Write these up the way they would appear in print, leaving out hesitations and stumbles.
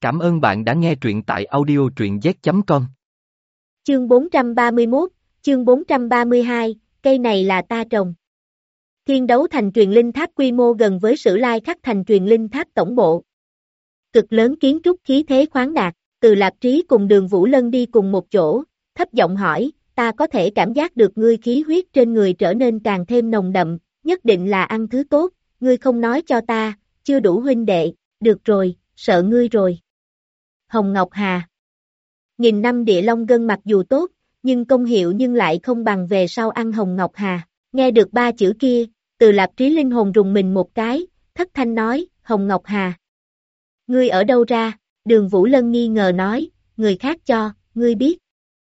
Cảm ơn bạn đã nghe truyện tại audio truyện z.com. Chương 431, chương 432, cây này là ta trồng. Thiên Đấu Thành truyền linh tháp quy mô gần với Sử Lai Khắc Thành truyền linh tháp tổng bộ. Cực lớn kiến trúc khí thế khoáng đạt, Từ Lạp Trí cùng Đường Vũ Lân đi cùng một chỗ, thấp giọng hỏi, ta có thể cảm giác được ngươi khí huyết trên người trở nên càng thêm nồng đậm, nhất định là ăn thứ tốt, ngươi không nói cho ta, chưa đủ huynh đệ, được rồi, sợ ngươi rồi. Hồng Ngọc Hà. Nghìn năm địa long gân mặc dù tốt, nhưng công hiệu nhưng lại không bằng về sau ăn Hồng Ngọc Hà. Nghe được ba chữ kia, Từ Lạp Trí linh hồn rùng mình một cái, thất thanh nói, Hồng Ngọc Hà. Ngươi ở đâu ra? Đường Vũ Lân nghi ngờ nói, người khác cho, ngươi biết.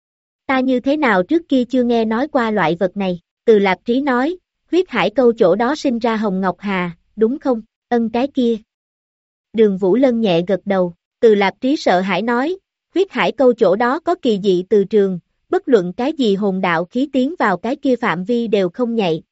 Ta như thế nào trước kia chưa nghe nói qua loại vật này? Từ Lạp Trí nói, huyết hải câu chỗ đó sinh ra Hồng Ngọc Hà, đúng không? Ân cái kia. Đường Vũ Lân nhẹ gật đầu. Từ Lạp Trí sợ hãi nói, huyết hải câu chỗ đó có kỳ dị từ trường, bất luận cái gì hồn đạo khí tiến vào cái kia phạm vi đều không nhạy.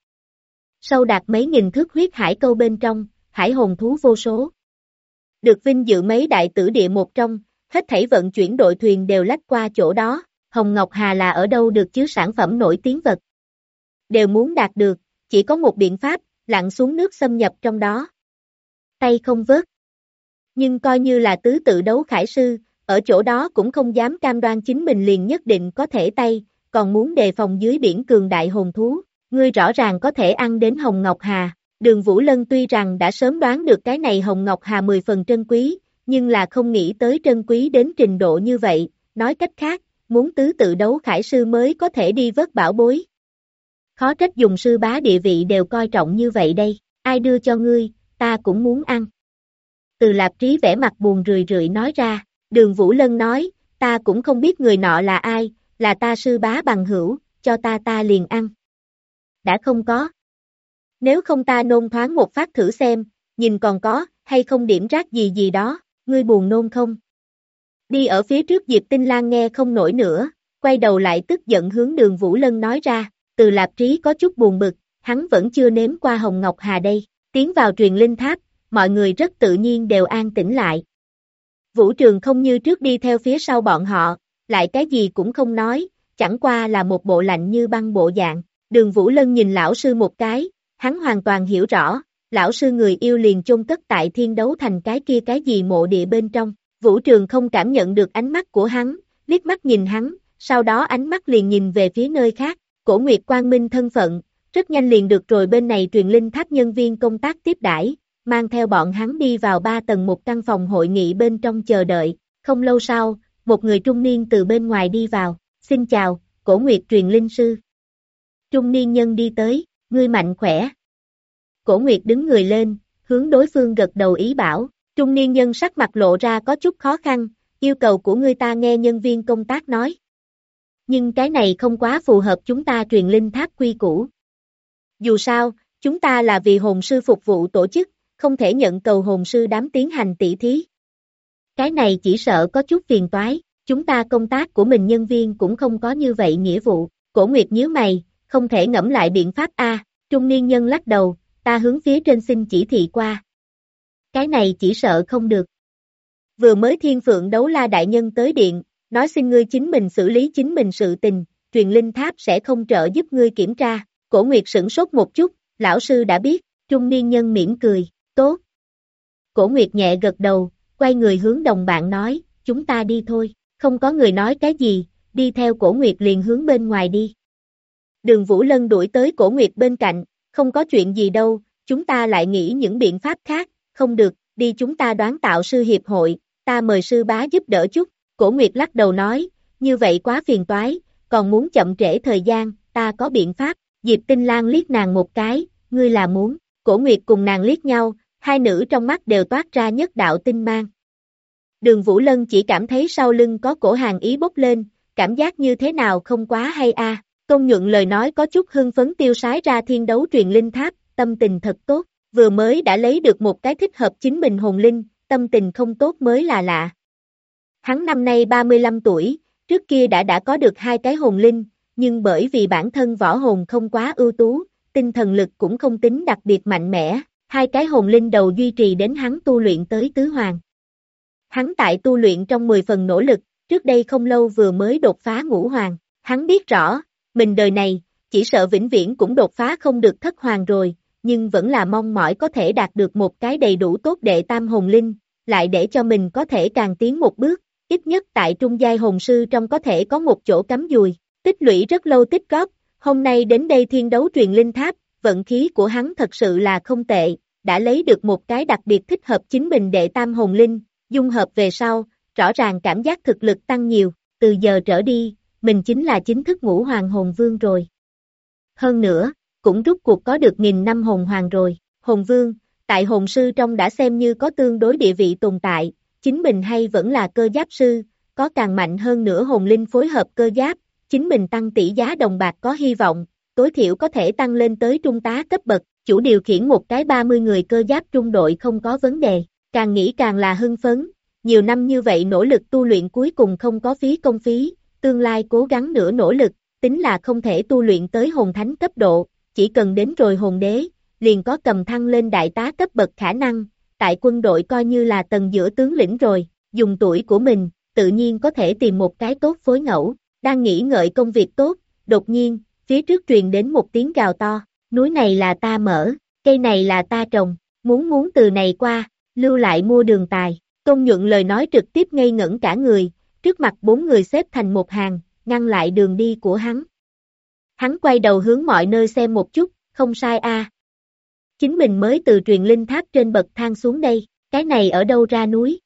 Sâu đạt mấy nghìn thước huyết hải câu bên trong, hải hồn thú vô số. Được vinh dự mấy đại tử địa một trong, hết thảy vận chuyển đội thuyền đều lách qua chỗ đó, Hồng Ngọc Hà là ở đâu được chứ sản phẩm nổi tiếng vật. Đều muốn đạt được, chỉ có một biện pháp, lặn xuống nước xâm nhập trong đó. Tay không vớt. Nhưng coi như là tứ tự đấu khải sư, ở chỗ đó cũng không dám cam đoan chính mình liền nhất định có thể tay, còn muốn đề phòng dưới biển cường đại hồn thú, ngươi rõ ràng có thể ăn đến Hồng Ngọc Hà. Đường Vũ Lân tuy rằng đã sớm đoán được cái này Hồng Ngọc Hà 10 phần trân quý, nhưng là không nghĩ tới trân quý đến trình độ như vậy, nói cách khác, muốn tứ tự đấu khải sư mới có thể đi vớt bảo bối. Khó trách dùng sư bá địa vị đều coi trọng như vậy đây, ai đưa cho ngươi, ta cũng muốn ăn. Từ Lạp Trí vẻ mặt buồn rười rượi nói ra, Đường Vũ Lân nói, ta cũng không biết người nọ là ai, là ta sư bá bằng hữu, cho ta liền ăn. Đã không có. Nếu không ta nôn thoáng một phát thử xem, nhìn còn có, hay không điểm rác gì gì đó, ngươi buồn nôn không? Đi ở phía trước Diệp Tinh Lan nghe không nổi nữa, quay đầu lại tức giận hướng Đường Vũ Lân nói ra, Từ Lạp Trí có chút buồn bực, hắn vẫn chưa nếm qua Hồng Ngọc Hà đây, tiến vào truyền linh tháp, mọi người rất tự nhiên đều an tĩnh lại. Vũ Trường không như trước đi theo phía sau bọn họ, lại cái gì cũng không nói, chẳng qua là một bộ lạnh như băng bộ dạng. Đường Vũ Lân nhìn lão sư một cái, hắn hoàn toàn hiểu rõ, lão sư người yêu liền chôn cất tại Thiên Đấu Thành cái kia cái gì mộ địa bên trong. Vũ Trường không cảm nhận được ánh mắt của hắn, liếc mắt nhìn hắn, sau đó ánh mắt liền nhìn về phía nơi khác, Cổ Nguyệt Quang Minh thân phận, rất nhanh liền được rồi bên này truyền linh tháp nhân viên công tác tiếp đãi, mang theo bọn hắn đi vào 3 tầng một căn phòng hội nghị bên trong chờ đợi. Không lâu sau, một người trung niên từ bên ngoài đi vào, xin chào, Cổ Nguyệt truyền linh sư. Trung niên nhân đi tới, ngươi mạnh khỏe. Cổ Nguyệt đứng người lên, hướng đối phương gật đầu ý bảo, trung niên nhân sắc mặt lộ ra có chút khó khăn, yêu cầu của ngươi ta nghe nhân viên công tác nói. Nhưng cái này không quá phù hợp chúng ta truyền linh tháp quy củ. Dù sao, chúng ta là vì hồn sư phục vụ tổ chức, không thể nhận cầu hồn sư đám tiến hành tỷ thí. Cái này chỉ sợ có chút phiền toái, chúng ta công tác của mình nhân viên cũng không có như vậy nghĩa vụ. Cổ Nguyệt nhíu mày, không thể ngẫm lại biện pháp A, trung niên nhân lắc đầu, ta hướng phía trên xin chỉ thị qua. Cái này chỉ sợ không được. Vừa mới Thiên Phượng Đấu La đại nhân tới điện, nói xin ngươi chính mình xử lý chính mình sự tình, truyền linh tháp sẽ không trợ giúp ngươi kiểm tra. Cổ Nguyệt sửng sốt một chút, lão sư đã biết, trung niên nhân mỉm cười, tốt. Cổ Nguyệt nhẹ gật đầu, quay người hướng đồng bạn nói, chúng ta đi thôi, không có người nói cái gì, đi theo Cổ Nguyệt liền hướng bên ngoài đi. Đường Vũ Lân đuổi tới Cổ Nguyệt bên cạnh, không có chuyện gì đâu, chúng ta lại nghĩ những biện pháp khác, không được, đi chúng ta đoán tạo sư hiệp hội, ta mời sư bá giúp đỡ chút. Cổ Nguyệt lắc đầu nói, như vậy quá phiền toái, còn muốn chậm trễ thời gian, ta có biện pháp. Diệp Tinh Lan liếc nàng một cái, ngươi là muốn. Cổ Nguyệt cùng nàng liếc nhau, hai nữ trong mắt đều toát ra nhất đạo tinh mang. Đường Vũ Lân chỉ cảm thấy sau lưng có cổ hàng ý bốc lên, cảm giác như thế nào không quá hay a. Công Nhuận lời nói có chút hưng phấn tiêu sái ra Thiên Đấu truyền linh tháp, tâm tình thật tốt, vừa mới đã lấy được một cái thích hợp chính mình hồn linh, tâm tình không tốt mới là lạ. Hắn năm nay 35 tuổi, trước kia đã có được 2 cái hồn linh, nhưng bởi vì bản thân võ hồn không quá ưu tú, tinh thần lực cũng không tính đặc biệt mạnh mẽ, 2 cái hồn linh đầu duy trì đến hắn tu luyện tới tứ hoàng. Hắn tại tu luyện trong 10 phần nỗ lực, trước đây không lâu vừa mới đột phá ngũ hoàng. Hắn biết rõ, mình đời này, chỉ sợ vĩnh viễn cũng đột phá không được thất hoàng rồi, nhưng vẫn là mong mỏi có thể đạt được một cái đầy đủ tốt đệ tam hồn linh, lại để cho mình có thể càng tiến một bước, ít nhất tại trung giai hồn sư trong có thể có một chỗ cắm dùi, tích lũy rất lâu tích góp, hôm nay đến đây thiên đấu truyền linh tháp, vận khí của hắn thật sự là không tệ, đã lấy được một cái đặc biệt thích hợp chính mình đệ tam hồn linh, dung hợp về sau, rõ ràng cảm giác thực lực tăng nhiều, từ giờ trở đi, mình chính là chính thức ngũ hoàng hồn vương rồi. Hơn nữa, cũng rút cuộc có được 1000 năm hồn hoàng rồi, hồn vương, tại hồn sư trong đã xem như có tương đối địa vị tồn tại, chính mình hay vẫn là cơ giáp sư, có càng mạnh hơn nữa hồn linh phối hợp cơ giáp, chính mình tăng tỷ giá đồng bạc có hy vọng, tối thiểu có thể tăng lên tới trung tá cấp bậc, chủ điều khiển một cái 30 người cơ giáp trung đội không có vấn đề, càng nghĩ càng là hưng phấn, nhiều năm như vậy nỗ lực tu luyện cuối cùng không có phí công phí, tương lai cố gắng nữa nỗ lực, tính là không thể tu luyện tới hồn thánh cấp độ, chỉ cần đến rồi hồn đế, liền có cầm thăng lên đại tá cấp bậc khả năng, tại quân đội coi như là tầng giữa tướng lĩnh rồi, dùng tuổi của mình, tự nhiên có thể tìm một cái tốt phối ngẫu, đang nghĩ ngợi công việc tốt, đột nhiên, phía trước truyền đến một tiếng gào to, núi này là ta mở, cây này là ta trồng, muốn từ này qua, lưu lại mua đường tài, Tôn Nhuận lời nói trực tiếp ngây ngẩn cả người, trước mặt 4 người xếp thành một hàng, ngăn lại đường đi của hắn. Hắn quay đầu hướng mọi nơi xem một chút, không sai a. Chính mình mới từ truyền linh tháp trên bậc thang xuống đây, cái này ở đâu ra núi?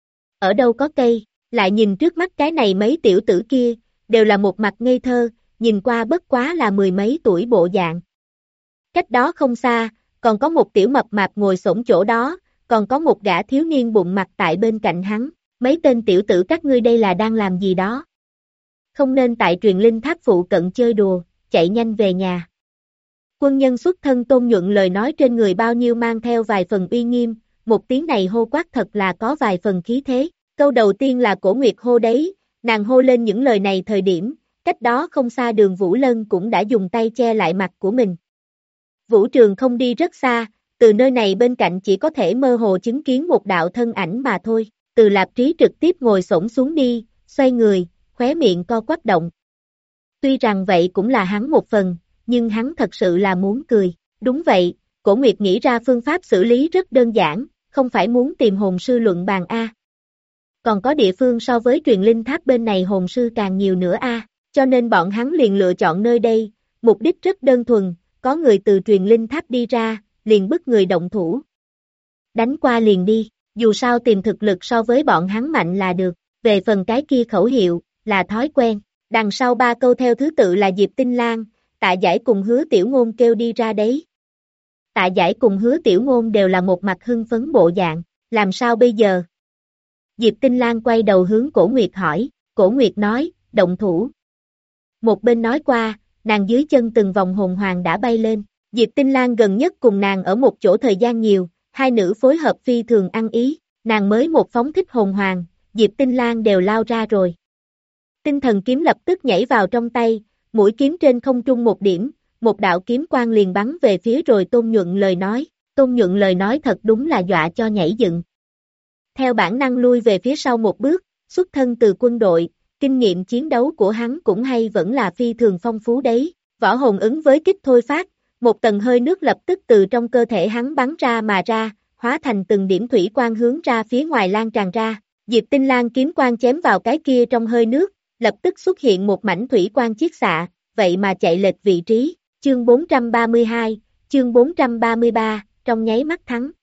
Ở đâu có cây, lại nhìn trước mắt cái này mấy tiểu tử kia, đều là một mặt ngây thơ, nhìn qua bất quá là 10 mấy tuổi bộ dạng. Cách đó không xa, còn có một tiểu mập mạp ngồi xổm chỗ đó, còn có một gã thiếu niên bụng mặt tại bên cạnh hắn, mấy tên tiểu tử các ngươi đây là đang làm gì đó? Không nên tại truyền linh tháp phụ cận chơi đùa, chạy nhanh về nhà. Quân nhân xuất thân Tôn Nhuận lời nói trên người bao nhiêu mang theo vài phần uy nghiêm, một tiếng này hô quát thật là có vài phần khí thế, câu đầu tiên là Cổ Nguyệt hô đấy, nàng hô lên những lời này thời điểm, cách đó không xa Đường Vũ Lân cũng đã dùng tay che lại mặt của mình. Vũ Trường không đi rất xa, từ nơi này bên cạnh chỉ có thể mơ hồ chứng kiến một đạo thân ảnh mà thôi, Từ Lạp Trí trực tiếp ngồi xổm xuống đi, xoay người, khóe miệng co quắp động. Tuy rằng vậy cũng là hắn một phần, nhưng hắn thật sự là muốn cười, đúng vậy, Cổ Nguyệt nghĩ ra phương pháp xử lý rất đơn giản, không phải muốn tìm hồn sư luận bàn A. Còn có địa phương so với truyền linh tháp bên này hồn sư càng nhiều nữa A, cho nên bọn hắn liền lựa chọn nơi đây, mục đích rất đơn thuần, có người từ truyền linh tháp đi ra, liền bức người động thủ. Đánh qua liền đi, dù sao tìm thực lực so với bọn hắn mạnh là được, về phần cái kia khẩu hiệu, là thói quen, đằng sau 3 câu theo thứ tự là Diệp Tinh Lan, Tạ Giải cùng Hứa Tiểu Ngôn kêu đi ra đấy. Tạ Giải cùng Hứa Tiểu Ngôn đều là một mặt hưng phấn bộ dạng, làm sao bây giờ? Diệp Tinh Lan quay đầu hướng Cổ Nguyệt hỏi, Cổ Nguyệt nói, động thủ. Một bên nói qua, nàng dưới chân từng vòng hồn hoàng đã bay lên, Diệp Tinh Lan gần nhất cùng nàng ở một chỗ thời gian nhiều, hai nữ phối hợp phi thường ăn ý, nàng mới một phóng thích hồn hoàng, Diệp Tinh Lan đều lao ra rồi. Tinh thần kiếm lập tức nhảy vào trong tay, mũi kiếm trên không trung một điểm, một đạo kiếm quang liền bắn về phía rồi Tôn Nhuận lời nói, Tôn Nhuận lời nói thật đúng là dọa cho nhảy dựng. Theo bản năng lui về phía sau một bước, xuất thân từ quân đội, kinh nghiệm chiến đấu của hắn cũng hay vẫn là phi thường phong phú đấy, võ hồn ứng với kích thôi phát, một tầng hơi nước lập tức từ trong cơ thể hắn bắn ra mà ra, hóa thành từng điểm thủy quang hướng ra phía ngoài lan tràn ra, Diệp Tinh Lan kiếm quang chém vào cái kia trong hơi nước, lập tức xuất hiện một mảnh thủy quang chiết xạ, vậy mà chạy lệch vị trí, chương 432, chương 433, trong nháy mắt thắng.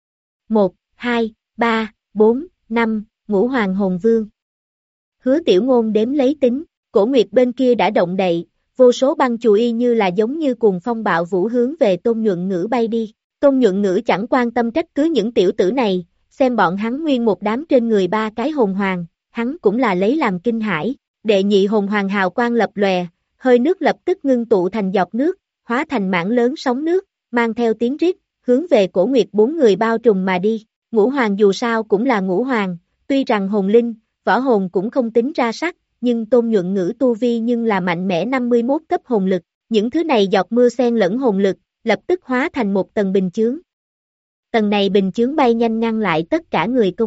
1, 2, 3, 4, 5, ngũ hoàng hồn vương. Hứa Tiểu Ngôn đếm lấy tính, Cổ Nguyệt bên kia đã động đậy, vô số băng chùy y như là giống như cuồng phong bạo vũ hướng về Tôn Nhuận Ngữ bay đi. Tôn Nhuận Ngữ chẳng quan tâm trách cứ những tiểu tử này, xem bọn hắn nguyên một đám trên người 3 cái hồn hoàng, hắn cũng là lấy làm kinh hãi. Đệ nhị hồn hoàng hào quang lập lòe, hơi nước lập tức ngưng tụ thành giọt nước, hóa thành mảng lớn sóng nước, mang theo tiếng rít, hướng về Cổ Nguyệt 4 người bao trùm mà đi. Ngũ hoàng dù sao cũng là ngũ hoàng, tuy rằng hồn linh, võ hồn cũng không tính ra sắc, nhưng Tôn Nhuận Ngữ tu vi nhưng là mạnh mẽ 51 cấp hồn lực, những thứ này giọt mưa xen lẫn hồn lực, lập tức hóa thành một tầng bình chướng. Tầng này bình chướng bay nhanh ngăn lại tất cả người công kích,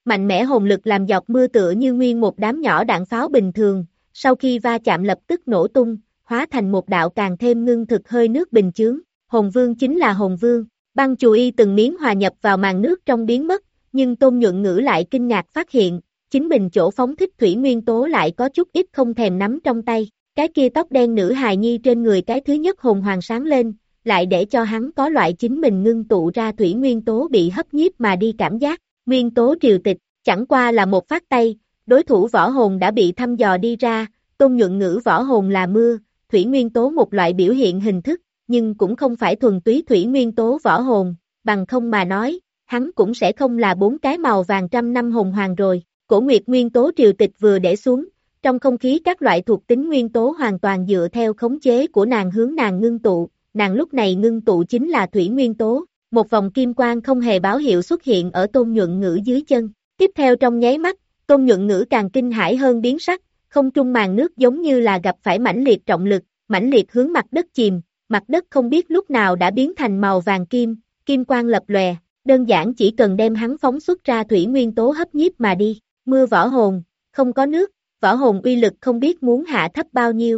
Mạnh mẽ hồn lực làm giọt mưa tựa như nguyên một đám nhỏ đạn pháo bình thường, sau khi va chạm lập tức nổ tung, hóa thành một đạo càng thêm ngưng thực hơi nước bình chướng. Hồn vương chính là hồn vương. Băng chù y từng miếng hòa nhập vào màn nước trong biến mất, nhưng Tôn Nhuận Ngữ lại kinh ngạc phát hiện, chính mình chỗ phóng thích thủy nguyên tố lại có chút ít không thèm nắm trong tay. Cái kia tóc đen nữ hài nhi trên người cái thứ nhất hồn hoàng sáng lên, lại để cho hắn có loại chính mình ngưng tụ ra thủy nguyên tố bị hấp nhiếp mà đi cảm giác. Nguyên tố triều tịch, chẳng qua là một phát tay, đối thủ võ hồn đã bị thăm dò đi ra. Tôn Nhuận Ngữ võ hồn là mưa, thủy nguyên tố một loại biểu hiện hình thức, nhưng cũng không phải thuần túy thủy nguyên tố võ hồn, bằng không mà nói, hắn cũng sẽ không là 4 cái màu vàng trăm năm hồn hoàng rồi. Cổ Nguyệt nguyên tố triều tịch vừa để xuống, trong không khí các loại thuộc tính nguyên tố hoàn toàn dựa theo khống chế của nàng hướng nàng ngưng tụ, nàng lúc này ngưng tụ chính là thủy nguyên tố. Một vòng kim quang không hề báo hiệu xuất hiện ở Tôn Nhuận Ngữ dưới chân. Tiếp theo trong nháy mắt, Tôn Nhuận Ngữ càng kinh hãi hơn biến sắc, không trung màn nước giống như là gặp phải mãnh liệt trọng lực, mãnh liệt hướng mặt đất chìm, mặt đất không biết lúc nào đã biến thành màu vàng kim, kim quang lập lòe, đơn giản chỉ cần đem hắn phóng xuất ra thủy nguyên tố hấp nhiếp mà đi. Mưa võ hồn, không có nước, võ hồn uy lực không biết muốn hạ thấp bao nhiêu.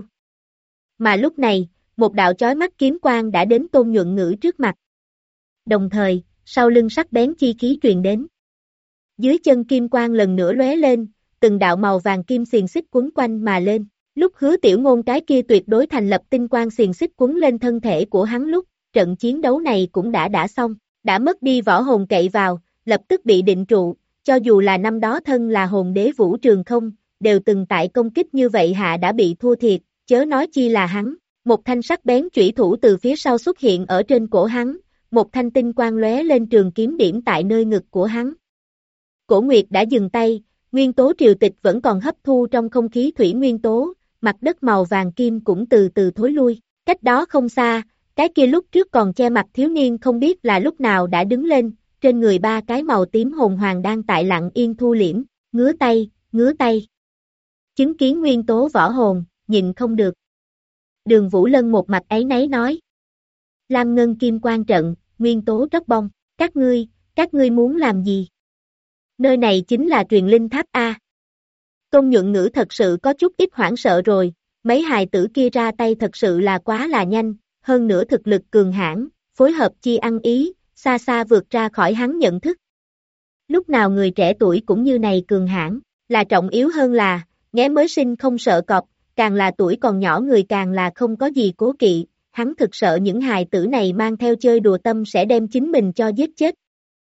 Mà lúc này, một đạo chói mắt kiếm quang đã đến Tôn Nhuận Ngữ trước mặt. Đồng thời, sau lưng sắc bén chi khí truyền đến. Dưới chân kim quang lần nữa lóe lên, từng đạo màu vàng kim xiềng xích quấn quanh mà lên. Lúc Hứa Tiểu Ngôn cái kia tuyệt đối thành lập tinh quang xiềng xích quấn lên thân thể của hắn lúc, trận chiến đấu này cũng đã xong, đã mất đi võ hồn cậy vào, lập tức bị định trụ, cho dù là năm đó thân là hồn đế Vũ Trường Không, đều từng tại công kích như vậy hạ đã bị thua thiệt, chớ nói chi là hắn. Một thanh sắc bén chủy thủ từ phía sau xuất hiện ở trên cổ hắn, một thanh tinh quang lóe lên trường kiếm điểm tại nơi ngực của hắn. Cổ Nguyệt đã dừng tay, nguyên tố triều tịch vẫn còn hấp thu trong không khí thủy nguyên tố, mặt đất màu vàng kim cũng từ từ thối lui. Cách đó không xa, cái kia lúc trước còn che mặt thiếu niên không biết là lúc nào đã đứng lên, trên người 3 cái màu tím hồn hoàng đang tại lặng yên thu liễm, ngứa tay. Chứng kiến nguyên tố võ hồn, nhịn không được. Đường Vũ Lân một mặt áy náy nói. Lam ngân kim quan trận, nguyên tố tróc bông, các ngươi muốn làm gì? Nơi này chính là truyền linh tháp A. Tôn Nhuận Ngữ thật sự có chút ít hoảng sợ rồi, mấy hài tử kia ra tay thật sự là quá là nhanh, hơn nữa thực lực cường hãn, phối hợp chi ăn ý, xa xa vượt ra khỏi hắn nhận thức. Lúc nào người trẻ tuổi cũng như này cường hãn, là trọng yếu hơn là, nghé mới sinh không sợ cọp, càng là tuổi còn nhỏ người càng là không có gì cố kỵ, hắn thực sợ những hài tử này mang theo chơi đùa tâm sẽ đem chính mình cho giết chết.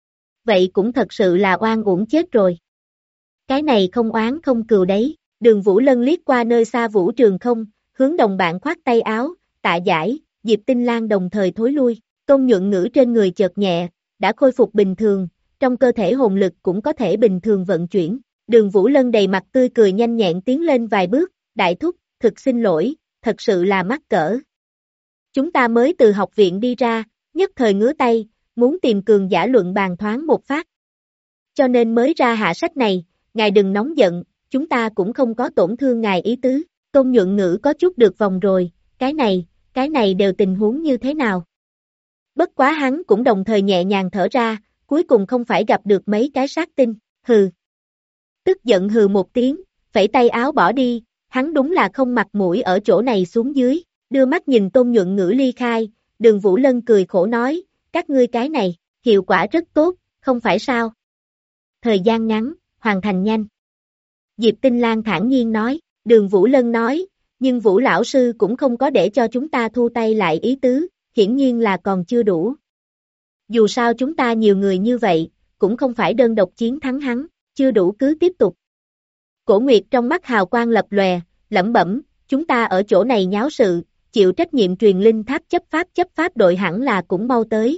Vậy cũng thật sự là oan uổng chết rồi. Cái này không oán không cừu đấy. Đường Vũ Lân liếc qua nơi xa Vũ Trường Không, hướng đồng bạn khoát tay áo, Tạ Giải, Diệp Tinh Lan đồng thời thối lui. Tôn Nhuận Ngữ trên người chợt nhẹ, đã khôi phục bình thường, trong cơ thể hồn lực cũng có thể bình thường vận chuyển. Đường Vũ Lân đầy mặt tươi cười nhanh nhẹn tiến lên vài bước, đại thúc, thực xin lỗi, thật sự là mắc cỡ. Chúng ta mới từ học viện đi ra, nhất thời ngứa tay, muốn tìm cường giả luận bàn thoáng một phát. Cho nên mới ra hạ sách này, ngài đừng nóng giận, chúng ta cũng không có tổn thương ngài ý tứ. Tôn Nhuận Ngữ có chút được vòng rồi, cái này đều tình huống như thế nào? Bất quá hắn cũng đồng thời nhẹ nhàng thở ra, cuối cùng không phải gặp được mấy cái sát tinh, hừ. Tức giận hừ một tiếng, phẩy tay áo bỏ đi, hắn đúng là không mặt mũi ở chỗ này xuống dưới, đưa mắt nhìn Tôn Nhuận Ngữ ly khai, Đường Vũ Lân cười khổ nói, các ngươi cái này, hiệu quả rất tốt, không phải sao? Thời gian ngắn, hoàn thành nhanh. Diệp Tinh Lan thản nhiên nói, Đường Vũ Lân nói, nhưng Vũ lão sư cũng không có để cho chúng ta thu tay lại ý tứ, hiển nhiên là còn chưa đủ. Dù sao chúng ta nhiều người như vậy, cũng không phải đơn độc chiến thắng hắn, chưa đủ cứ tiếp tục. Cổ Nguyệt trong mắt hào quang lập lòe, lẩm bẩm, chúng ta ở chỗ này nháo sự, chịu trách nhiệm truyền linh tháp chấp pháp đội hẳn là cũng mau tới.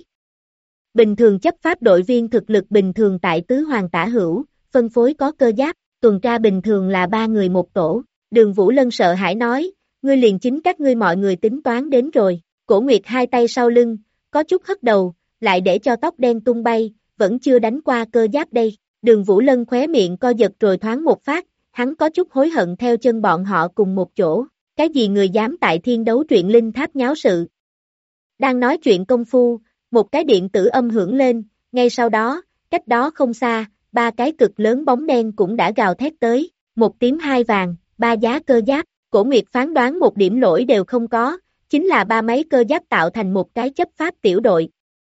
Bình thường chấp pháp đội viên thực lực bình thường tại tứ hoàng tả hữu, phân phối có cơ giáp, tuần tra bình thường là 3 người một tổ. Đường Vũ Lân sợ hãi nói, ngươi liền chính các ngươi mọi người tính toán đến rồi. Cổ Nguyệt hai tay sau lưng, có chút hất đầu, lại để cho tóc đen tung bay, vẫn chưa đánh qua cơ giáp đây. Đường Vũ Lân khóe miệng co giật rồi thoáng một phát, hắn có chút hối hận theo chân bọn họ cùng một chỗ. Cái gì người dám tại thiên đấu truyện linh tháp nháo sự? Đang nói chuyện công phu, một cái điện tử âm hưởng lên, ngay sau đó, cách đó không xa, ba cái cực lớn bóng đen cũng đã gào thét tới, một tím hai vàng, ba giá cơ giáp, Cổ Nguyệt phán đoán một điểm lỗi đều không có, chính là ba máy cơ giáp tạo thành một cái chấp pháp tiểu đội.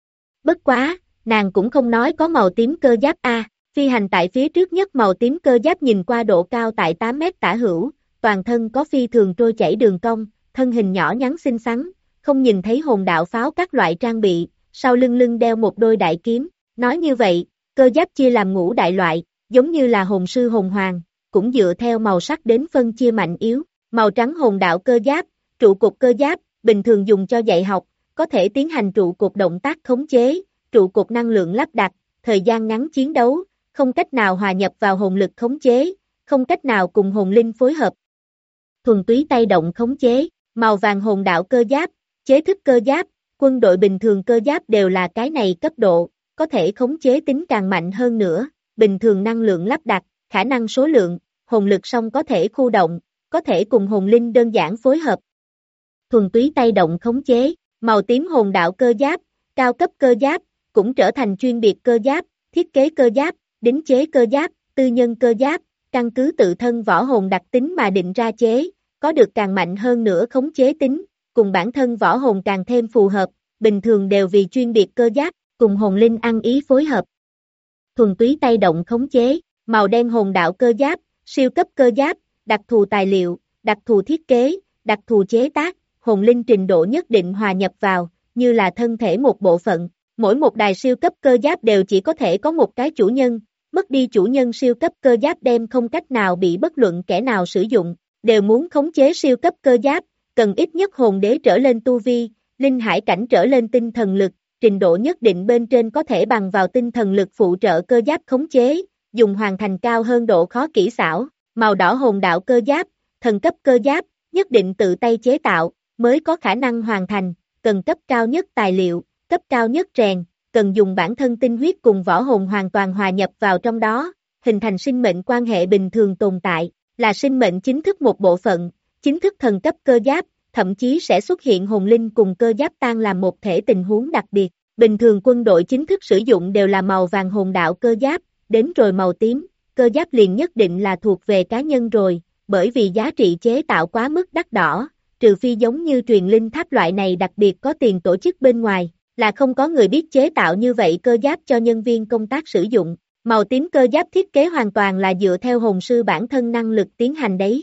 Bất quá, nàng cũng không nói có màu tím cơ giáp A, phi hành tại phía trước nhất màu tím cơ giáp nhìn qua độ cao tại 8 mét tả hữu, toàn thân có phi thường trôi chảy đường cong, thân hình nhỏ nhắn xinh xắn, không nhìn thấy hồn đạo pháo các loại trang bị, sau lưng đeo một đôi đại kiếm, nói như vậy, cơ giáp chia làm ngũ đại loại, giống như là hồn sư hồn hoàng, cũng dựa theo màu sắc đến phân chia mạnh yếu, màu trắng hồn đạo cơ giáp, trụ cột cơ giáp, bình thường dùng cho dạy học, có thể tiến hành trụ cột động tác khống chế, trụ cột năng lượng lắp đặt, thời gian ngắn chiến đấu, không cách nào hòa nhập vào hồn lực khống chế, không cách nào cùng hồn linh phối hợp. Thuần túy tay động khống chế, màu vàng hồn đạo cơ giáp, chế thức cơ giáp, quân đội bình thường cơ giáp đều là cái này cấp độ, có thể khống chế tính càng mạnh hơn nữa, bình thường năng lượng lắp đặt, khả năng số lượng, hồn lực song có thể khu động, có thể cùng hồn linh đơn giản phối hợp. Thuần túy tay động khống chế, màu tím hồn đạo cơ giáp, cao cấp cơ giáp, cũng trở thành chuyên biệt cơ giáp, thiết kế cơ giáp, đính chế cơ giáp, tư nhân cơ giáp, căn cứ tự thân võ hồn đặc tính mà định ra chế, có được càng mạnh hơn nữa khống chế tính, cùng bản thân võ hồn càng thêm phù hợp, bình thường đều vì chuyên biệt cơ giáp, cùng hồn linh ăn ý phối hợp. Thuần túy tay động khống chế, màu đen hồn đạo cơ giáp, siêu cấp cơ giáp, đặc thù tài liệu, đặc thù thiết kế, đặc thù chế tác, hồn linh trình độ nhất định hòa nhập vào, như là thân thể một bộ phận. Mỗi một đài siêu cấp cơ giáp đều chỉ có thể có một cái chủ nhân, mất đi chủ nhân siêu cấp cơ giáp đem không cách nào bị bất luận kẻ nào sử dụng, đều muốn khống chế siêu cấp cơ giáp, cần ít nhất hồn đế trở lên tu vi, linh hải cảnh trở lên tinh thần lực, trình độ nhất định bên trên có thể bằng vào tinh thần lực phụ trợ cơ giáp khống chế, dùng hoàn thành cao hơn độ khó kỹ xảo, màu đỏ hồn đạo cơ giáp, thần cấp cơ giáp, nhất định tự tay chế tạo, mới có khả năng hoàn thành, cần cấp cao nhất tài liệu, cấp cao nhất rèn, cần dùng bản thân tinh huyết cùng võ hồn hoàn toàn hòa nhập vào trong đó, hình thành sinh mệnh quan hệ bình thường tồn tại, là sinh mệnh chính thức một bộ phận, chính thức thần cấp cơ giáp, thậm chí sẽ xuất hiện hồn linh cùng cơ giáp tan làm một thể tình huống đặc biệt. Bình thường quân đội chính thức sử dụng đều là màu vàng hồn đạo cơ giáp, đến rồi màu tím, cơ giáp liền nhất định là thuộc về cá nhân rồi, bởi vì giá trị chế tạo quá mức đắt đỏ, trừ phi giống như truyền linh tháp loại này đặc biệt có tiền tổ chức bên ngoài, là không có người biết chế tạo như vậy cơ giáp cho nhân viên công tác sử dụng. Màu tím cơ giáp thiết kế hoàn toàn là dựa theo hồn sư bản thân năng lực tiến hành đấy.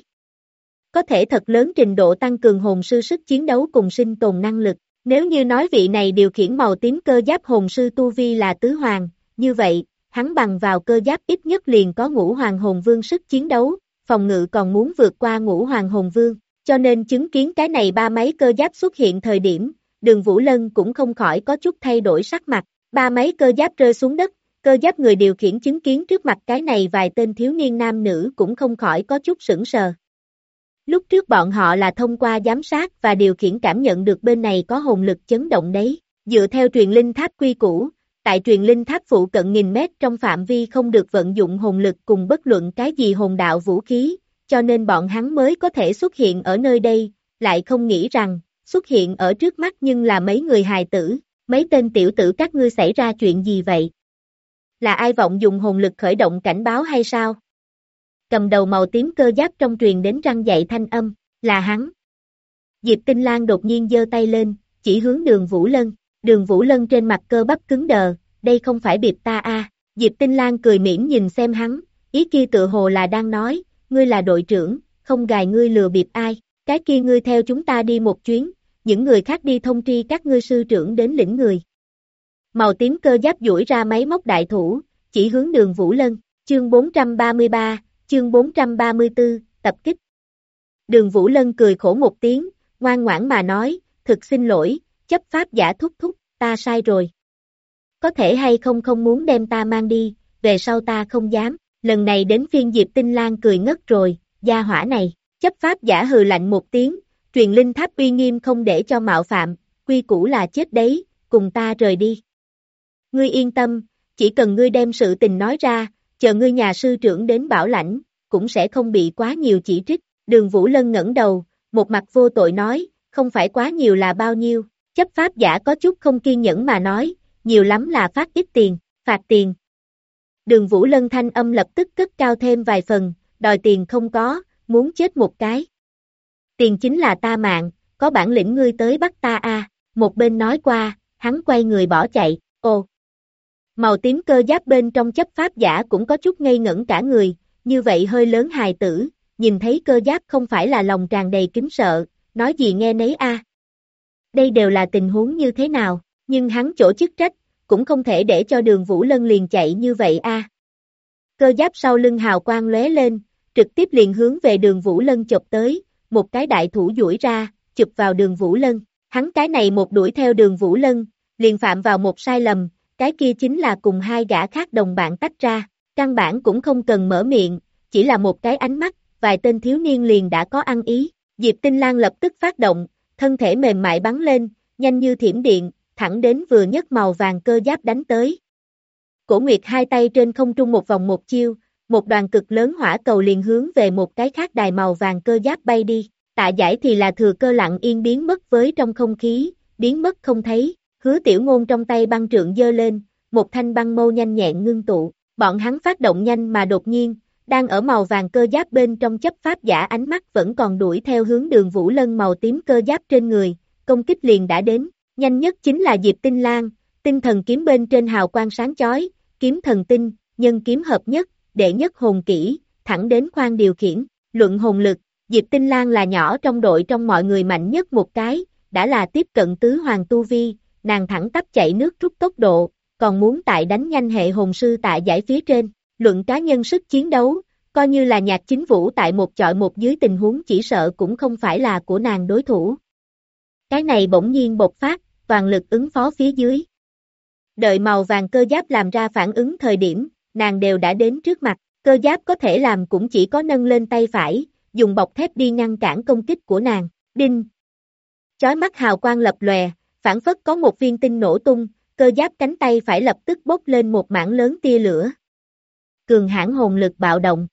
Có thể thật lớn trình độ tăng cường hồn sư sức chiến đấu cùng sinh tồn năng lực. Nếu như nói vị này điều khiển màu tím cơ giáp hồn sư tu vi là tứ hoàng, như vậy, hắn bằng vào cơ giáp ít nhất liền có ngũ hoàng hồn vương sức chiến đấu, phòng ngự còn muốn vượt qua ngũ hoàng hồn vương, cho nên chứng kiến cái này ba máy cơ giáp xuất hiện thời điểm, Đường Vũ Lân cũng không khỏi có chút thay đổi sắc mặt, ba máy cơ giáp rơi xuống đất, cơ giáp người điều khiển chứng kiến trước mặt cái này vài tên thiếu niên nam nữ cũng không khỏi có chút sững sờ. Lúc trước bọn họ là thông qua giám sát và điều khiển cảm nhận được bên này có hồn lực chấn động đấy, dựa theo truyền linh tháp quy củ, tại truyền linh tháp phụ cận nghìn mét trong phạm vi không được vận dụng hồn lực cùng bất luận cái gì hồn đạo vũ khí, cho nên bọn hắn mới có thể xuất hiện ở nơi đây, lại không nghĩ rằng, xuất hiện ở trước mắt nhưng là mấy người hài tử, mấy tên tiểu tử các ngươi xảy ra chuyện gì vậy? Là ai vọng dùng hồn lực khởi động cảnh báo hay sao? Cầm đầu màu tím cơ giáp trong truyền đến răng dạy thanh âm, là hắn. Diệp Tinh Lan đột nhiên giơ tay lên, chỉ hướng Đường Vũ Lân, Đường Vũ Lân trên mặt cơ bắp cứng đờ, đây không phải bịp ta a. Diệp Tinh Lan cười mỉm nhìn xem hắn, ý kia tựa hồ là đang nói, ngươi là đội trưởng, không gài ngươi lừa bịp ai, cái kia ngươi theo chúng ta đi một chuyến, những người khác đi thông tri các ngươi sư trưởng đến lĩnh người. Màu tím cơ giáp duỗi ra máy móc đại thủ, chỉ hướng Đường Vũ Lân, chương 433, chương 434, tập kích. Đường Vũ Lân cười khổ một tiếng, ngoan ngoãn mà nói, thực xin lỗi, chấp pháp giả thúc thúc, ta sai rồi. Có thể hay không không muốn đem ta mang đi, về sau ta không dám, lần này đến phiên Diệp Tinh Lan cười ngất rồi, gia hỏa này, chấp pháp giả hừ lạnh một tiếng, truyền linh tháp uy nghiêm không để cho mạo phạm, quy củ là chết đấy, cùng ta rời đi. Ngươi yên tâm, chỉ cần ngươi đem sự tình nói ra, chờ ngươi nhà sư trưởng đến bảo lãnh, cũng sẽ không bị quá nhiều chỉ trích. Đường Vũ Lân ngẩng đầu, một mặt vô tội nói, không phải quá nhiều là bao nhiêu, chấp pháp giả có chút không kiên nhẫn mà nói, nhiều lắm là phát ít tiền, phạt tiền. Đường Vũ Lân thanh âm lập tức cất cao thêm vài phần, đòi tiền không có, muốn chết một cái. Tiền chính là ta mạng, có bản lĩnh ngươi tới bắt ta a. Một bên nói qua, hắn quay người bỏ chạy, ồ. Màu tím cơ giáp bên trong chấp pháp giả cũng có chút ngây ngẩn cả người, như vậy hơi lớn hài tử, nhìn thấy cơ giáp không phải là lòng tràn đầy kính sợ, nói gì nghe nấy a. Đây đều là tình huống như thế nào, nhưng hắn chỗ chức trách, cũng không thể để cho Đường Vũ Lân liền chạy như vậy a. Cơ giáp sau lưng hào quang lóe lên, trực tiếp liền hướng về Đường Vũ Lân chụp tới, một cái đại thủ duỗi ra, chụp vào Đường Vũ Lân. Hắn cái này một đuổi theo Đường Vũ Lân, liền phạm vào một sai lầm, cái kia chính là cùng hai gã khác đồng bạn tách ra, căn bản cũng không cần mở miệng, chỉ là một cái ánh mắt, vài tên thiếu niên liền đã có ăn ý. Diệp Tinh Lang lập tức phát động, thân thể mềm mại bắn lên, nhanh như thiểm điện, thẳng đến vừa nhất màu vàng cơ giáp đánh tới. Cổ Nguyệt hai tay trên không trung một vòng một chiêu, một đoàn cực lớn hỏa cầu liền hướng về một cái khác đài màu vàng cơ giáp bay đi. Tạ Giải thì là thừa cơ lặng yên biến mất với trong không khí, biến mất không thấy. Hứa Tiểu Ngôn trong tay băng trượng giơ lên, một thanh băng mâu nhanh nhẹn ngưng tụ. Bọn hắn phát động nhanh mà đột nhiên, đang ở màu vàng cơ giáp bên trong chấp pháp giả ánh mắt vẫn còn đuổi theo hướng Đường Vũ Lân màu tím cơ giáp trên người, công kích liền đã đến. Nhanh nhất chính là Diệp Tinh Lang, tinh thần kiếm bên trên hào quang sáng chói, kiếm thần tinh, nhân kiếm hợp nhất, đệ nhất hồn kỹ, thẳng đến khoan điều khiển. Luận hồn lực, Diệp Tinh Lang là nhỏ trong đội trong mọi người mạnh nhất một cái, đã là tiếp cận tứ hoàng tu vi, nàng thẳng tắp chạy nước rút tốc độ, còn muốn tại đánh nhanh hệ hồn sư Tạ Giải phía trên. Luận cá nhân sức chiến đấu, coi như là Nhạc Chính Vũ tại một chọi một dưới tình huống chỉ sợ cũng không phải là của nàng đối thủ. Cái này bỗng nhiên bộc phát, toàn lực ứng phó phía dưới. Đợi màu vàng cơ giáp làm ra phản ứng thời điểm, nàng đều đã đến trước mặt, cơ giáp có thể làm cũng chỉ có nâng lên tay phải, dùng bọc thép đi ngăn cản công kích của nàng. Đinh! Chói mắt hào quang lập lòe, phảng phất có một viên tinh nổ tung, cơ giáp cánh tay phải lập tức bốc lên một mảng lớn tia lửa. Cường hãn hồn lực bạo động.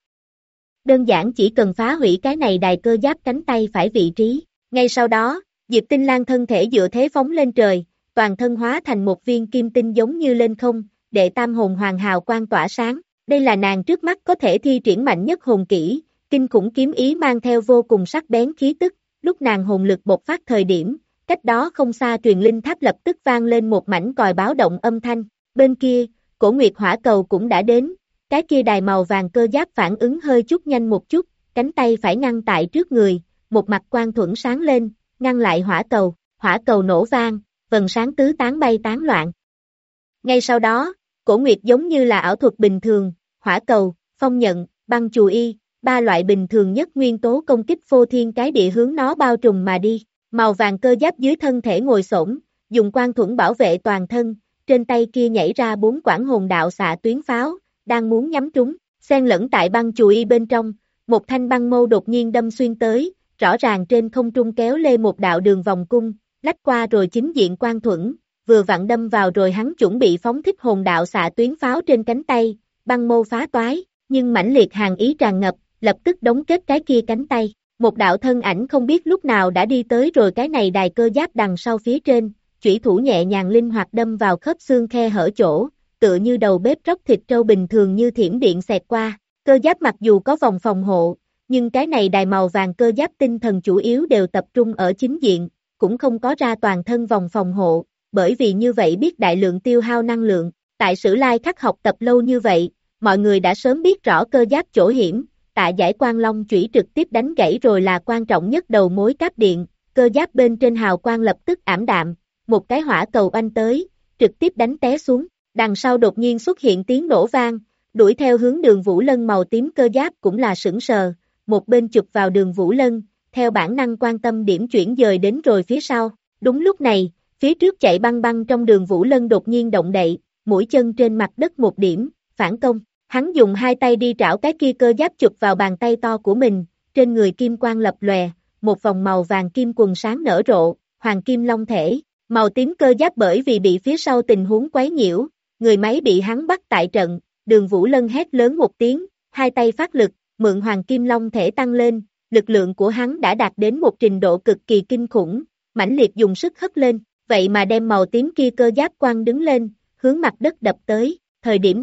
Đơn giản chỉ cần phá hủy cái này đài cơ giáp cánh tay phải vị trí. Ngay sau đó, Diệp Tinh Lang thân thể dựa thế phóng lên trời, toàn thân hóa thành một viên kim tinh giống như lên không, đệ tam hồn hoàng hào quang tỏa sáng. Đây là nàng trước mắt có thể thi triển mạnh nhất hồn kỹ, kinh khủng kiếm ý mang theo vô cùng sắc bén khí tức. Lúc nàng hồn lực bộc phát thời điểm, cách đó không xa truyền linh tháp lập tức vang lên một mảnh còi báo động âm thanh. Bên kia, Cổ Nguyệt hỏa cầu cũng đã đến, cái kia đài màu vàng cơ giáp phản ứng hơi chút nhanh một chút, cánh tay phải ngăn tại trước người, một mặt quang thuẫn sáng lên, ngăn lại hỏa cầu nổ vang, vầng sáng tứ tán bay tán loạn. Ngay sau đó, Cổ Nguyệt giống như là ảo thuật bình thường, hỏa cầu, phong nhận, băng chù y, ba loại bình thường nhất nguyên tố công kích phô thiên cái địa hướng nó bao trùm mà đi. Màu vàng cơ giáp dưới thân thể ngồi xổm, dùng quang thuẫn bảo vệ toàn thân, trên tay kia nhảy ra 4 quản hồn đạo xạ tuyến pháo, đang muốn nhắm trúng, xen lẫn tại băng chùy y bên trong, một thanh băng mâu đột nhiên đâm xuyên tới, rõ ràng trên không trung kéo lê một đạo đường vòng cung, lách qua rồi chính diện quang thuẫn, vừa vặn đâm vào rồi hắn chuẩn bị phóng thích hồn đạo xạ tuyến pháo trên cánh tay, băng mâu phá toái, nhưng mãnh liệt hàn ý tràn ngập, lập tức đóng kết cái kia cánh tay. Một đạo thân ảnh không biết lúc nào đã đi tới rồi cái này đài cơ giáp đằng sau phía trên, chủy thủ nhẹ nhàng linh hoạt đâm vào khớp xương khe hở chỗ, tựa như đầu bếp róc thịt trâu bình thường như thiểm điện xẹt qua. Cơ giáp mặc dù có vòng phòng hộ, nhưng cái này đài màu vàng cơ giáp tinh thần chủ yếu đều tập trung ở chính diện, cũng không có ra toàn thân vòng phòng hộ, bởi vì như vậy biết đại lượng tiêu hao năng lượng. Tại Sử Lai Khắc học tập lâu như vậy, mọi người đã sớm biết rõ cơ giáp chỗ hiểm. Tạ Giải Quang Long chủy trực tiếp đánh gãy rồi là quan trọng nhất đầu mối cáp điện, cơ giáp bên trên hào quang lập tức ảm đạm, một cái hỏa cầu oanh tới, trực tiếp đánh té xuống, đằng sau đột nhiên xuất hiện tiếng nổ vang, đuổi theo hướng Đường Vũ Lân màu tím cơ giáp cũng là sững sờ, một bên chụp vào Đường Vũ Lân, theo bản năng quan tâm điểm chuyển dời đến rồi phía sau. Đúng lúc này, phía trước chạy băng băng trong Đường Vũ Lân đột nhiên động đậy, mũi chân trên mặt đất một điểm, phản công. Hắn dùng hai tay đi trảo cái kia cơ giáp chụp vào bàn tay to của mình, trên người kim quang lập lòe, một vòng màu vàng kim quần sáng nở rộ, hoàng kim long thể, màu tím cơ giáp bởi vì bị phía sau tình huống quấy nhiễu, người máy bị hắn bắt tại trận, Đường Vũ Lân hét lớn một tiếng, hai tay phát lực, mượn hoàng kim long thể tăng lên, lực lượng của hắn đã đạt đến một trình độ cực kỳ kinh khủng, mãnh liệt dùng sức hất lên, vậy mà đem màu tím kia cơ giáp quăng đứng lên, hướng mặt đất đập tới, thời điểm này,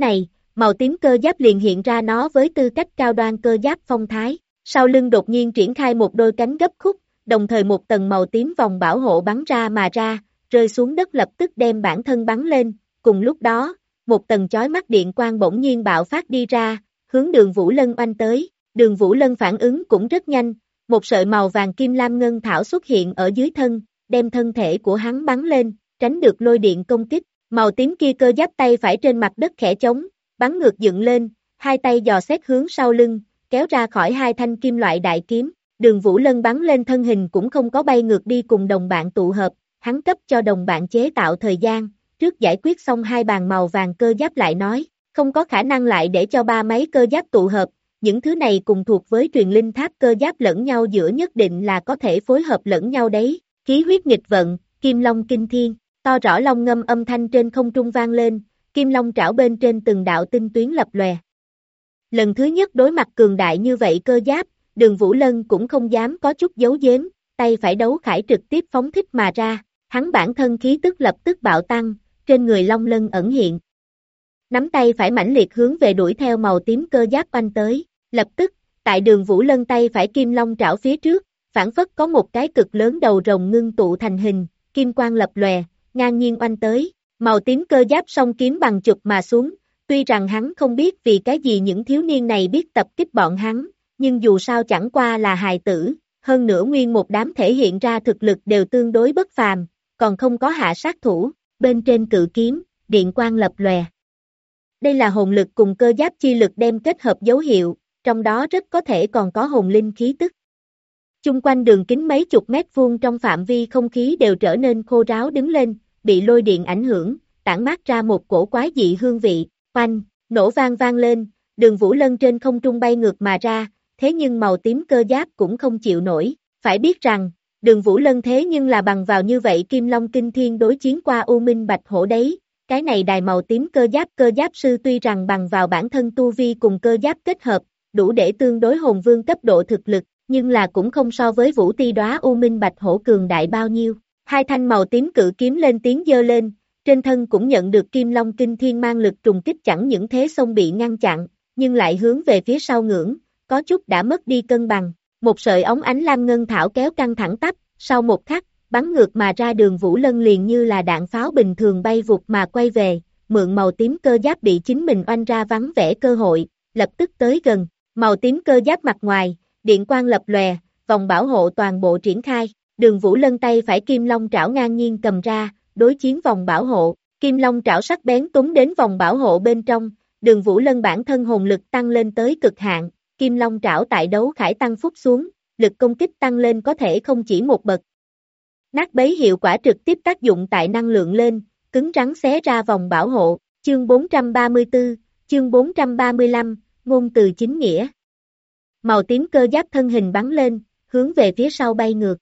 màu tím cơ giáp liền hiện ra nó với tư cách cao đoan cơ giáp phong thái. Sau lưng đột nhiên triển khai một đôi cánh gấp khúc, đồng thời một tầng màu tím vòng bảo hộ bắn ra mà ra, rơi xuống đất lập tức đem bản thân bắn lên. Cùng lúc đó, một tầng chói mắt điện quang bỗng nhiên bạo phát đi ra, hướng Đường Vũ Lân oanh tới. Đường Vũ Lân phản ứng cũng rất nhanh, một sợi màu vàng kim lam ngân thảo xuất hiện ở dưới thân, đem thân thể của hắn bắn lên, tránh được lôi điện công kích. Màu tím kia cơ giáp tay phải trên mặt đất khẽ chống, bắn ngược dựng lên, hai tay dò xét hướng sau lưng, kéo ra khỏi hai thanh kim loại đại kiếm. Đường Vũ Lân bắn lên thân hình cũng không có bay ngược đi cùng đồng bạn tụ hợp, hắn cấp cho đồng bạn chế tạo thời gian, trước giải quyết xong hai bàn màu vàng cơ giáp lại nói, không có khả năng lại để cho ba máy cơ giáp tụ hợp, những thứ này cùng thuộc với truyền linh tháp cơ giáp lẫn nhau giữa nhất định là có thể phối hợp lẫn nhau đấy. Khí huyết nghịch vận, Kim Long kinh thiên, to rõ long ngâm âm thanh trên không trung vang lên, kim long trảo bên trên từng đạo tinh tuyến lập lòe. Lần thứ nhất đối mặt cường đại như vậy cơ giáp, Đường Vũ Lân cũng không dám có chút giấu giếm, tay phải đấu khải trực tiếp phóng thích mà ra, hắn bản thân khí tức lập tức bạo tăng, trên người long lân ẩn hiện. Nắm tay phải mãnh liệt hướng về đuổi theo màu tím cơ giáp oanh tới, lập tức, tại Đường Vũ Lân tay phải kim long trảo phía trước, phản phất có một cái cực lớn đầu rồng ngưng tụ thành hình, kim quang lập lòe, ngang nhiên oanh tới, màu tím cơ giáp song kiếm bằng chụp mà xuống, tuy rằng hắn không biết vì cái gì những thiếu niên này biết tập kích bọn hắn, nhưng dù sao chẳng qua là hài tử, hơn nữa nguyên một đám thể hiện ra thực lực đều tương đối bất phàm, còn không có hạ sát thủ, bên trên cự kiếm, điện quang lập lòe. Đây là hồn lực cùng cơ giáp chi lực đem kết hợp dấu hiệu, trong đó rất có thể còn có hồn linh khí tức. Chung quanh đường kính mấy chục mét vuông trong phạm vi không khí đều trở nên khô ráo đứng lên, bị lôi điện ảnh hưởng, tản mát ra một cổ quái dị hương vị, oanh, nổ vang vang lên, Đường Vũ Lân trên không trung bay ngược mà ra, thế nhưng màu tím cơ giáp cũng không chịu nổi, phải biết rằng, Đường Vũ Lân thế nhưng là bằng vào như vậy Kim Long Kinh Thiên đối chiến qua U Minh Bạch Hổ đấy, cái này đài màu tím cơ giáp sư tuy rằng bằng vào bản thân tu vi cùng cơ giáp kết hợp, đủ để tương đối hồn vương cấp độ thực lực, nhưng là cũng không so với Vũ Ti Đóa U Minh Bạch Hổ cường đại bao nhiêu. Hai thanh màu tím cự kiếm lên tiếng giơ lên, trên thân cũng nhận được Kim Long Kinh Thiên mang lực trùng kích, chẳng những thế sông bị ngăn chặn, nhưng lại hướng về phía sau ngưỡng, có chút đã mất đi cân bằng. Một sợi ống ánh lam ngân thảo kéo căng thẳng tắp, sau một khắc, bắn ngược mà ra Đường Vũ Lân liền như là đạn pháo bình thường bay vụt mà quay về, mượn màu tím cơ giáp bị chính mình oanh ra vắng vẻ cơ hội, lập tức tới gần, màu tím cơ giáp mặt ngoài, điện quang lập lòe, vòng bảo hộ toàn bộ triển khai, Đường Vũ Lân tay phải kim long trảo ngang nhiên cầm ra, đối chiến vòng bảo hộ, kim long trảo sắc bén túng đến vòng bảo hộ bên trong, Đường Vũ Lân bản thân hồn lực tăng lên tới cực hạn, kim long trảo tại đấu khải tăng phúc xuống, lực công kích tăng lên có thể không chỉ một bậc. Nát bấy hiệu quả trực tiếp tác dụng tại năng lượng lên, cứng rắn xé ra vòng bảo hộ, chương 434, chương 435, ngôn từ chính nghĩa. Màu tím cơ giáp thân hình bắn lên, hướng về phía sau bay ngược.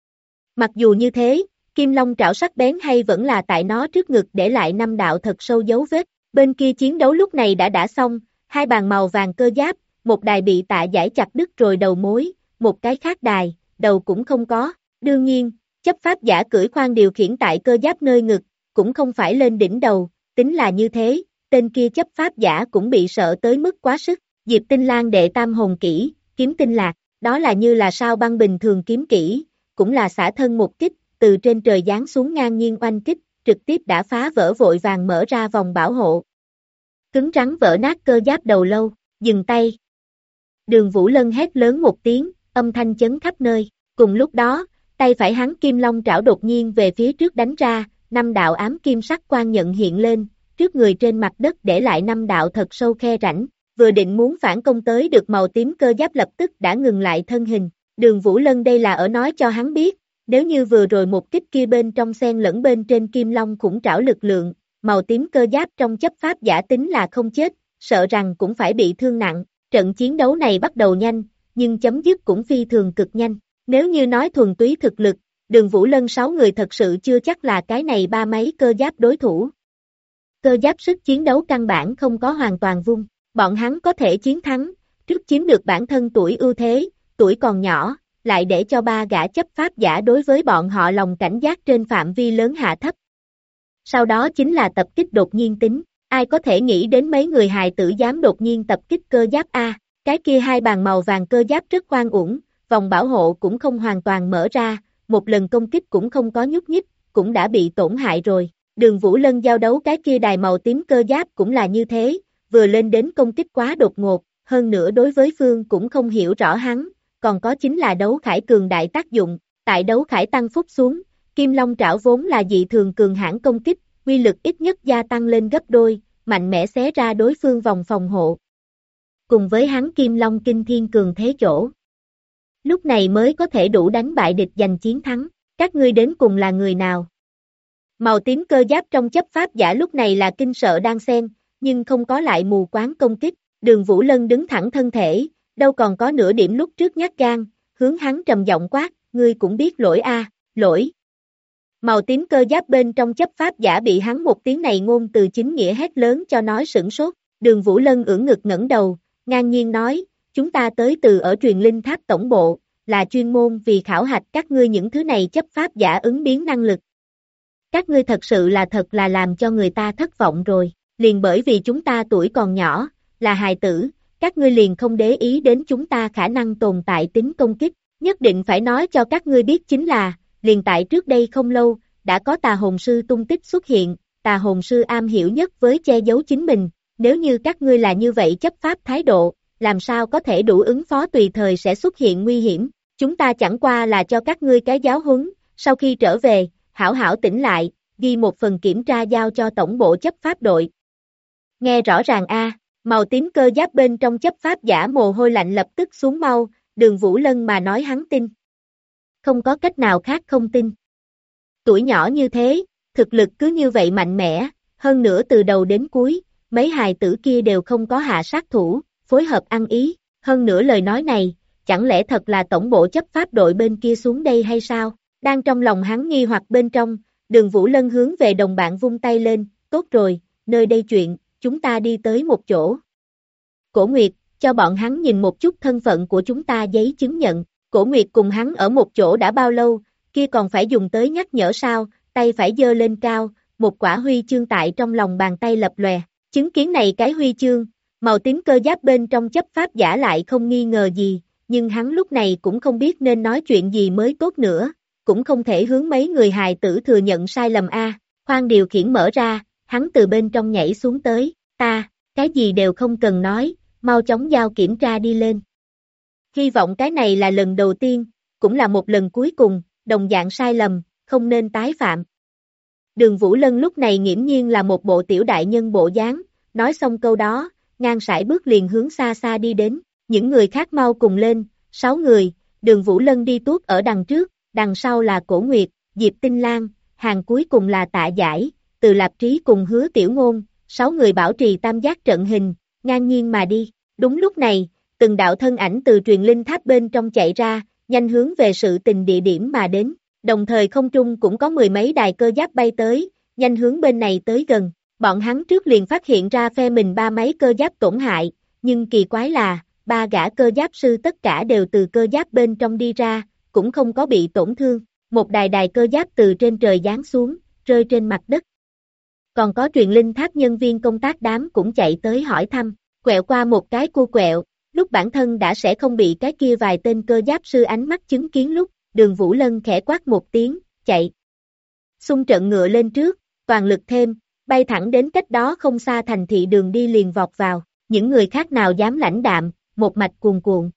Mặc dù như thế, kim long trảo sắc bén hay vẫn là tại nó trước ngực để lại 5 đạo thật sâu dấu vết, bên kia chiến đấu lúc này đã xong, hai bàn màu vàng cơ giáp, một đài bị Tạ Giải chặt đứt rồi đầu mối, một cái khác đài, đầu cũng không có, đương nhiên, chấp pháp giả cưỡi khoang điều khiển tại cơ giáp nơi ngực, cũng không phải lên đỉnh đầu, tính là như thế, tên kia chấp pháp giả cũng bị sợ tới mức quá sức, Diệp Tinh Lan đệ tam hồn kỹ, kiếm tinh lạc, đó là như là sao băng bình thường kiếm kỹ, cũng là xả thân một kích, từ trên trời giáng xuống ngang nhiên oanh kích, trực tiếp đã phá vỡ vội vàng mở ra vòng bảo hộ. Cứng rắn vỡ nát cơ giáp đầu lâu, dừng tay. Đường Vũ Lân hét lớn một tiếng, âm thanh chấn khắp nơi, cùng lúc đó, tay phải hắn kim long trảo đột nhiên về phía trước đánh ra, 5 đạo ám kim sắc quang nhận hiện lên, trước người trên mặt đất để lại 5 đạo thật sâu khe rãnh, vừa định muốn phản công tới được màu tím cơ giáp lập tức đã ngừng lại thân hình, Đường Vũ Lân đây là ở nói cho hắn biết, nếu như vừa rồi một kích kia bên trong xen lẫn bên trên kim long khủng trảo lực lượng, màu tím cơ giáp trong chấp pháp giả tính là không chết, sợ rằng cũng phải bị thương nặng, trận chiến đấu này bắt đầu nhanh, nhưng chấm dứt cũng phi thường cực nhanh. Nếu như nói thuần túy thực lực, Đường Vũ Lân 6 người thật sự chưa chắc là cái này 3 máy cơ giáp đối thủ. Cơ giáp sức chiến đấu căn bản không có hoàn toàn vung, bọn hắn có thể chiến thắng, trước chiếm được bản thân tuổi ưu thế, tuổi còn nhỏ, lại để cho 3 gã chấp pháp giả đối với bọn họ lòng cảnh giác trên phạm vi lớn hạ thấp. Sau đó chính là tập kích đột nhiên tính, Ai có thể nghĩ đến mấy người hài tử dám đột nhiên tập kích cơ giáp a? Cái kia hai bàn màu vàng cơ giáp rất oan uổng, vòng bảo hộ cũng không hoàn toàn mở ra, một lần công kích cũng không có nhúc nhích, cũng đã bị tổn hại rồi. Đường Vũ Lân giao đấu cái kia đài màu tím cơ giáp cũng là như thế, vừa lên đến công kích quá đột ngột, hơn nữa đối với phương cũng không hiểu rõ hắn, còn có chính là đấu khải cường đại tác dụng, tại đấu khải tăng phúc xuống, Kim Long trảo vốn là dị thường cường hãn công kích, uy lực ít nhất gia tăng lên gấp đôi, mạnh mẽ xé ra đối phương vòng phòng hộ. Cùng với hắn Kim Long kinh thiên cường thế chỗ. Lúc này mới có thể đủ đánh bại địch giành chiến thắng, các ngươi đến cùng là người nào? Màu tím cơ giáp trong chấp pháp giả lúc này là kinh sợ đang xen, nhưng không có lại mù quáng công kích, Đường Vũ Lân đứng thẳng thân thể, đâu còn có nửa điểm lúc trước nhát gan, hướng hắn trầm giọng quát, ngươi cũng biết lỗi a, lỗi. Màu tím cơ giáp bên trong chấp pháp giả bị hắn một tiếng này ngôn từ chính nghĩa hét lớn cho nói sửng sốt, Đường Vũ Lân ưỡn ngực ngẩng đầu, ngang nhiên nói, chúng ta tới từ ở truyền linh tháp tổng bộ, là chuyên môn vì khảo hạch các ngươi những thứ này chấp pháp giả ứng biến năng lực. Các ngươi thật sự là thật là làm cho người ta thất vọng rồi, liền bởi vì chúng ta tuổi còn nhỏ, là hài tử, các ngươi liền không để ý đến chúng ta khả năng tồn tại tính công kích, nhất định phải nói cho các ngươi biết chính là, liền tại trước đây không lâu, đã có tà hồn sư tung tích xuất hiện, tà hồn sư am hiểu nhất với che giấu chính mình, nếu như các ngươi là như vậy chấp pháp thái độ, làm sao có thể đủ ứng phó tùy thời sẽ xuất hiện nguy hiểm, chúng ta chẳng qua là cho các ngươi cái giáo huấn, sau khi trở về, hảo hảo tỉnh lại, ghi một phần kiểm tra giao cho tổng bộ chấp pháp đội. Nghe rõ ràng a, màu tím cơ giáp bên trong chấp pháp giả mồ hôi lạnh lập tức xuống mau, Đường Vũ Lân mà nói hắn tin. Không có cách nào khác không tin. Tuổi nhỏ như thế, thực lực cứ như vậy mạnh mẽ, hơn nữa từ đầu đến cuối, mấy hài tử kia đều không có hạ sát thủ, phối hợp ăn ý, hơn nữa lời nói này, chẳng lẽ thật là tổng bộ chấp pháp đội bên kia xuống đây hay sao? Đang trong lòng hắn nghi hoặc bên trong, Đường Vũ Lân hướng về đồng bạn vung tay lên, tốt rồi, nơi đây chuyện, chúng ta đi tới một chỗ. Cổ Nguyệt, cho bọn hắn nhìn một chút thân phận của chúng ta giấy chứng nhận, Cổ Nguyệt cùng hắn ở một chỗ đã bao lâu, kia còn phải dùng tới nhắc nhở sao, tay phải giơ lên cao, một quả huy chương tại trong lòng bàn tay lập lòe, chứng kiến này cái huy chương, màu tím cơ giáp bên trong chấp pháp giả lại không nghi ngờ gì, nhưng hắn lúc này cũng không biết nên nói chuyện gì mới tốt nữa, cũng không thể hướng mấy người hài tử thừa nhận sai lầm a. Khoang điều khiển mở ra, hắn từ bên trong nhảy xuống tới, cái gì đều không cần nói, mau chóng giao kiểm tra đi lên. Hy vọng cái này là lần đầu tiên, cũng là một lần cuối cùng, đồng dạng sai lầm, không nên tái phạm. Đường Vũ Lân lúc này nghiễm nhiên là một bộ tiểu đại nhân bộ dáng, nói xong câu đó, ngang sải bước liền hướng xa xa đi đến, những người khác mau cùng lên, 6 người, Đường Vũ Lân đi tuốt ở đằng trước, đằng sau là Cổ Nguyệt, Diệp Tinh Lan, hàng cuối cùng là Tạ Giải, Từ Lạp Trí cùng Hứa Tiểu Ngôn, 6 người bảo trì tam giác trận hình, ngang nhiên mà đi. Đúng lúc này, từng đạo thân ảnh từ truyền linh tháp bên trong chạy ra, nhanh hướng về sự tình địa điểm mà đến, đồng thời không trung cũng có mười mấy đài cơ giáp bay tới, nhanh hướng bên này tới gần, bọn hắn trước liền phát hiện ra phe mình 3 máy cơ giáp tổn hại, nhưng kỳ quái là, 3 gã cơ giáp sư tất cả đều từ cơ giáp bên trong đi ra, cũng không có bị tổn thương, một đài cơ giáp từ trên trời giáng xuống, rơi trên mặt đất. Còn có truyền linh tháp nhân viên công tác đám cũng chạy tới hỏi thăm, quẹo qua một cái cua quẹo, lúc bản thân đã sẽ không bị cái kia vài tên cơ giáp sư ánh mắt chứng kiến lúc, Đường Vũ Lân khẽ quát một tiếng, chạy. Xung trận ngựa lên trước, toàn lực thêm, bay thẳng đến cách đó không xa thành thị đường đi liền vọt vào, những người khác nào dám lãnh đạm, một mạch cuồn cuộn.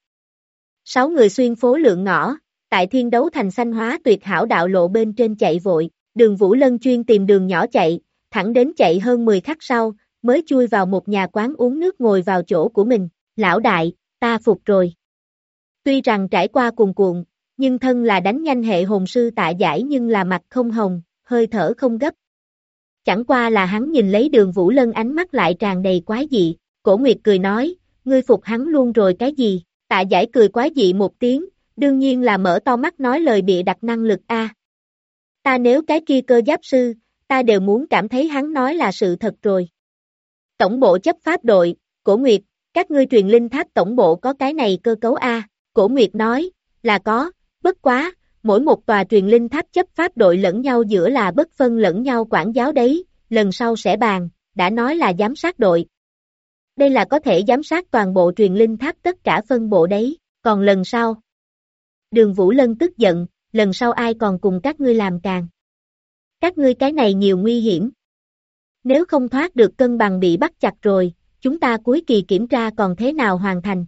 6 người xuyên phố lượng ngõ, tại Thiên Đấu Thành xanh hóa tuyệt hảo đạo lộ bên trên chạy vội, Đường Vũ Lân chuyên tìm đường nhỏ chạy, thẳng đến chạy hơn 10 khắc sau, mới chui vào một nhà quán uống nước ngồi vào chỗ của mình, lão đại, ta phục rồi. Tuy rằng trải qua cuồn cuộn, nhưng thân là đánh nhanh hệ hồn sư Tạ Giải nhưng là mặt không hồng, hơi thở không gấp. Chẳng qua là hắn nhìn lấy Đường Vũ Lân ánh mắt lại tràn đầy quái dị, Cổ Nguyệt cười nói, ngươi phục hắn luôn rồi cái gì, Tạ Giải cười quái dị một tiếng, đương nhiên là mở to mắt nói lời bịa đặt năng lực a. Ta nếu cái kia cơ giáp sư, ta đều muốn cảm thấy hắn nói là sự thật rồi. Tổng bộ chấp pháp đội, Cổ Nguyệt, các ngươi truyền linh tháp tổng bộ có cái này cơ cấu a? Cổ Nguyệt nói, là có, bất quá, mỗi một tòa truyền linh tháp chấp pháp đội lẫn nhau giữa là bất phân lẫn nhau quản giáo đấy, lần sau sẽ bàn, đã nói là giám sát đội. Đây là có thể giám sát toàn bộ truyền linh tháp tất cả phân bộ đấy, còn lần sau. Đường Vũ Lân tức giận, lần sau ai còn cùng các ngươi làm càng. Các ngươi cái này nhiều nguy hiểm. Nếu không thoát được cân bằng bị bắt chặt rồi, chúng ta cuối kỳ kiểm tra còn thế nào hoàn thành.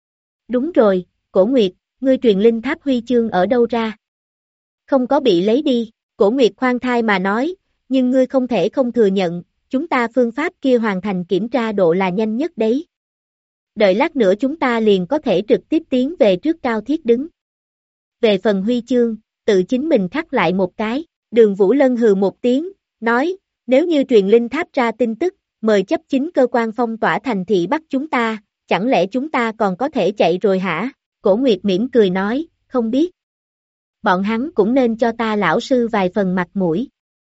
Đúng rồi, Cổ Nguyệt, ngươi truyền linh tháp huy chương ở đâu ra? Không có bị lấy đi, Cổ Nguyệt khoan thai mà nói, nhưng ngươi không thể không thừa nhận, chúng ta phương pháp kia hoàn thành kiểm tra độ là nhanh nhất đấy. Đợi lát nữa chúng ta liền có thể trực tiếp tiến về trước cao thiết đứng. Về phần huy chương, tự chính mình khắc lại một cái, Đường Vũ Lân hừ một tiếng, nói, nếu như truyền linh tháp ra tin tức, mời chấp chính cơ quan phong tỏa thành thị bắt chúng ta, chẳng lẽ chúng ta còn có thể chạy rồi hả? Cổ Nguyệt mỉm cười nói, không biết. Bọn hắn cũng nên cho ta lão sư vài phần mặt mũi.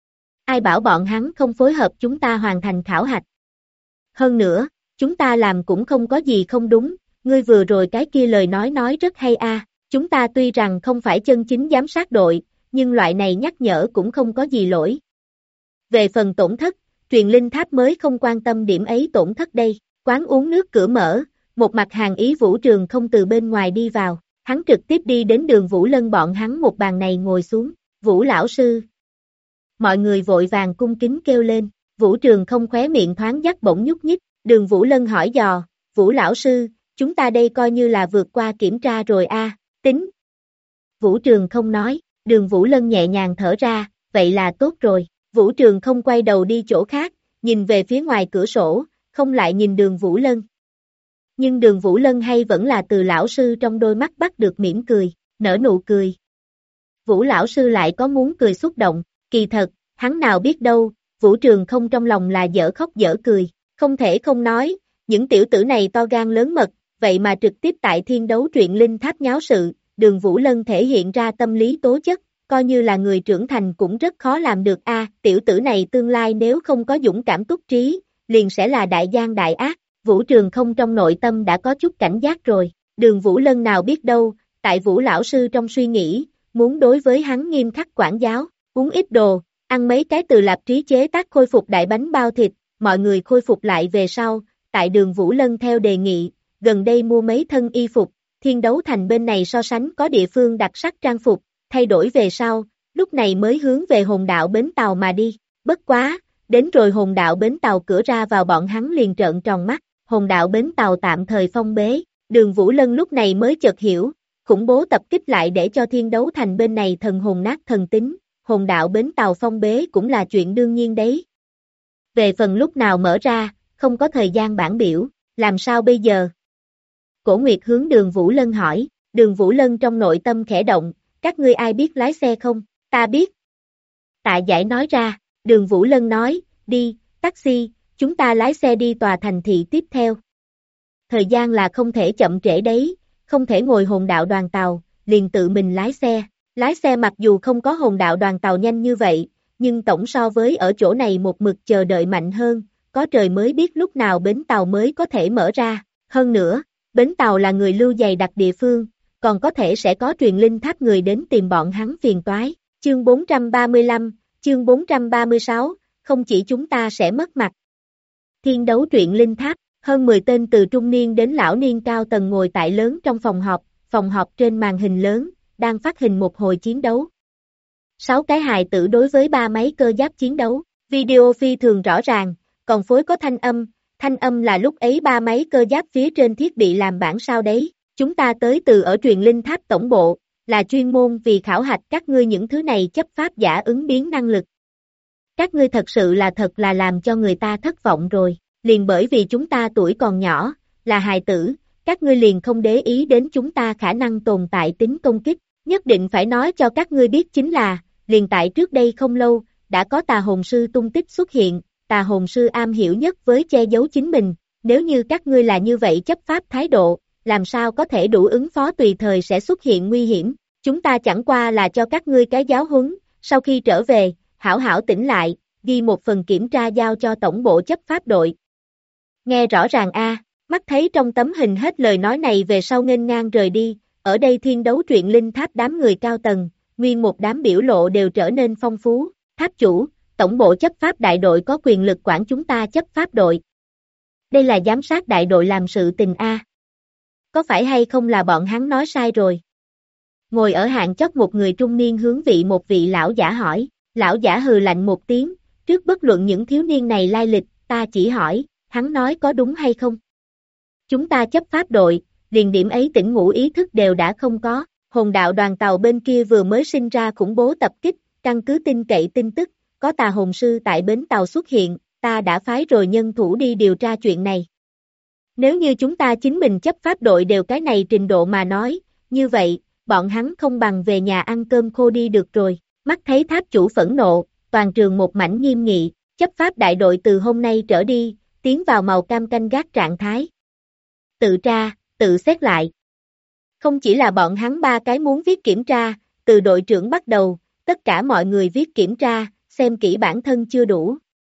Ai bảo bọn hắn không phối hợp chúng ta hoàn thành khảo hạch. Hơn nữa, chúng ta làm cũng không có gì không đúng, ngươi vừa rồi cái kia lời nói rất hay a. Chúng ta tuy rằng không phải chân chính giám sát đội, nhưng loại này nhắc nhở cũng không có gì lỗi. Về phần tổn thất, truyền linh tháp mới không quan tâm điểm ấy tổn thất đây. Quán uống nước cửa mở, một mặt hàng ý Vũ Trường không từ bên ngoài đi vào, hắn trực tiếp đi đến Đường Vũ Lân bọn hắn một bàn này ngồi xuống, Vũ lão sư. Mọi người vội vàng cung kính kêu lên, Vũ Trường không khóe miệng thoáng dắt bỗng nhúc nhích, Đường Vũ Lân hỏi dò, Vũ lão sư, chúng ta đây coi như là vượt qua kiểm tra rồi a, tính. Vũ Trường không nói, Đường Vũ Lân nhẹ nhàng thở ra, vậy là tốt rồi, Vũ Trường không quay đầu đi chỗ khác, nhìn về phía ngoài cửa sổ, không lại nhìn Đường Vũ Lân. Nhưng Đường Vũ Lân hay vẫn là từ lão sư trong đôi mắt bắt được mỉm cười, nở nụ cười. Vũ lão sư lại có muốn cười xúc động, kỳ thật, hắn nào biết đâu, Vũ Trường không trong lòng là dở khóc dở cười, không thể không nói, những tiểu tử này to gan lớn mật, vậy mà trực tiếp tại thiên đấu truyện linh tháp nháo sự, Đường Vũ Lân thể hiện ra tâm lý tố chất, coi như là người trưởng thành cũng rất khó làm được a. Tiểu tử này tương lai nếu không có dũng cảm túc trí, liền sẽ là đại gian đại ác. Vũ Trường không trong nội tâm đã có chút cảnh giác rồi, Đường Vũ Lân nào biết đâu, tại Vũ lão sư trong suy nghĩ, muốn đối với hắn nghiêm khắc quản giáo, uống ít đồ, ăn mấy cái từ lạp trí chế tác khôi phục đại bánh bao thịt, mọi người khôi phục lại về sau, tại Đường Vũ Lân theo đề nghị, gần đây mua mấy thân y phục, thiên đấu thành bên này so sánh có địa phương đặc sắc trang phục, thay đổi về sau, lúc này mới hướng về hồn đạo bến tàu mà đi, bất quá, đến rồi hồn đạo bến tàu cửa ra vào bọn hắn liền trợn tròn mắt, hồn đạo bến tàu tạm thời phong bế, Đường Vũ Lân lúc này mới chợt hiểu, khủng bố tập kích lại để cho thiên đấu thành bên này thần hồn nát thần tính, hồn đạo bến tàu phong bế cũng là chuyện đương nhiên đấy. Về phần lúc nào mở ra, không có thời gian bản biểu, làm sao bây giờ? Cổ Nguyệt hướng Đường Vũ Lân hỏi, Đường Vũ Lân trong nội tâm khẽ động, các ngươi ai biết lái xe không? Ta biết. Tạ Giải nói ra, Đường Vũ Lân nói, đi, taxi, chúng ta lái xe đi tòa thành thị tiếp theo. Thời gian là không thể chậm trễ đấy, không thể ngồi hồn đạo đoàn tàu, liền tự mình lái xe. Lái xe mặc dù không có hồn đạo đoàn tàu nhanh như vậy, nhưng tổng so với ở chỗ này một mực chờ đợi mạnh hơn, có trời mới biết lúc nào bến tàu mới có thể mở ra. Hơn nữa, bến tàu là người lưu dày đặc địa phương, còn có thể sẽ có truyền linh tháp người đến tìm bọn hắn phiền toái. Chương 435, chương 436, không chỉ chúng ta sẽ mất mặt. Thiên đấu truyện linh tháp, hơn 10 tên từ trung niên đến lão niên cao tầng ngồi tại lớn trong phòng họp trên màn hình lớn, đang phát hình một hồi chiến đấu. 6 cái hài tử đối với 3 máy cơ giáp chiến đấu, video phi thường rõ ràng, còn phối có thanh âm là lúc ấy 3 máy cơ giáp phía trên thiết bị làm bản sao đấy, chúng ta tới từ ở truyền linh tháp tổng bộ, là chuyên môn vì khảo hạch các ngươi những thứ này chấp pháp giả ứng biến năng lực. Các ngươi thật sự là làm cho người ta thất vọng rồi, liền bởi vì chúng ta tuổi còn nhỏ, là hài tử, các ngươi liền không để ý đến chúng ta khả năng tồn tại tính công kích, nhất định phải nói cho các ngươi biết chính là, liền tại trước đây không lâu, đã có tà hồn sư tung tích xuất hiện, tà hồn sư am hiểu nhất với che giấu chính mình, nếu như các ngươi là như vậy chấp pháp thái độ, làm sao có thể đủ ứng phó tùy thời sẽ xuất hiện nguy hiểm, chúng ta chẳng qua là cho các ngươi cái giáo huấn, sau khi trở về, hảo hảo tỉnh lại, ghi một phần kiểm tra giao cho tổng bộ chấp pháp đội. Nghe rõ ràng a, mắt thấy trong tấm hình hết lời nói này về sau nghênh ngang rời đi, ở đây thiên đấu truyện linh tháp đám người cao tầng, nguyên một đám biểu lộ đều trở nên phong phú, tháp chủ, tổng bộ chấp pháp đại đội có quyền lực quản chúng ta chấp pháp đội. Đây là giám sát đại đội làm sự tình a. Có phải hay không là bọn hắn nói sai rồi? Ngồi ở hạng chót một người trung niên hướng một vị lão giả hỏi, lão giả hừ lạnh một tiếng, trước bất luận những thiếu niên này lai lịch, ta chỉ hỏi, hắn nói có đúng hay không? Chúng ta chấp pháp đội, liền điểm ấy tỉnh ngủ ý thức đều đã không có, hồn đạo đoàn tàu bên kia vừa mới sinh ra khủng bố tập kích, căn cứ tin cậy tin tức, có tà hồn sư tại bến tàu xuất hiện, ta đã phái rồi nhân thủ đi điều tra chuyện này. Nếu như chúng ta chính mình chấp pháp đội đều cái này trình độ mà nói, như vậy, bọn hắn không bằng về nhà ăn cơm khô đi được rồi, mắt thấy tháp chủ phẫn nộ, toàn trường một mảnh nghiêm nghị, chấp pháp đại đội từ hôm nay trở đi, tiến vào màu cam canh gác trạng thái. Tự tra, tự xét lại. Không chỉ là bọn hắn ba cái muốn viết kiểm tra, từ đội trưởng bắt đầu, tất cả mọi người viết kiểm tra, xem kỹ bản thân chưa đủ.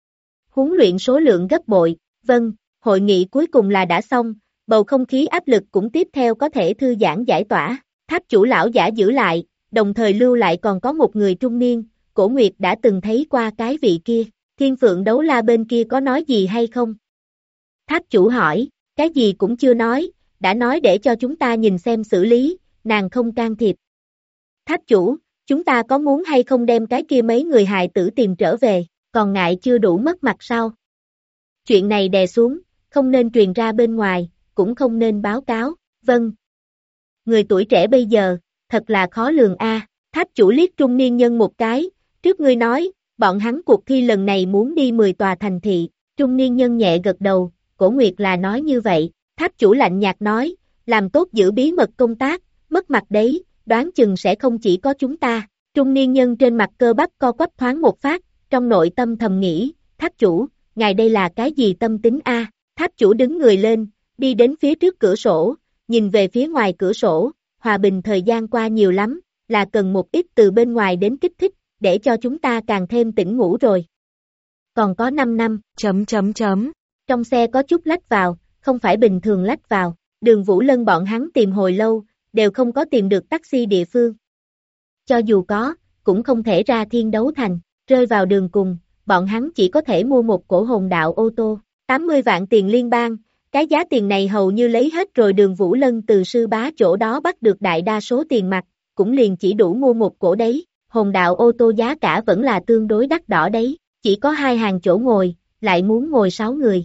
Huấn luyện số lượng gấp bội, vâng, hội nghị cuối cùng là đã xong, bầu không khí áp lực cũng tiếp theo có thể thư giãn giải tỏa, tháp chủ lão giả giữ lại, đồng thời lưu lại còn có một người trung niên, Cổ Nguyệt đã từng thấy qua cái vị kia, Thiên Phượng Đấu La bên kia có nói gì hay không? Tháp chủ hỏi, cái gì cũng chưa nói, đã nói để cho chúng ta nhìn xem xử lý, nàng không can thiệp. Tháp chủ, chúng ta có muốn hay không đem cái kia mấy người hài tử tìm trở về, còn ngại chưa đủ mất mặt sao? Chuyện này đè xuống, không nên truyền ra bên ngoài, cũng không nên báo cáo, vâng. Người tuổi trẻ bây giờ, thật là khó lường a. Tháp chủ liếc trung niên nhân một cái, trước ngươi nói, bọn hắn cuộc thi lần này muốn đi 10 tòa thành thị, trung niên nhân nhẹ gật đầu, Cổ Nguyệt là nói như vậy, tháp chủ lạnh nhạt nói, làm tốt giữ bí mật công tác, mất mặt đấy, đoán chừng sẽ không chỉ có chúng ta, trung niên nhân trên mặt cơ bắp co quắp thoáng một phát, trong nội tâm thầm nghĩ, tháp chủ, ngài đây là cái gì tâm tính a? Tháp chủ đứng người lên, đi đến phía trước cửa sổ, nhìn về phía ngoài cửa sổ, hòa bình thời gian qua nhiều lắm, là cần một ít từ bên ngoài đến kích thích, để cho chúng ta càng thêm tỉnh ngủ rồi. Còn có 5 năm, trong xe có chút lách vào, không phải bình thường lách vào, Đường Vũ Lân bọn hắn tìm hồi lâu, đều không có tìm được taxi địa phương. Cho dù có, cũng không thể ra Thiên Đấu Thành, rơi vào đường cùng, bọn hắn chỉ có thể mua một cổ hồn đạo ô tô, 80 vạn tiền liên bang, cái giá tiền này hầu như lấy hết rồi. Đường Vũ Lân từ sư bá chỗ đó bắt được đại đa số tiền mặt, cũng liền chỉ đủ mua một cổ đấy, hồn đạo ô tô giá cả vẫn là tương đối đắt đỏ đấy, chỉ có 2 hàng chỗ ngồi, lại muốn ngồi 6 người.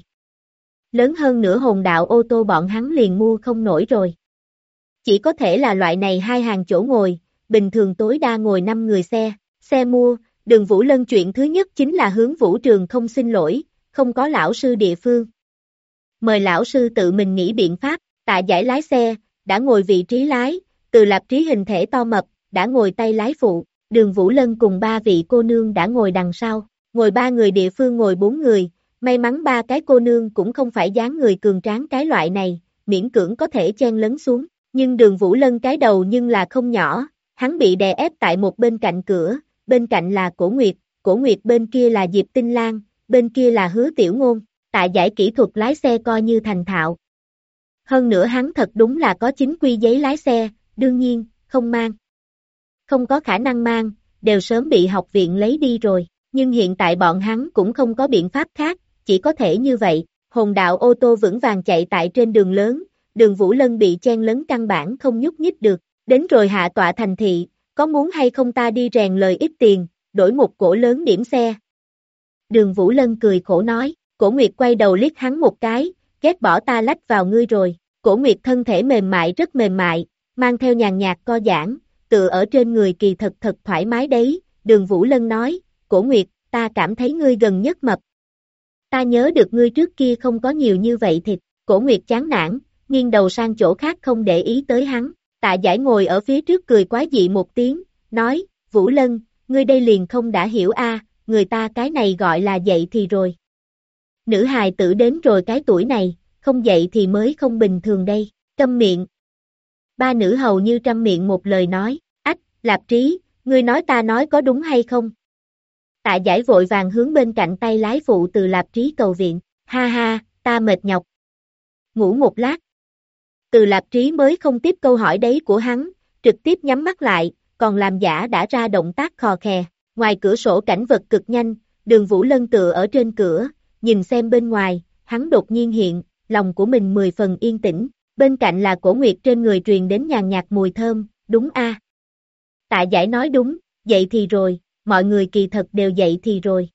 Lớn hơn nữa hồn đạo ô tô bọn hắn liền mua không nổi rồi. Chỉ có thể là loại này 2 hàng chỗ ngồi, bình thường tối đa ngồi 5 người xe mua. Đường Vũ Lân chuyện thứ nhất chính là hướng Vũ Trường không xin lỗi, không có lão sư địa phương. Mời lão sư tự mình nghĩ biện pháp, Tạ Giải lái xe, đã ngồi vị trí lái, Từ Lạp Trí hình thể to mập, đã ngồi tay lái phụ, Đường Vũ Lân cùng 3 vị cô nương đã ngồi đằng sau, ngồi 3 người địa phương ngồi 4 người, may mắn 3 cái cô nương cũng không phải dáng người cường tráng cái loại này, miễn cưỡng có thể chen lấn xuống, nhưng Đường Vũ Lân cái đầu nhưng là không nhỏ, hắn bị đè ép tại một bên cạnh cửa, bên cạnh là Cổ Nguyệt bên kia là Diệp Tinh Lan, bên kia là Hứa Tiểu Ngôn, Tạ Giải kỹ thuật lái xe coi như thành thạo. Hơn nữa hắn thật đúng là có chính quy giấy lái xe, đương nhiên, không mang. Không có khả năng mang, đều sớm bị học viện lấy đi rồi, nhưng hiện tại bọn hắn cũng không có biện pháp khác, chỉ có thể như vậy, hồn đạo ô tô vững vàng chạy tại trên đường lớn, Đường Vũ Lân bị chen lấn căn bản không nhúc nhích được, đến rồi hạ tọa thành thị, có muốn hay không ta đi rèn lời ít tiền, đổi một cổ lớn điểm xe. Đường Vũ Lân cười khổ nói, Cổ Nguyệt quay đầu liếc hắn một cái, ghét bỏ ta lách vào ngươi rồi, Cổ Nguyệt thân thể mềm mại rất mềm mại, mang theo nhàn nhạt co giãn, tựa ở trên người kỳ thật thoải mái đấy, Đường Vũ Lân nói, Cổ Nguyệt, ta cảm thấy ngươi gần nhất mập. Ta nhớ được ngươi trước kia không có nhiều như vậy thịt, Cổ Nguyệt chán nản, nghiêng đầu sang chỗ khác không để ý tới hắn, Tạ Giải ngồi ở phía trước cười quái dị một tiếng, nói, Vũ Lân, ngươi đây liền không đã hiểu a, người ta cái này gọi là dậy thì rồi. Nữ hài tử đến rồi cái tuổi này, không dậy thì mới không bình thường đây, câm miệng. 3 nữ hầu như trăm miệng một lời nói, ách, Lạp Trí, ngươi nói ta nói có đúng hay không? Tạ Giải vội vàng hướng bên cạnh tay lái phụ Từ Lạp Trí cầu viện, ha ha, ta mệt nhọc. Ngủ một lát. Từ Lạp Trí mới không tiếp câu hỏi đấy của hắn, trực tiếp nhắm mắt lại, còn làm giả đã ra động tác khò khè, ngoài cửa sổ cảnh vật cực nhanh, Đường Vũ Lân tựa ở trên cửa, nhìn xem bên ngoài, hắn đột nhiên hiện, lòng của mình 10 phần yên tĩnh, bên cạnh là Cổ Nguyệt trên người truyền đến nhàn nhạt mùi thơm, đúng a. Tạ Giải nói đúng, vậy thì rồi, mọi người kỳ thật đều vậy thì rồi.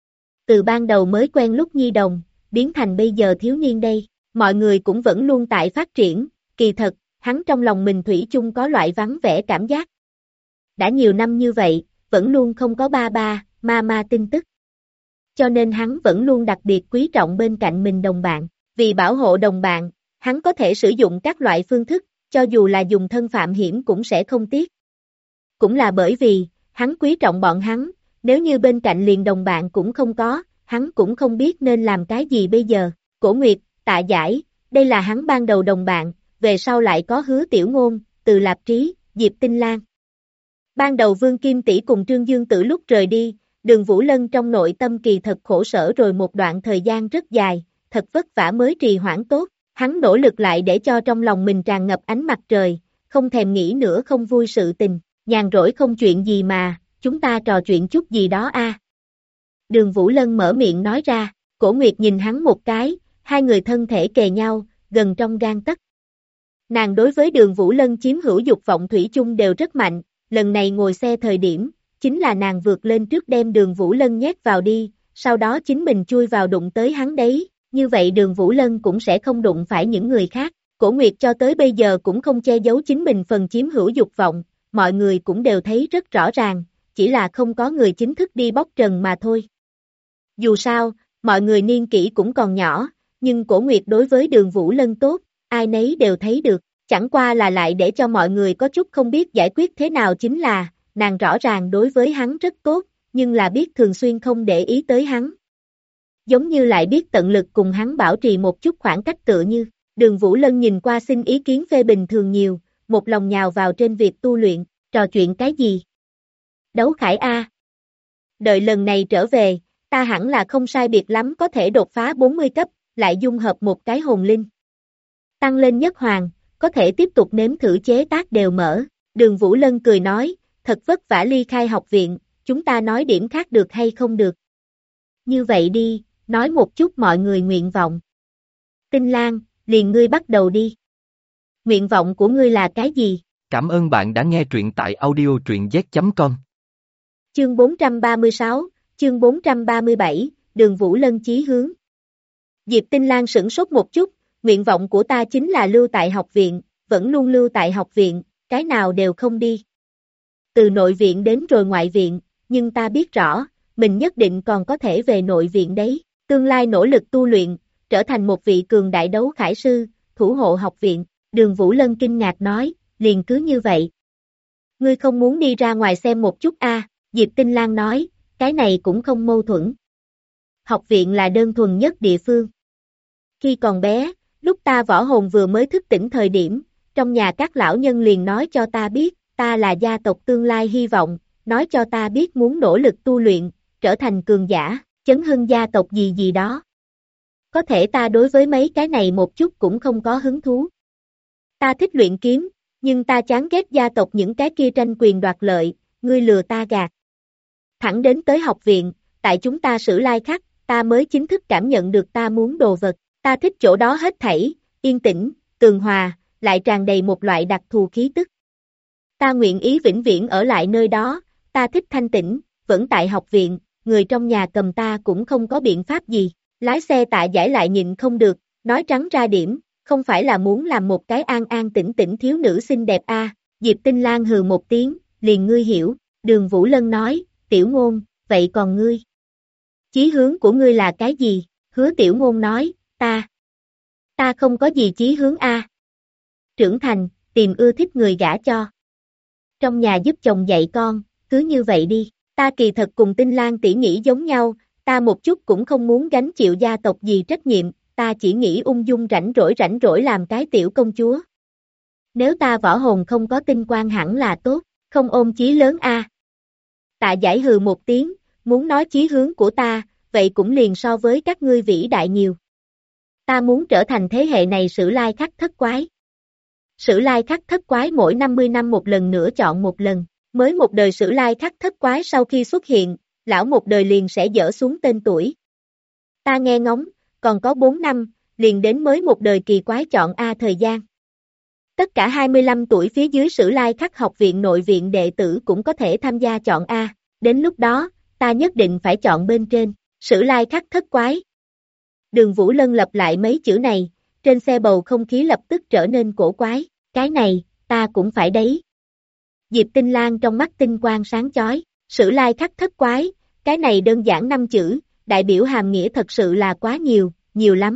Từ ban đầu mới quen lúc nhi đồng, biến thành bây giờ thiếu niên đây, mọi người cũng vẫn luôn tại phát triển, kỳ thật, hắn trong lòng mình thủy chung có loại vắng vẻ cảm giác. Đã nhiều năm như vậy, vẫn luôn không có ba, mama tin tức. Cho nên hắn vẫn luôn đặc biệt quý trọng bên cạnh mình đồng bạn, vì bảo hộ đồng bạn, hắn có thể sử dụng các loại phương thức, cho dù là dùng thân phạm hiểm cũng sẽ không tiếc. Cũng là bởi vì, hắn quý trọng bọn hắn, nếu như bên cạnh liền đồng bạn cũng không có, hắn cũng không biết nên làm cái gì bây giờ. Cổ Nguyệt, Tạ Giải, đây là hắn ban đầu đồng bạn, về sau lại có Hứa Tiểu Ngôn, Từ Lạp Trí, Diệp Tinh Lan. Ban đầu Vương Kim Tỷ cùng Trương Dương Tử lúc rời đi, Đường Vũ Lân trong nội tâm kỳ thật khổ sở rồi một đoạn thời gian rất dài, thật vất vả mới trì hoãn tốt, hắn nỗ lực lại để cho trong lòng mình tràn ngập ánh mặt trời, không thèm nghĩ nữa không vui sự tình, nhàn rỗi không chuyện gì mà, chúng ta trò chuyện chút gì đó a. Đường Vũ Lân mở miệng nói ra, Cổ Nguyệt nhìn hắn một cái, hai người thân thể kề nhau, gần trong gang tấc. Nàng đối với Đường Vũ Lân chiếm hữu dục vọng thủy chung đều rất mạnh, lần này ngồi xe thời điểm, chính là nàng vượt lên trước đem Đường Vũ Lân nhét vào đi, sau đó chính mình chui vào đụng tới hắn đấy, như vậy Đường Vũ Lân cũng sẽ không đụng phải những người khác. Cổ Nguyệt cho tới bây giờ cũng không che giấu chính mình phần chiếm hữu dục vọng, mọi người cũng đều thấy rất rõ ràng, chỉ là không có người chính thức đi bóc trần mà thôi. Dù sao, mọi người niên kỷ cũng còn nhỏ, nhưng Cổ Nguyệt đối với Đường Vũ Lân tốt, ai nấy đều thấy được, chẳng qua là lại để cho mọi người có chút không biết giải quyết thế nào chính là, nàng rõ ràng đối với hắn rất tốt, nhưng là biết thường xuyên không để ý tới hắn. Giống như lại biết tận lực cùng hắn bảo trì một chút khoảng cách tựa như, Đường Vũ Lân nhìn qua xin ý kiến phê bình thường nhiều, một lòng nhào vào trên việc tu luyện, trò chuyện cái gì? Đấu khải A. Đợi lần này trở về, ta hẳn là không sai biệt lắm có thể đột phá 40 cấp, lại dung hợp một cái hồn linh. Tăng lên nhất hoàng, có thể tiếp tục nếm thử chế tác đều mở. Đường Vũ Lân cười nói, thật vất vả ly khai học viện, chúng ta nói điểm khác được hay không được. Như vậy đi, nói một chút mọi người nguyện vọng. Tinh Lan, liền ngươi bắt đầu đi. Nguyện vọng của ngươi là cái gì? Cảm ơn bạn đã nghe truyện tại audio truyện z.com. Chương 436, chương 437, Đường Vũ Lân chí hướng. Diệp Tinh Lan sửng sốt một chút, nguyện vọng của ta chính là lưu tại học viện, vẫn luôn lưu tại học viện, cái nào đều không đi. Từ nội viện đến rồi ngoại viện, nhưng ta biết rõ, mình nhất định còn có thể về nội viện đấy, tương lai nỗ lực tu luyện, trở thành một vị cường đại đấu khải sư, thủ hộ học viện. Đường Vũ Lân kinh ngạc nói, liền cứ như vậy. Ngươi không muốn đi ra ngoài xem một chút a? Diệp Tinh Lan nói, cái này cũng không mâu thuẫn. Học viện là đơn thuần nhất địa phương. Khi còn bé, lúc ta võ hồn vừa mới thức tỉnh thời điểm, trong nhà các lão nhân liền nói cho ta biết, ta là gia tộc tương lai hy vọng, nói cho ta biết muốn nỗ lực tu luyện, trở thành cường giả, chấn hưng gia tộc gì gì đó. Có thể ta đối với mấy cái này một chút cũng không có hứng thú. Ta thích luyện kiếm, nhưng ta chán ghét gia tộc những cái kia tranh quyền đoạt lợi, ngươi lừa ta gạt. Thẳng đến tới học viện, tại chúng ta Sử Lai Khắc, ta mới chính thức cảm nhận được ta muốn đồ vật, ta thích chỗ đó hết thảy, yên tĩnh, tường hòa, lại tràn đầy một loại đặc thù khí tức. Ta nguyện ý vĩnh viễn ở lại nơi đó, ta thích thanh tĩnh, vẫn tại học viện, người trong nhà cầm ta cũng không có biện pháp gì, lái xe Tạ Giải lại nhịn không được, nói trắng ra điểm, không phải là muốn làm một cái an an tĩnh tĩnh thiếu nữ xinh đẹp a? Diệp Tinh Lan hừ một tiếng, liền ngươi hiểu, Đường Vũ Lân nói, Tiểu Ngôn, vậy còn ngươi? Chí hướng của ngươi là cái gì? Hứa Tiểu Ngôn nói, ta không có gì chí hướng a. Trưởng thành, tìm ưa thích người gả cho. Trong nhà giúp chồng dạy con, cứ như vậy đi, ta kỳ thật cùng Tinh Lan tỷ nghĩ giống nhau, ta một chút cũng không muốn gánh chịu gia tộc gì trách nhiệm, ta chỉ nghĩ ung dung rảnh rỗi làm cái tiểu công chúa. Nếu ta võ hồn không có tinh quang hẳn là tốt, không ôm chí lớn a. Tạ Giải hừ một tiếng, muốn nói chí hướng của ta, vậy cũng liền so với các ngươi vĩ đại nhiều. Ta muốn trở thành thế hệ này Sử Lai Khắc thất quái. Sử Lai Khắc thất quái mỗi 50 năm một lần nữa chọn một lần, mới một đời Sử Lai Khắc thất quái sau khi xuất hiện, lão một đời liền sẽ dỡ xuống tên tuổi. Ta nghe ngóng, còn có 4 năm, liền đến mới một đời kỳ quái chọn A thời gian. Tất cả 25 tuổi phía dưới Sử Lai Khắc học viện nội viện đệ tử cũng có thể tham gia chọn A, đến lúc đó, ta nhất định phải chọn bên trên, Sử Lai Khắc thất quái. Đường Vũ Lân lặp lại mấy chữ này, trên xe bầu không khí lập tức trở nên cổ quái, cái này, ta cũng phải đấy. Diệp Tinh Lan trong mắt tinh quang sáng chói, Sử Lai Khắc thất quái, cái này đơn giản 5 chữ, đại biểu hàm nghĩa thật sự là quá nhiều, nhiều lắm.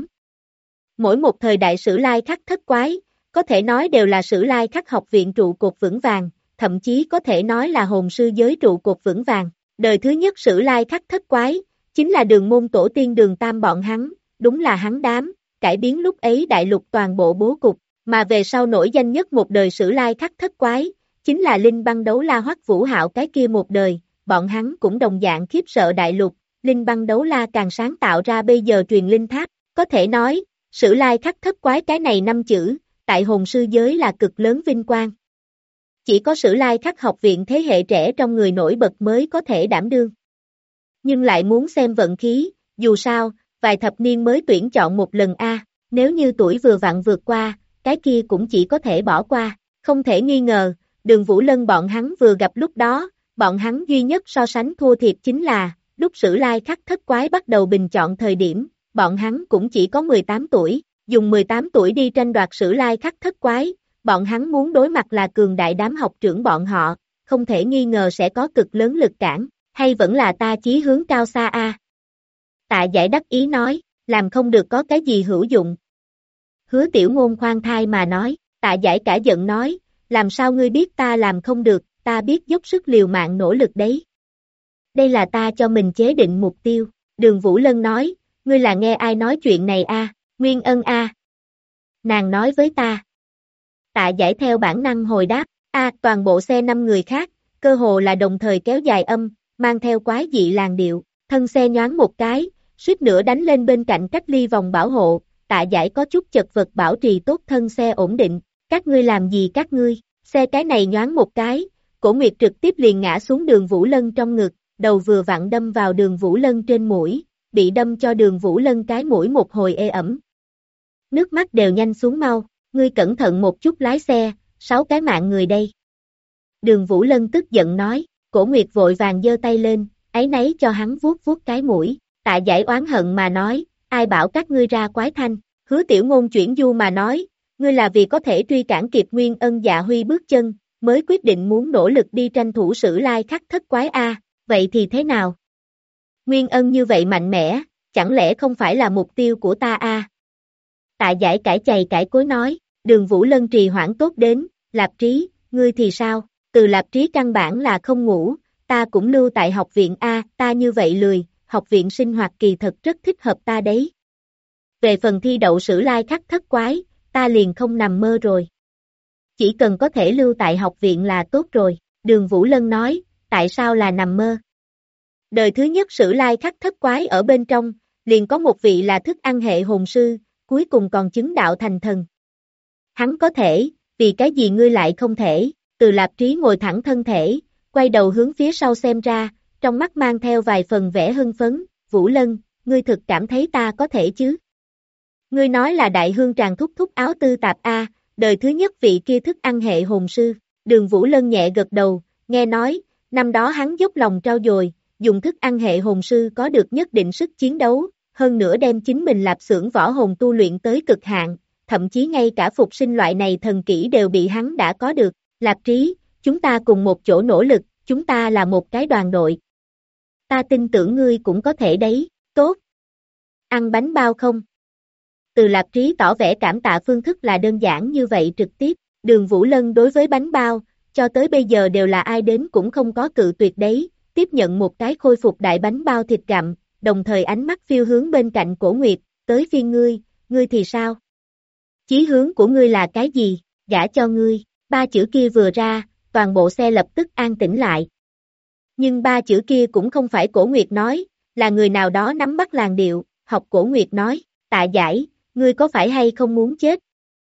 Mỗi một thời đại Sử Lai Khắc thất quái, có thể nói đều là Sử Lai Khắc học viện trụ cột vững vàng, thậm chí có thể nói là hồn sư giới trụ cột vững vàng. Đời thứ nhất Sử Lai Khắc thất quái, chính là Đường môn tổ tiên Đường Tam bọn hắn, đúng là hắn đám, cải biến lúc ấy đại lục toàn bộ bố cục, mà về sau nổi danh nhất một đời Sử Lai Khắc thất quái, chính là Linh Băng Đấu La Hoắc Vũ Hạo cái kia một đời, bọn hắn cũng đồng dạng khiếp sợ đại lục, Linh Băng Đấu La càng sáng tạo ra bây giờ truyền linh tháp, có thể nói, Sử Lai Khắc thất quái cái này 5 chữ, tại hồn sư giới là cực lớn vinh quang. Chỉ có Sử Lai Khắc học viện thế hệ trẻ trong người nổi bật mới có thể đảm đương. Nhưng lại muốn xem vận khí, dù sao, vài thập niên mới tuyển chọn một lần A, nếu như tuổi vừa vặn vượt qua, cái kia cũng chỉ có thể bỏ qua, không thể nghi ngờ, Đường Vũ Lân bọn hắn vừa gặp lúc đó, bọn hắn duy nhất so sánh thua thiệt chính là, lúc Sử Lai Khắc thất quái bắt đầu bình chọn thời điểm, bọn hắn cũng chỉ có 18 tuổi, dùng 18 tuổi đi tranh đoạt Sử Lai Khắc thất quái, bọn hắn muốn đối mặt là cường đại đám học trưởng bọn họ, không thể nghi ngờ sẽ có cực lớn lực cản, hay vẫn là ta chí hướng cao xa a. Tạ Giải đắc ý nói, làm không được có cái gì hữu dụng. Hứa Tiểu Ngôn khoan thai mà nói, Tạ Giải cả giận nói, làm sao ngươi biết ta làm không được, ta biết dốc sức liều mạng nỗ lực đấy. Đây là ta cho mình chế định mục tiêu, Đường Vũ Lân nói, ngươi là nghe ai nói chuyện này a? Nguyên Ân a. Nàng nói với ta. Tạ Giải theo bản năng hồi đáp, toàn bộ xe 5 người khác, cơ hồ là đồng thời kéo dài âm, mang theo quái dị làn điệu, thân xe nhoáng một cái, suýt nữa đánh lên bên cạnh cách ly vòng bảo hộ, Tạ Giải có chút chật vật bảo trì tốt thân xe ổn định, các ngươi làm gì các ngươi, xe cái này nhoáng một cái, Cổ Nguyệt trực tiếp liền ngã xuống Đường Vũ Lân trong ngực, đầu vừa vặn đâm vào Đường Vũ Lân trên mũi, bị đâm cho Đường Vũ Lân cái mũi một hồi ê ẩm. Nước mắt đều nhanh xuống mau, ngươi cẩn thận một chút lái xe, 6 cái mạng người đây. Đường Vũ Lân tức giận nói, Cổ Nguyệt vội vàng giơ tay lên, áy náy cho hắn vuốt vuốt cái mũi, Tạ Giải oán hận mà nói, ai bảo các ngươi ra quái thanh, Hứa Tiểu Ngôn chuyển du mà nói, ngươi là vì có thể truy cản kịp Nguyên Ân Dạ Huy bước chân, mới quyết định muốn nỗ lực đi tranh thủ Sử Lai Khắc thất quái a, vậy thì thế nào? Nguyên Ân như vậy mạnh mẽ, chẳng lẽ không phải là mục tiêu của ta a? Tạ Giải cãi chày cãi cối nói, Đường Vũ Lân trì hoãn tốt đến, Lạp Trí, ngươi thì sao? Từ Lạp Trí căn bản là không ngủ, ta cũng lưu tại học viện A, ta như vậy lười, học viện sinh hoạt kỳ thật rất thích hợp ta đấy. Về phần thi đậu Sử Lai Khắc thất quái, ta liền không nằm mơ rồi. Chỉ cần có thể lưu tại học viện là tốt rồi, Đường Vũ Lân nói, tại sao là nằm mơ? Đời thứ nhất Sử Lai Khắc thất quái ở bên trong, liền có một vị là thức ăn hệ hồn sư, cuối cùng còn chứng đạo thành thần. Hắn có thể, vì cái gì ngươi lại không thể? Từ Lạp Trí ngồi thẳng thân thể, quay đầu hướng phía sau xem ra, trong mắt mang theo vài phần vẻ hưng phấn, Vũ Lân, ngươi thực cảm thấy ta có thể chứ? Ngươi nói là đại hương tràng thúc thúc áo tư tạp A, đời thứ nhất vị kia thức ăn hệ hồn sư, Đường Vũ Lân nhẹ gật đầu, nghe nói, năm đó hắn dốc lòng trau dồi, dùng thức ăn hệ hồn sư có được nhất định sức chiến đấu, hơn nữa đem chính mình lạp xưởng võ hồn tu luyện tới cực hạn, thậm chí ngay cả phục sinh loại này thần kỹ đều bị hắn đã có được. Lạp Trí, chúng ta cùng một chỗ nỗ lực, chúng ta là một cái đoàn đội. Ta tin tưởng ngươi cũng có thể đấy, tốt. Ăn bánh bao không? Từ Lạp Trí tỏ vẻ cảm tạ phương thức là đơn giản như vậy trực tiếp, Đường Vũ Lân đối với bánh bao, cho tới bây giờ đều là ai đến cũng không có cự tuyệt đấy, tiếp nhận một cái khôi phục đại bánh bao thịt gặm, đồng thời ánh mắt phiêu hướng bên cạnh Cổ Nguyệt, tới phiên ngươi thì sao? Chí hướng của ngươi là cái gì? Gả cho ngươi. 3 chữ kia vừa ra, toàn bộ xe lập tức an tĩnh lại. Nhưng 3 chữ kia cũng không phải Cổ Nguyệt nói, là người nào đó nắm bắt làn điệu, học Cổ Nguyệt nói, Tạ Giải, ngươi có phải hay không muốn chết?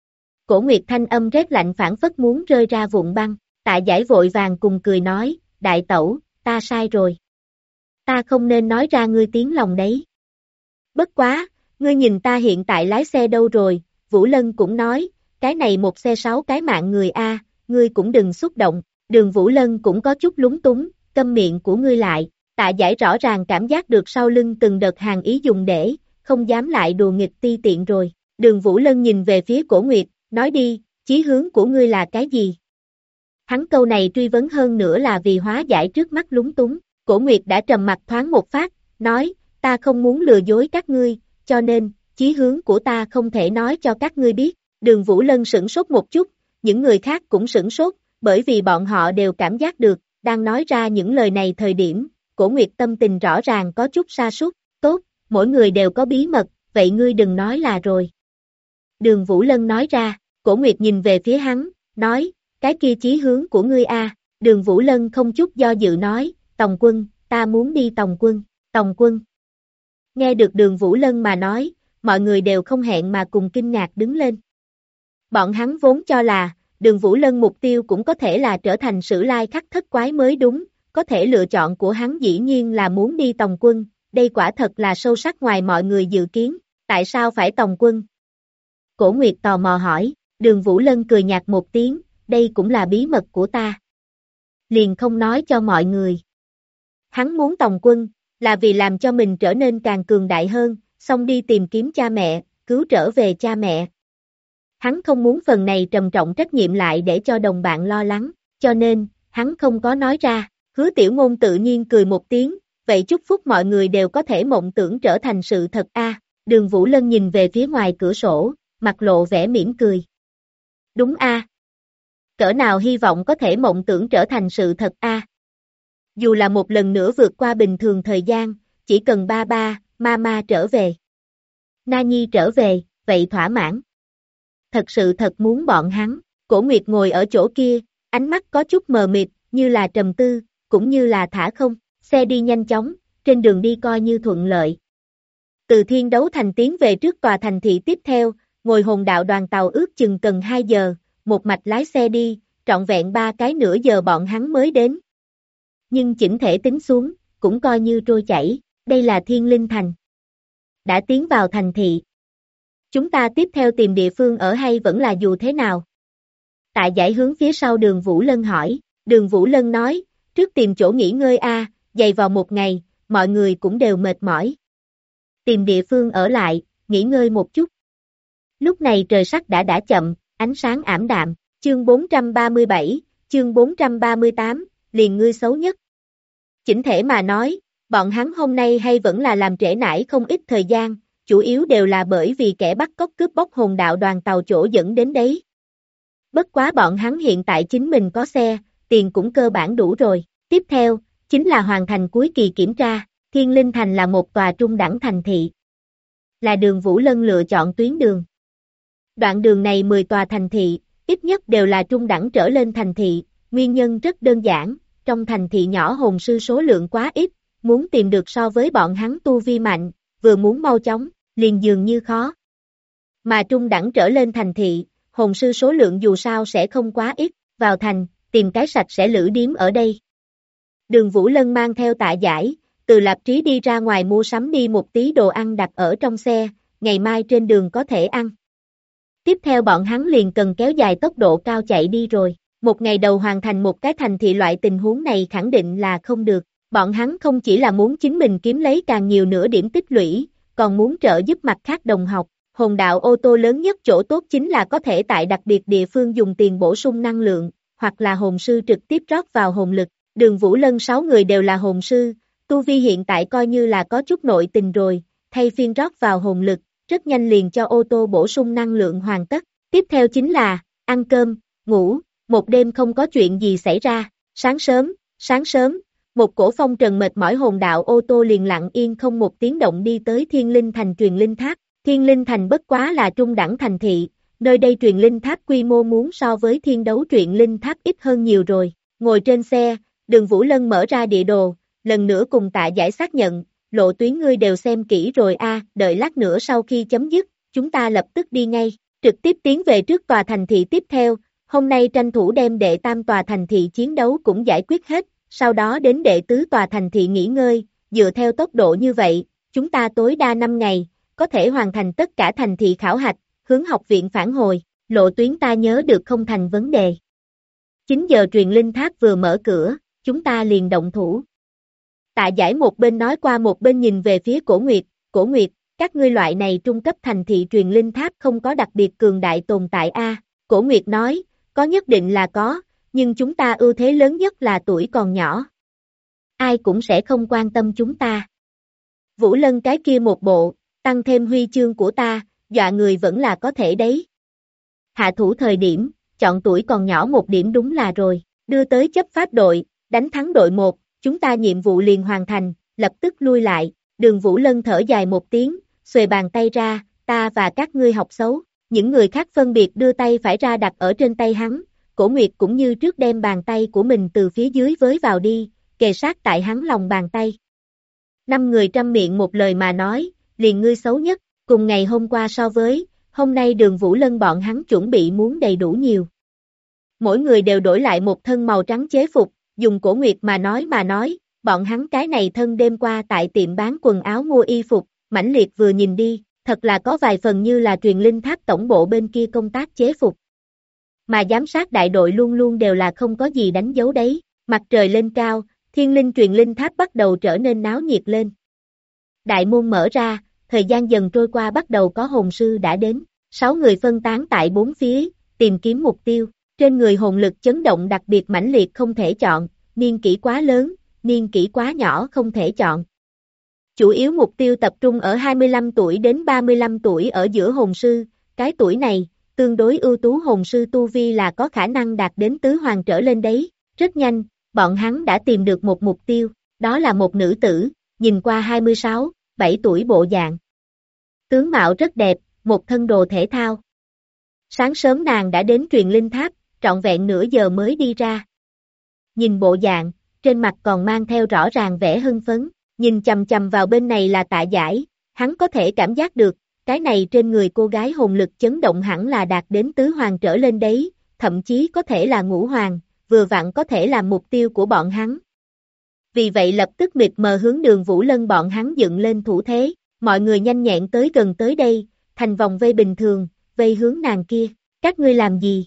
Cổ Nguyệt thanh âm rét lạnh phảng phất muốn rơi ra vụn băng, Tạ Giải vội vàng cùng cười nói, đại tẩu, ta sai rồi. Ta không nên nói ra ngươi tiếng lòng đấy. Bất quá, ngươi nhìn ta hiện tại lái xe đâu rồi, Vũ Lân cũng nói, cái này một xe 6 cái mạng người a, ngươi cũng đừng xúc động, Đường Vũ Lân cũng có chút lúng túng, câm miệng của ngươi lại, Tạ Giải rõ ràng cảm giác được sau lưng từng đợt hàng ý dùng để, không dám lại đùa nghịch ti tiện rồi, Đường Vũ Lân nhìn về phía Cổ Nguyệt, nói đi, chí hướng của ngươi là cái gì? Hắn câu này truy vấn hơn nữa là vì hóa giải trước mắt lúng túng, Cổ Nguyệt đã trầm mặt thoáng một phát, nói, ta không muốn lừa dối các ngươi, cho nên, chí hướng của ta không thể nói cho các ngươi biết, Đường Vũ Lân sửng sốt một chút, những người khác cũng sửng sốt, bởi vì bọn họ đều cảm giác được, đang nói ra những lời này thời điểm, Cổ Nguyệt tâm tình rõ ràng có chút sa sút, tốt, mỗi người đều có bí mật, vậy ngươi đừng nói là rồi. Đường Vũ Lân nói ra, Cổ Nguyệt nhìn về phía hắn, nói, cái kia chí hướng của ngươi a, Đường Vũ Lân không chút do dự nói, Tòng quân, ta muốn đi Tòng quân, Tòng quân. Nghe được Đường Vũ Lân mà nói, mọi người đều không hẹn mà cùng kinh ngạc đứng lên. Bọn hắn vốn cho là, Đường Vũ Lân mục tiêu cũng có thể là trở thành Sử Lai Khắc thất quái mới đúng, có thể lựa chọn của hắn dĩ nhiên là muốn đi Tòng quân, đây quả thật là sâu sắc ngoài mọi người dự kiến, tại sao phải Tòng quân? Cổ Nguyệt tò mò hỏi, Đường Vũ Lân cười nhạt một tiếng, đây cũng là bí mật của ta. Liền không nói cho mọi người. Hắn muốn Tòng quân, là vì làm cho mình trở nên càng cường đại hơn, xong đi tìm kiếm cha mẹ, cứu trở về cha mẹ. Hắn không muốn phần này trầm trọng trách nhiệm lại để cho đồng bạn lo lắng, cho nên, hắn không có nói ra, Hứa Tiểu Ngôn tự nhiên cười một tiếng, vậy chúc phúc mọi người đều có thể mộng tưởng trở thành sự thật a. Đường Vũ Lân nhìn về phía ngoài cửa sổ, mặt lộ vẻ mỉm cười. Đúng a. Cỡ nào hy vọng có thể mộng tưởng trở thành sự thật a. Dù là một lần nữa vượt qua bình thường thời gian, chỉ cần ba ba, mama trở về. Na Nhi trở về, vậy thỏa mãn. Thật sự thật muốn bọn hắn, Cổ Nguyệt ngồi ở chỗ kia, ánh mắt có chút mờ mịt, như là trầm tư, cũng như là thả không, xe đi nhanh chóng, trên đường đi coi như thuận lợi. Từ Thiên Đấu Thành tiến về trước tòa thành thị tiếp theo, ngồi hồn đạo đoàn tàu ước chừng cần 2 giờ, một mạch lái xe đi, trọn vẹn 3 cái nửa giờ bọn hắn mới đến. Nhưng chỉnh thể tính xuống, cũng coi như trôi chảy, đây là Thiên Linh Thành. Đã tiến vào thành thị. Chúng ta tiếp theo tìm địa phương ở hay vẫn là dù thế nào? Tạ Giải hướng phía sau Đường Vũ Lân hỏi, Đường Vũ Lân nói, trước tìm chỗ nghỉ ngơi a, dày vào một ngày, mọi người cũng đều mệt mỏi. Tìm địa phương ở lại, nghỉ ngơi một chút. Lúc này trời sắc đã chậm, ánh sáng ảm đạm, chương 437, chương 438, liền ngươi xấu nhất. Chỉnh thể mà nói, bọn hắn hôm nay hay vẫn là làm trễ nải không ít thời gian, chủ yếu đều là bởi vì kẻ bắt cóc cướp bóc hồn đạo đoàn tàu chỗ dẫn đến đấy. Bất quá bọn hắn hiện tại chính mình có xe, tiền cũng cơ bản đủ rồi. Tiếp theo, chính là hoàn thành cuối kỳ kiểm tra, Thiên Linh Thành là một tòa trung đẳng thành thị. Là Đường Vũ Lân lựa chọn tuyến đường. Đoạn đường này 10 tòa thành thị, ít nhất đều là trung đẳng trở lên thành thị, nguyên nhân rất đơn giản, trong thành thị nhỏ hồn sư số lượng quá ít, muốn tìm được so với bọn hắn tu vi mạnh, vừa muốn mau chóng, liền dường như khó. Mà trung đẳng trở lên thành thị, hồn sư số lượng dù sao sẽ không quá ít, vào thành, tìm cái sạch sẽ lữ điếm ở đây. Đường Vũ Lân mang theo Tạ Giải, từ Lạp Trí đi ra ngoài mua sắm đi một tí đồ ăn đặt ở trong xe, ngày mai trên đường có thể ăn. Tiếp theo bọn hắn liền cần kéo dài tốc độ cao chạy đi rồi, một ngày đầu hoàn thành một cái thành thị loại tình huống này khẳng định là không được, bọn hắn không chỉ là muốn chính mình kiếm lấy càng nhiều nữa điểm tích lũy, còn muốn trợ giúp mặt khác đồng học. Hồn đạo ô tô lớn nhất chỗ tốt chính là có thể tại đặc biệt địa phương dùng tiền bổ sung năng lượng, hoặc là hồn sư trực tiếp rót vào hồn lực. Đường Vũ Lân 6 người đều là hồn sư, tu vi hiện tại coi như là có chút nội tình rồi, thay phiên rót vào hồn lực, rất nhanh liền cho ô tô bổ sung năng lượng hoàn tất. Tiếp theo chính là, ăn cơm, ngủ, một đêm không có chuyện gì xảy ra, sáng sớm, một cổ phong trần mệt mỏi hồn đạo ô tô liền lặng yên không một tiếng động đi tới Thiên Linh Thành truyền linh tháp. Thiên Linh Thành bất quá là trung đẳng thành thị, nơi đây truyền linh tháp quy mô muốn so với Thiên Đấu truyền linh tháp ít hơn nhiều rồi. Ngồi trên xe, Đường Vũ Lân mở ra địa đồ, lần nữa cùng Tạ Giải xác nhận, lộ tuyến ngươi đều xem kỹ rồi a, đợi lát nữa sau khi chấm dứt, chúng ta lập tức đi ngay, trực tiếp tiến về trước tòa thành thị tiếp theo, hôm nay tranh thủ đem đệ tam tòa thành thị chiến đấu cũng giải quyết hết, sau đó đến đệ tứ tòa thành thị nghỉ ngơi, dựa theo tốc độ như vậy, chúng ta tối đa 5 ngày, có thể hoàn thành tất cả thành thị khảo hạch, hướng học viện phản hồi, lộ tuyến ta nhớ được không thành vấn đề. 9 giờ truyền linh tháp vừa mở cửa, chúng ta liền động thủ. Tạ Giải một bên nói qua một bên nhìn về phía Cổ Nguyệt, các ngươi loại này trung cấp thành thị truyền linh tháp không có đặc biệt cường đại tồn tại a. Cổ Nguyệt nói, có nhất định là có, nhưng chúng ta ưu thế lớn nhất là tuổi còn nhỏ. Ai cũng sẽ không quan tâm chúng ta. Vũ Lân cái kia một bộ, tăng thêm huy chương của ta, dọa người vẫn là có thể đấy. Hạ thủ thời điểm, chọn tuổi còn nhỏ một điểm đúng là rồi, đưa tới chấp pháp đội, đánh thắng đội 1, chúng ta nhiệm vụ liền hoàn thành, lập tức lui lại, Đường Vũ Lân thở dài một tiếng, xuề bàn tay ra, ta và các ngươi học xấu, những người khác phân biệt đưa tay phải ra đặt ở trên tay hắn, Cổ Nguyệt cũng như trước đem bàn tay của mình từ phía dưới với vào đi, kề sát tại hắn lòng bàn tay. 5 người trăm miệng một lời mà nói, liền ngươi xấu nhất, cùng ngày hôm qua so với, hôm nay Đường Vũ Lân bọn hắn chuẩn bị muốn đầy đủ nhiều. Mỗi người đều đổi lại một thân màu trắng chế phục, dùng Cổ Nguyệt mà nói, bọn hắn cái này thân đêm qua tại tiệm bán quần áo mua y phục, mãnh liệt vừa nhìn đi, thật là có vài phần như là truyền linh tháp tổng bộ bên kia công tác chế phục. Mà giám sát đại đội luôn luôn đều là không có gì đánh dấu đấy, mặt trời lên cao, thiên linh truyền linh tháp bắt đầu trở nên náo nhiệt lên. Đại môn mở ra, thời gian dần trôi qua bắt đầu có hồn sư đã đến, 6 người phân tán tại 4 phía, tìm kiếm mục tiêu, trên người hồn lực chấn động đặc biệt mãnh liệt không thể chọn, niên kỷ quá lớn, niên kỷ quá nhỏ không thể chọn. Chủ yếu mục tiêu tập trung ở 25 tuổi đến 35 tuổi ở giữa hồn sư, cái tuổi này, tương đối ưu tú hồn sư tu vi là có khả năng đạt đến tứ hoàng trở lên đấy, rất nhanh, bọn hắn đã tìm được một mục tiêu, đó là một nữ tử, nhìn qua 26, 7 tuổi bộ dạng. Tướng mạo rất đẹp, một thân đồ thể thao. Sáng sớm nàng đã đến truyền linh tháp, trọn vẹn nửa giờ mới đi ra. Nhìn bộ dạng, trên mặt còn mang theo rõ ràng vẻ hưng phấn, nhìn chầm chầm vào bên này là Tạ Giải, hắn có thể cảm giác được, cái này trên người cô gái hồn lực chấn động hẳn là đạt đến tứ hoàng trở lên đấy, thậm chí có thể là ngũ hoàng, vừa vặn có thể là mục tiêu của bọn hắn. Vì vậy lập tức mịt mờ hướng Đường Vũ Lân bọn hắn dựng lên thủ thế, mọi người nhanh nhẹn tới gần tới đây, thành vòng vây bình thường, vây hướng nàng kia, các ngươi làm gì?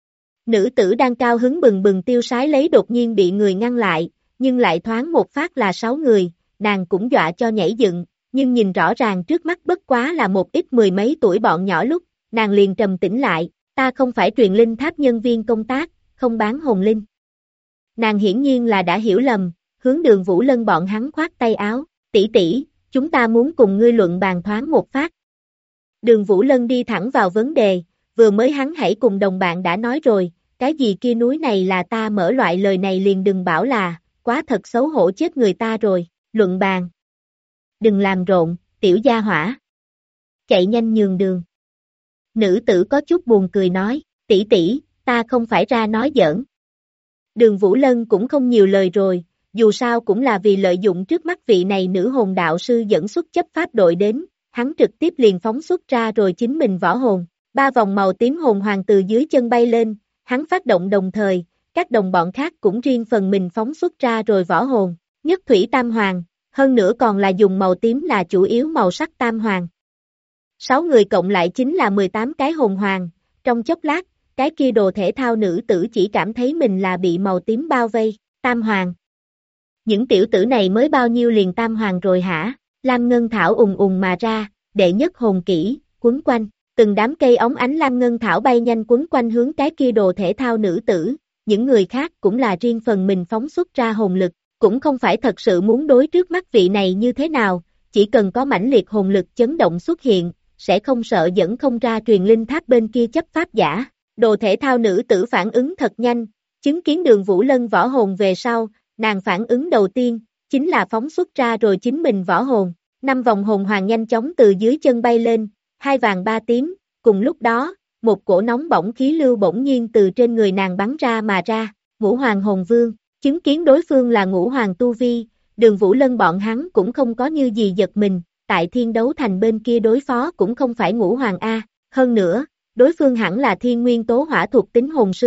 Nữ tử đang cao hứng bừng bừng tiêu sái lấy đột nhiên bị người ngăn lại, nhưng lại thoáng một phát là 6 người, nàng cũng dọa cho nhảy dựng, nhưng nhìn rõ ràng trước mắt bất quá là một ít mười mấy tuổi bọn nhỏ lúc, nàng liền trầm tĩnh lại, ta không phải truyền linh tháp nhân viên công tác, không bán hồn linh. Nàng hiển nhiên là đã hiểu lầm, hướng Đường Vũ Lân bọn hắn khoát tay áo, tỷ tỷ, chúng ta muốn cùng ngươi luận bàn thoáng một phát. Đường Vũ Lân đi thẳng vào vấn đề, vừa mới hắn hãy cùng đồng bạn đã nói rồi, cái gì kia núi này là ta mở loại lời này liền đừng bảo là, quá thật xấu hổ chết người ta rồi, luận bàn. Đừng làm rộn, tiểu gia hỏa. Chạy nhanh nhường đường. Nữ tử có chút buồn cười nói, tỷ tỷ, ta không phải ra nói giỡn. Đường Vũ Lân cũng không nhiều lời rồi, dù sao cũng là vì lợi dụng trước mắt vị này nữ hồn đạo sư dẫn xuất chấp pháp đội đến, hắn trực tiếp liền phóng xuất ra rồi chính mình võ hồn. 3 vòng màu tím hồn hoàng từ dưới chân bay lên, hắn phát động đồng thời, các đồng bọn khác cũng riêng phần mình phóng xuất ra rồi võ hồn, nhất thủy tam hoàng, hơn nữa còn là dùng màu tím là chủ yếu màu sắc tam hoàng. 6 người cộng lại chính là 18 cái hồn hoàng, trong chốc lát, cái kia đồ thể thao nữ tử chỉ cảm thấy mình là bị màu tím bao vây, tam hoàng. Những tiểu tử này mới bao nhiêu liền tam hoàng rồi hả? Lam ngân thảo ùng ùng mà ra, đệ nhất hồn kỹ, quấn quanh. Từng đám cây óng ánh lam ngân thảo bay nhanh quấn quanh hướng cái kia đồ thể thao nữ tử, những người khác cũng là riêng phần mình phóng xuất ra hồn lực, cũng không phải thật sự muốn đối trước mắt vị này như thế nào, chỉ cần có mãnh liệt hồn lực chấn động xuất hiện, sẽ không sợ dẫn không ra truyền linh tháp bên kia chấp pháp giả. Đồ thể thao nữ tử phản ứng thật nhanh, chứng kiến Đường Vũ Lân võ hồn về sau, nàng phản ứng đầu tiên, chính là phóng xuất ra rồi chính mình võ hồn, 5 vòng hồn hoàng nhanh chóng từ dưới chân bay lên. 2 vàng 3 tím, cùng lúc đó, một cổ nóng bỏng khí lưu bỗng nhiên từ trên người nàng bắn ra mà ra, Ngũ Hoàng Hồn Vương, chứng kiến đối phương là Ngũ Hoàng Tu Vi, Đường Vũ Lân bọn hắn cũng không có như gì giật mình, tại Thiên Đấu Thành bên kia đối phó cũng không phải Ngũ Hoàng A, hơn nữa, đối phương hẳn là thiên nguyên tố hỏa thuộc tính hồn sư,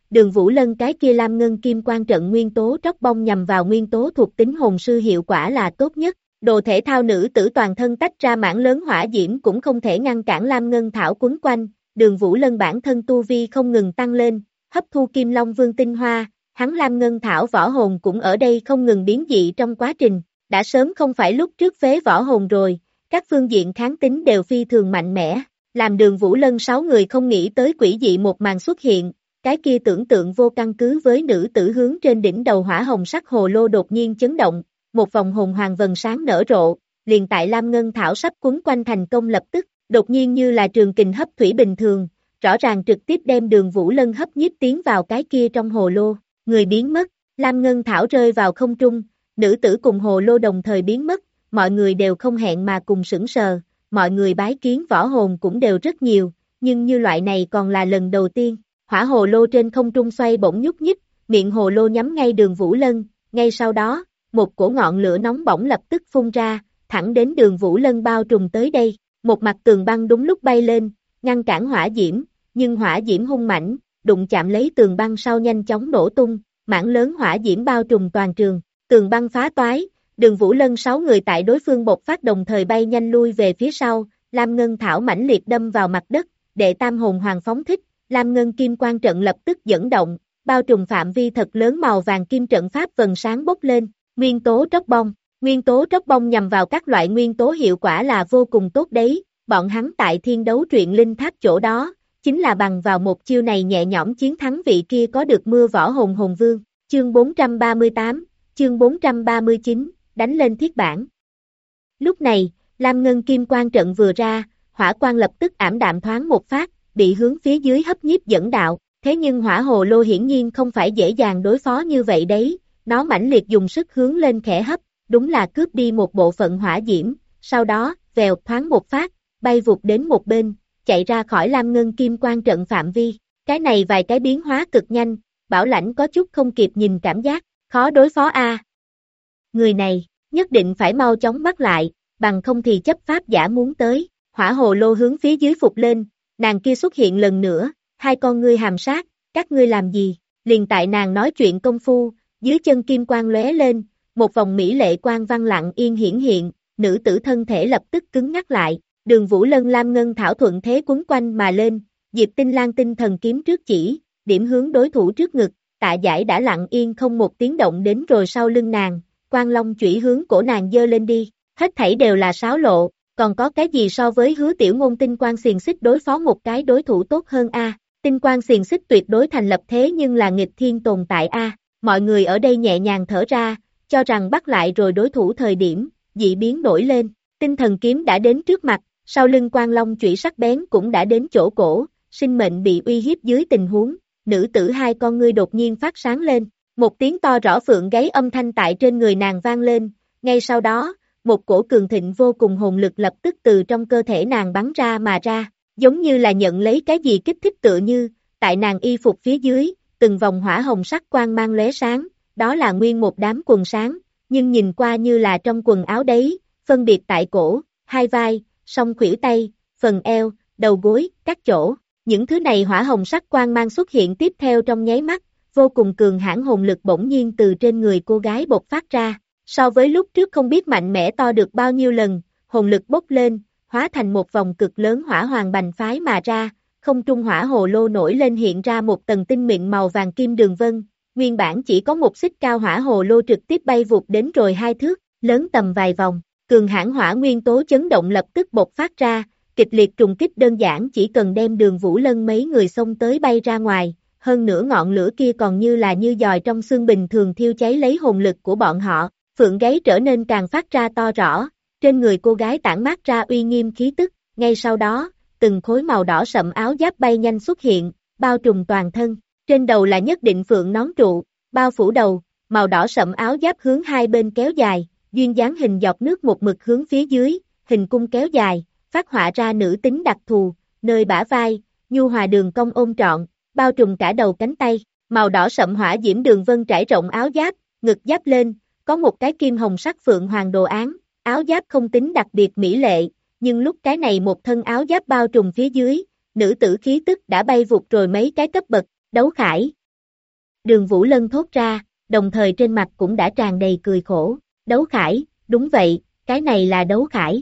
Đường Vũ Lân cái kia Lam Ngân Kim Quan trận nguyên tố tróc bông nhằm vào nguyên tố thuộc tính hồn sư hiệu quả là tốt nhất. Đồ thể thao nữ tử toàn thân tách ra mảng lớn hỏa diễm cũng không thể ngăn cản Lam Ngân Thảo quấn quanh, Đường Vũ Lân bản thân tu vi không ngừng tăng lên, hấp thu Kim Long Vương tinh hoa, hắn Lam Ngân Thảo võ hồn cũng ở đây không ngừng biến dị trong quá trình, đã sớm không phải lúc trước phế võ hồn rồi, các phương diện kháng tính đều phi thường mạnh mẽ, làm Đường Vũ Lân 6 người không nghĩ tới quỷ dị một màn xuất hiện, cái kia tưởng tượng vô căn cứ với nữ tử hướng trên đỉnh đầu hỏa hồng sắc hồ lô đột nhiên chấn động, một vòng hồn hoàng vần sáng nở rộ, liền tại Lam Ngân Thảo sắp quấn quanh thành công lập tức, đột nhiên như là trường kình hấp thủy bình thường, rõ ràng trực tiếp đem Đường Vũ Lân hấp nhiếp tiến vào cái kia trong hồ lô, người biến mất, Lam Ngân Thảo rơi vào không trung, nữ tử cùng hồ lô đồng thời biến mất, mọi người đều không hẹn mà cùng sững sờ, mọi người bái kiến võ hồn cũng đều rất nhiều, nhưng như loại này còn là lần đầu tiên, hỏa hồ lô trên không trung xoay bỗng nhúc nhích, miệng hồ lô nhắm ngay Đường Vũ Lân, ngay sau đó, một cổ ngọn lửa nóng bỏng lập tức phun ra, thẳng đến Đường Vũ Lân bao trùm tới đây, một mặt tường băng đúng lúc bay lên, ngăn cản hỏa diễm, nhưng hỏa diễm hung mãnh, đụng chạm lấy tường băng sau nhanh chóng nổ tung, mảng lớn hỏa diễm bao trùm toàn trường, tường băng phá toái, Đường Vũ Lân 6 người tại đối phương bộc phát đồng thời bay nhanh lui về phía sau, Lam Ngân Thảo mãnh liệt đâm vào mặt đất, đệ tam hồn hoàng phóng thích, Lam Ngân Kim Quan trận lập tức dẫn động, bao trùm phạm vi thật lớn màu vàng kim trận pháp vần sáng bốc lên, nguyên tố tróc bông. Nguyên tố tróc bông nhằm vào các loại nguyên tố hiệu quả là vô cùng tốt đấy, bọn hắn tại thiên đấu truyện linh tháp chỗ đó, chính là bằng vào một chiêu này nhẹ nhõm chiến thắng vị kia có được mưa võ hồn hồn vương, chương 438, chương 439, đánh lên thiết bản. Lúc này, Lam Ngân Kim Quan trận vừa ra, hỏa quang lập tức ảm đạm thoáng một phát, bị hướng phía dưới hấp nhiếp dẫn đạo, thế nhưng hỏa hồ lô hiển nhiên không phải dễ dàng đối phó như vậy đấy, nó mãnh liệt dùng sức hướng lên khẽ hấp, đúng là cướp đi một bộ phận hỏa diễm, sau đó, vèo thoáng một phát, bay vụt đến một bên, chạy ra khỏi Lam Ngân Kim Quan trận phạm vi, cái này vài cái biến hóa cực nhanh, Bảo Lãnh có chút không kịp nhìn cảm giác, khó đối phó a. Người này, nhất định phải mau chóng bắt lại, bằng không thì chấp pháp giả muốn tới, hỏa hồ lô hướng phía dưới phục lên, nàng kia xuất hiện lần nữa, hai con ngươi hàm sát, các ngươi làm gì, liền tại nàng nói chuyện công phu, dưới chân kim quang lóe lên, một vòng mỹ lệ quang văn lặng yên hiển hiện, nữ tử thân thể lập tức cứng ngắc lại, Đường Vũ Lân Lam Ngân Thảo thuận thế quấn quanh mà lên, Diệp Tinh Lan tinh thần kiếm trước chỉ, điểm hướng đối thủ trước ngực, Tạ Giải đã lặng yên không một tiếng động đến rồi sau lưng nàng, Quang Long chủy hướng cổ nàng dơ lên đi, hết thảy đều là sáo lộ, còn có cái gì so với Hứa Tiểu Ngôn tinh quang xiềng xích đối phó một cái đối thủ tốt hơn a? Tinh quang xiềng xích tuyệt đối thành lập thế nhưng là nghịch thiên tồn tại a. Mọi người ở đây nhẹ nhàng thở ra, cho rằng bắt lại rồi đối thủ thời điểm, dị biến nổi lên, tinh thần kiếm đã đến trước mặt, sau lưng Quang Long chủy sắc bén cũng đã đến chỗ cổ, sinh mệnh bị uy hiếp dưới tình huống, nữ tử hai con ngươi đột nhiên phát sáng lên, một tiếng to rõ phượng gáy âm thanh tại trên người nàng vang lên, ngay sau đó, một cổ cường thịnh vô cùng hồn lực lập tức từ trong cơ thể nàng bắn ra mà ra, giống như là nhận lấy cái gì kích thích tựa như, tại nàng y phục phía dưới, từng vòng hỏa hồng sắc quang mang lóe sáng, đó là nguyên một đám quần sáng, nhưng nhìn qua như là trong quần áo đấy, phân biệt tại cổ, hai vai, song khuỷu tay, phần eo, đầu gối, các chỗ. Những thứ này hỏa hồng sắc quang mang xuất hiện tiếp theo trong nháy mắt, vô cùng cường hãn hồn lực bỗng nhiên từ trên người cô gái bộc phát ra. So với lúc trước không biết mạnh mẽ to được bao nhiêu lần, hồn lực bốc lên, hóa thành một vòng cực lớn hỏa hoàng bành phái mà ra, không trung hỏa hồ lô nổi lên hiện ra một tầng tinh mịn màu vàng kim đường vân, nguyên bản chỉ có một xích cao hỏa hồ lô trực tiếp bay vụt đến rồi 2 thước, lớn tầm vài vòng, cường hãn hỏa nguyên tố chấn động lập tức bộc phát ra, kịch liệt trùng kích đơn giản chỉ cần đem Đường Vũ Lân mấy người xông tới bay ra ngoài, hơn nữa ngọn lửa kia còn như là như dòi trong xương bình thường thiêu cháy lấy hồn lực của bọn họ. Phượng gáy trở nên càng phát ra to rõ, trên người cô gái tản mát ra uy nghiêm khí tức, ngay sau đó, từng khối màu đỏ sậm áo giáp bay nhanh xuất hiện, bao trùm toàn thân, trên đầu là nhất định phượng nón trụ, bao phủ đầu, màu đỏ sậm áo giáp hướng hai bên kéo dài, duyên dáng hình giọt nước một mực hướng phía dưới, hình cung kéo dài, phát họa ra nữ tính đặc thù, nơi bả vai, nhu hòa đường cong ôm trọn, bao trùm cả đầu cánh tay, màu đỏ sậm hỏa diễm đường vân trải rộng áo giáp, ngực giáp lên, có một cái kim hồng sắc phượng hoàng đồ án, áo giáp không tính đặc biệt mỹ lệ, nhưng lúc cái này một thân áo giáp bao trùm phía dưới, nữ tử khí tức đã bay vụt rồi mấy cái cấp bậc, đấu khải. Đường Vũ Lân thốt ra, đồng thời trên mặt cũng đã tràn đầy cười khổ. Đấu khải, đúng vậy, cái này là đấu khải.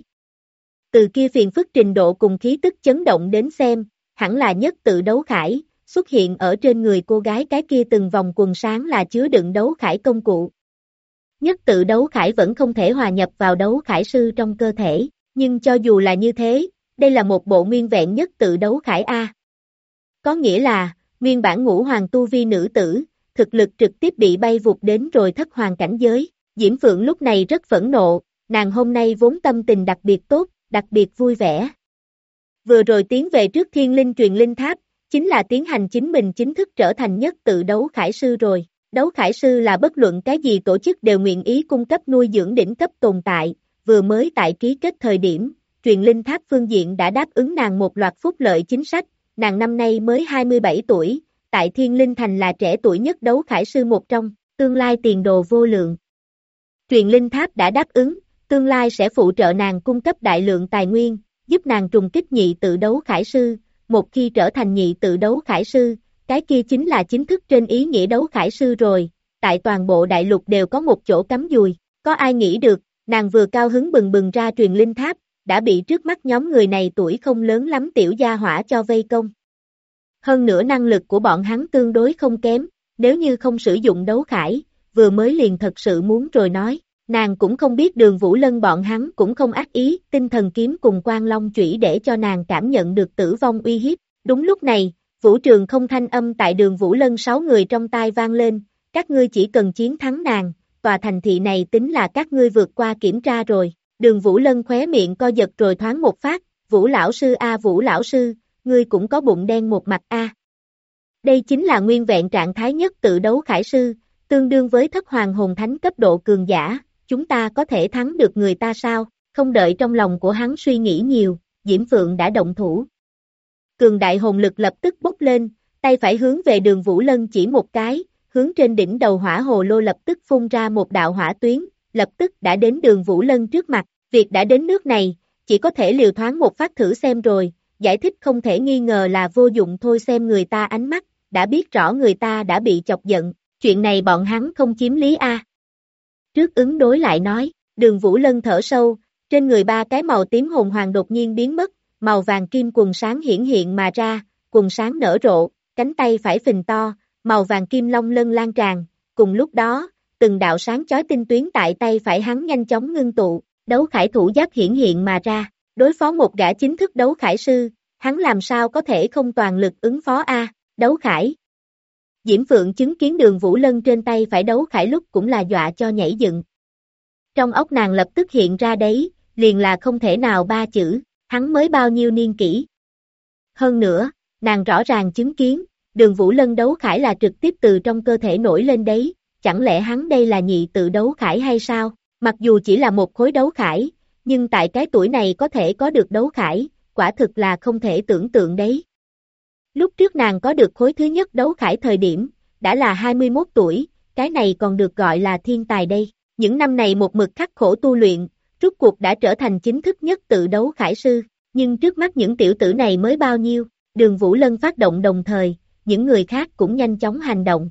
Từ kia phiền phức trình độ cùng khí tức chấn động đến xem, hẳn là nhất tự đấu khải, xuất hiện ở trên người cô gái cái kia từng vòng quần sáng là chứa đựng đấu khải công cụ. Nhất tự đấu khải vẫn không thể hòa nhập vào đấu khải sư trong cơ thể, nhưng cho dù là như thế, đây là một bộ nguyên vẹn nhất tự đấu khải A. Có nghĩa là, nguyên bản ngũ hoàng tu vi nữ tử, thực lực trực tiếp bị bay vụt đến rồi thất hoàng cảnh giới. Diễm Phượng lúc này rất phẫn nộ, nàng hôm nay vốn tâm tình đặc biệt tốt, đặc biệt vui vẻ. Vừa rồi tiến về trước Thiên Linh truyền linh tháp, chính là tiến hành chính mình chính thức trở thành nhất tự đấu khải sư rồi. Đấu khải sư là bất luận cái gì tổ chức đều nguyện ý cung cấp nuôi dưỡng đỉnh cấp tồn tại, vừa mới tại ký kết thời điểm, truyền linh tháp phương diện đã đáp ứng nàng một loạt phúc lợi chính sách, nàng năm nay mới 27 tuổi, tại Thiên Linh Thành là trẻ tuổi nhất đấu khải sư một trong, tương lai tiền đồ vô lượng. Truyền linh tháp đã đáp ứng, tương lai sẽ phụ trợ nàng cung cấp đại lượng tài nguyên, giúp nàng trùng kích nhị tự đấu khải sư, một khi trở thành nhị tự đấu khải sư, cái kia chính là chính thức trên ý nghĩa đấu khải sư rồi, tại toàn bộ đại lục đều có một chỗ cắm dùi, có ai nghĩ được, nàng vừa cao hứng bừng bừng ra truyền linh tháp, đã bị trước mắt nhóm người này tuổi không lớn lắm tiểu gia hỏa cho vây công. Hơn nữa năng lực của bọn hắn tương đối không kém, nếu như không sử dụng đấu khải, vừa mới liền thật sự muốn rồi nói, nàng cũng không biết Đường Vũ Lân bọn hắn cũng không ác ý, tinh thần kiếm cùng Quan Long chủy để cho nàng cảm nhận được tử vong uy hiếp. Đúng lúc này, Vũ Trường không thanh âm tại Đường Vũ Lân 6 người trong tai vang lên, các ngươi chỉ cần chiến thắng nàng, tòa thành thị này tính là các ngươi vượt qua kiểm tra rồi. Đường Vũ Lân khóe miệng co giật rồi thoáng một phát, Vũ lão sư a Vũ lão sư, ngươi cũng có bụng đen một mặt a. Đây chính là nguyên vẹn trạng thái nhất tự đấu khải sư, tương đương với thất hoàng hồn thánh cấp độ cường giả, chúng ta có thể thắng được người ta sao? Không đợi trong lòng của hắn suy nghĩ nhiều, Diễm Phượng đã động thủ. Cường đại hồn lực lập tức bốc lên, tay phải hướng về Đường Vũ Lân chỉ một cái, hướng trên đỉnh đầu hỏa hồ lô lập tức phun ra một đạo hỏa tuyến, lập tức đã đến Đường Vũ Lân trước mặt, việc đã đến nước này, chỉ có thể liều thoáng một phát thử xem rồi, giải thích không thể nghi ngờ là vô dụng thôi, xem người ta ánh mắt, đã biết rõ người ta đã bị chọc giận, chuyện này bọn hắn không chiếm lý a. Trước ứng đối lại nói, Đường Vũ Lân thở sâu, trên người ba cái màu tím hồn hoàng đột nhiên biến mất, màu vàng kim quần sáng hiển hiện mà ra, quần sáng nở rộ, cánh tay phải phình to, màu vàng kim long lân lan tràn, cùng lúc đó, từng đạo sáng chói tinh tuyến tại tay phải hắn nhanh chóng ngưng tụ, đấu khải thủ giáp hiển hiện mà ra, đối phó một gã chính thức đấu khải sư, hắn làm sao có thể không toàn lực ứng phó a, đấu khải. Diễm Phượng chứng kiến Đường Vũ Lân trên tay phải đấu khải lúc cũng là dọa cho nhảy dựng. Trong óc nàng lập tức hiện ra đấy, liền là không thể nào ba chữ, hắn mới bao nhiêu niên kỷ. Hơn nữa, nàng rõ ràng chứng kiến, Đường Vũ Lân đấu khải là trực tiếp từ trong cơ thể nổi lên đấy, chẳng lẽ hắn đây là nhị tự đấu khải hay sao? Mặc dù chỉ là một khối đấu khải, nhưng tại cái tuổi này có thể có được đấu khải, quả thực là không thể tưởng tượng đấy. Lúc trước nàng có được khối thứ nhất đấu khải thời điểm, đã là 21 tuổi, cái này còn được gọi là thiên tài đây. Những năm này một mực khắc khổ tu luyện, rốt cuộc đã trở thành chính thức nhất tự đấu khải sư, nhưng trước mắt những tiểu tử này mới bao nhiêu, Đường Vũ Lân phát động đồng thời, những người khác cũng nhanh chóng hành động.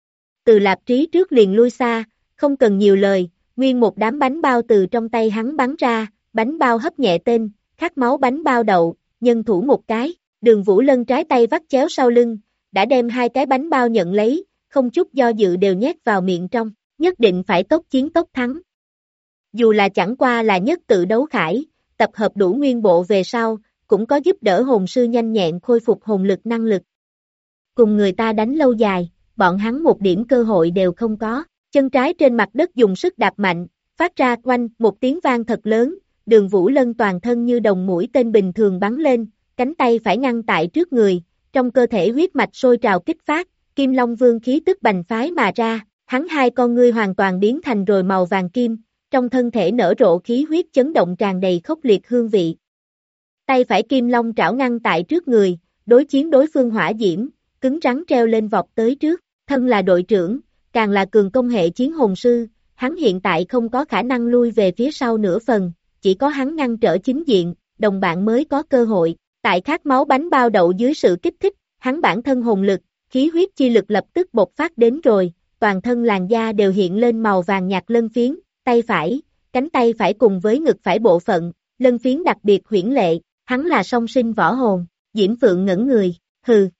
Từ Lạp Trí trước liền lui xa, không cần nhiều lời, nguyên một đám bánh bao từ trong tay hắn bắn ra, bánh bao hấp nhẹ tên, khát máu bánh bao đậu, nhân thủ một cái, Đường Vũ Lân trái tay vắt chéo sau lưng, đã đem hai cái bánh bao nhận lấy, không chút do dự đều nhét vào miệng trong, nhất định phải tốc chiến tốc thắng. Dù là chẳng qua là nhất tự đấu khải, tập hợp đủ nguyên bộ về sau, cũng có giúp đỡ hồn sư nhanh nhẹn khôi phục hồn lực năng lực. Cùng người ta đánh lâu dài, bọn hắn một điểm cơ hội đều không có, chân trái trên mặt đất dùng sức đạp mạnh, phát ra oanh một tiếng vang thật lớn, Đường Vũ Lân toàn thân như đồng mũi tên bình thường bắn lên, cánh tay phải ngăn tại trước người, trong cơ thể huyết mạch sôi trào kích phát, Kim Long Vương khí tức bành phái mà ra, hắn hai con ngươi hoàn toàn biến thành rồi màu vàng kim, trong thân thể nở rộ khí huyết chấn động tràn đầy khốc liệt hương vị. Tay phải Kim Long trảo ngăn tại trước người, đối chiến đối phương hỏa diễm, cứng rắn treo lên vọt tới trước, thân là đội trưởng, càng là cường công hệ chiến hồn sư, hắn hiện tại không có khả năng lui về phía sau nửa phần, chỉ có hắn ngăn trở chính diện, đồng bạn mới có cơ hội. Tại khát máu bánh bao đậu dưới sự kích thích, hắn bản thân hồn lực, khí huyết chi lực lập tức bộc phát đến rồi, toàn thân làn da đều hiện lên màu vàng nhạt lân phiến, tay phải, cánh tay phải cùng với ngực phải bộ phận, lân phiến đặc biệt huyễn lệ, hắn là song sinh võ hồn, Diễm Phượng ngẩn người, hừ.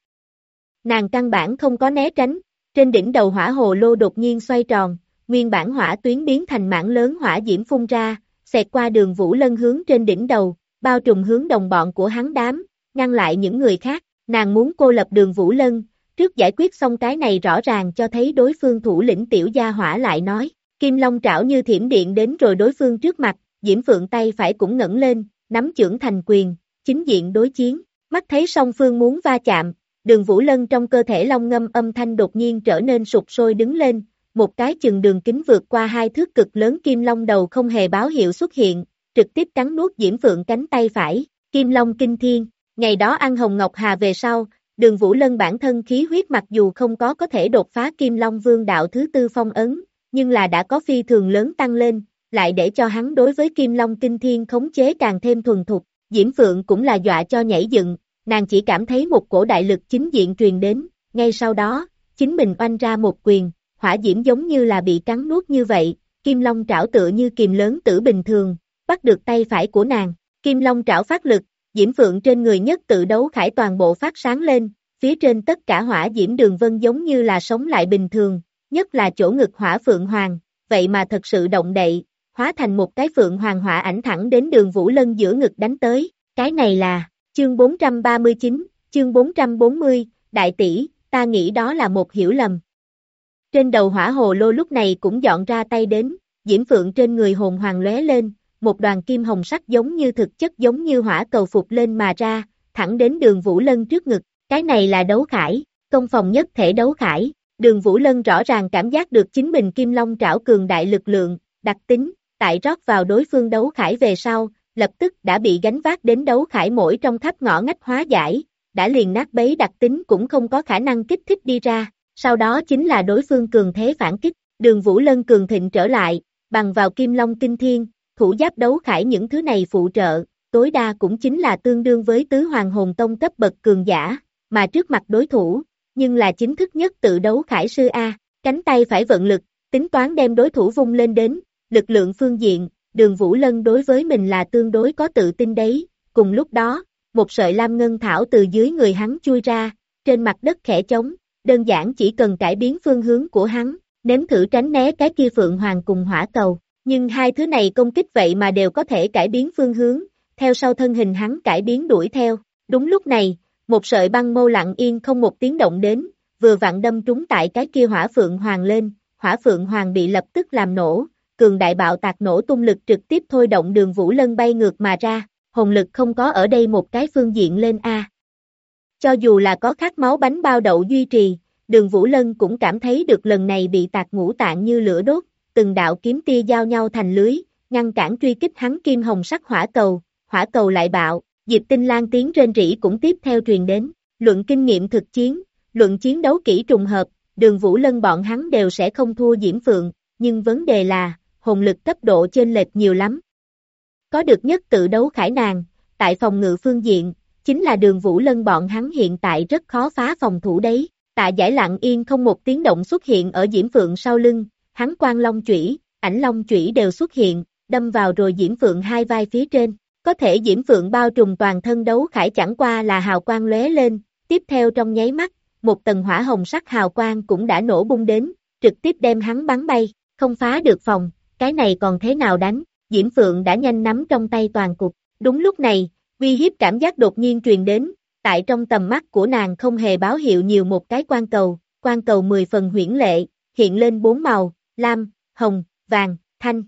Nàng căn bản không có né tránh, trên đỉnh đầu hỏa hồ lô đột nhiên xoay tròn, nguyên bản hỏa tuyến biến thành mảng lớn hỏa diễm phun ra, xẹt qua Đường Vũ Lân hướng trên đỉnh đầu, bao trùm hướng đồng bọn của hắn đám, ngăn lại những người khác, nàng muốn cô lập Đường Vũ Lân, trước giải quyết xong cái này rõ ràng cho thấy đối phương thủ lĩnh tiểu gia hỏa lại nói, Kim Long trảo như thiểm điện đến rồi đối phương trước mặt, Diễm Phượng tay phải cũng ngẩng lên, nắm chưởng thành quyền, chính diện đối chiến, mắt thấy song phương muốn va chạm, Đường Vũ Lân trong cơ thể long ngâm âm thanh đột nhiên trở nên sụp sôi đứng lên, một cái chừng đường kính vượt qua 2 thước cực lớn kim long đầu không hề báo hiệu xuất hiện, trực tiếp cắn nuốt Diễm Phượng cánh tay phải, Kim Long kinh thiên, ngày đó ăn Hồng Ngọc Hà về sau, Đường Vũ Lân bản thân khí huyết mặc dù không có thể đột phá Kim Long Vương đạo thứ tư phong ấn, nhưng là đã có phi thường lớn tăng lên, lại để cho hắn đối với Kim Long kinh thiên khống chế càng thêm thuần thục, Diễm Phượng cũng là dọa cho nhảy dựng, nàng chỉ cảm thấy một cổ đại lực chính diện truyền đến, ngay sau đó, chính mình oanh ra một quyền, hỏa diễm giống như là bị cắn nuốt như vậy, Kim Long trảo tựa như kìm lớn tử bình thường, bắt được tay phải của nàng, Kim Long trảo phát lực, Diễm Phượng trên người nhất tự đấu khải toàn bộ phát sáng lên, phía trên tất cả hỏa diễm đường vân giống như là sống lại bình thường, nhất là chỗ ngực hỏa Phượng Hoàng, vậy mà thật sự động đậy, hóa thành một cái Phượng Hoàng hỏa ảnh thẳng đến Đường Vũ Lân giữa ngực đánh tới, cái này là, chương 439, chương 440, đại tỷ, ta nghĩ đó là một hiểu lầm. Trên đầu hỏa hồ lô lúc này cũng dọn ra tay đến, Diễm Phượng trên người hồn hoàng lóe lên, một đoàn kim hồng sắc giống như thực chất giống như hỏa cầu phục lên mà ra, thẳng đến Đường Vũ Lân trước ngực, cái này là đấu khải, công phòng nhất thể đấu khải, Đường Vũ Lân rõ ràng cảm giác được chính mình kim long trảo cường đại lực lượng, đặc tính, tại rót vào đối phương đấu khải về sau, lập tức đã bị gánh vác đến đấu khải mỗi trong khắp ngõ ngách hóa giải, đã liền nát bấy đặc tính cũng không có khả năng kích thích đi ra, sau đó chính là đối phương cường thế phản kích, Đường Vũ Lân cường thịnh trở lại, bằng vào kim long kinh thiên, thủ giáp đấu khải những thứ này phụ trợ, tối đa cũng chính là tương đương với tứ hoàng hồn tông cấp bậc cường giả, mà trước mặt đối thủ, nhưng là chính thức nhất tự đấu khải sư A, cánh tay phải vận lực, tính toán đem đối thủ vung lên đến, lực lượng phương diện, Đường Vũ Lân đối với mình là tương đối có tự tin đấy, cùng lúc đó, một sợi lam ngân thảo từ dưới người hắn chui ra, trên mặt đất khẽ trống, đơn giản chỉ cần cải biến phương hướng của hắn, nếm thử tránh né cái kia Phượng Hoàng cùng hỏa cầu, nhưng hai thứ này công kích vậy mà đều có thể cải biến phương hướng, theo sau thân hình hắn cải biến đuổi theo, đúng lúc này, một sợi băng mâu lặng yên không một tiếng động đến, vừa vặn đâm trúng tại cái kia hỏa Phượng Hoàng lên, hỏa Phượng Hoàng bị lập tức làm nổ, cường đại bạo tạc nổ tung lực trực tiếp thôi động Đường Vũ Lân bay ngược mà ra, hồn lực không có ở đây một cái phương diện lên A. Cho dù là có khát máu bánh bao đậu duy trì, Đường Vũ Lân cũng cảm thấy được lần này bị tạc ngũ tạng như lửa đốt, từng đạo kiếm tia giao nhau thành lưới, ngăn cản truy kích hắn kim hồng sắc hỏa cầu lại bạo, Diệp Tinh Lan tiếng rên rỉ cũng tiếp theo truyền đến, luận kinh nghiệm thực chiến, luận chiến đấu kỹ trùng hợp, Đường Vũ Lân bọn hắn đều sẽ không thua Diễm Phượng, nhưng vấn đề là, hồn lực cấp độ chênh lệch nhiều lắm. Có được nhất tự đấu khải nàng, tại phòng ngự phương diện, chính là Đường Vũ Lân bọn hắn hiện tại rất khó phá phòng thủ đấy, Tạ Giải lặng yên không một tiếng động xuất hiện ở Diễm Phượng sau lưng, hắn quang long chủy, ảnh long chủy đều xuất hiện, đâm vào rồi Diễm Phượng hai vai phía trên, có thể Diễm Phượng bao trùm toàn thân đấu khải chẳng qua là hào quang lóe lên, tiếp theo trong nháy mắt, một tầng hỏa hồng sắc hào quang cũng đã nổ bung đến, trực tiếp đem hắn bắn bay, không phá được phòng, cái này còn thế nào đánh, Diễm Phượng đã nhanh nắm trong tay toàn cục, đúng lúc này, uy hiếp cảm giác đột nhiên truyền đến, tại trong tầm mắt của nàng không hề báo hiệu nhiều một cái quan cầu 10 phần huyễn lệ, hiện lên 4 màu, lam, hồng, vàng, thanh.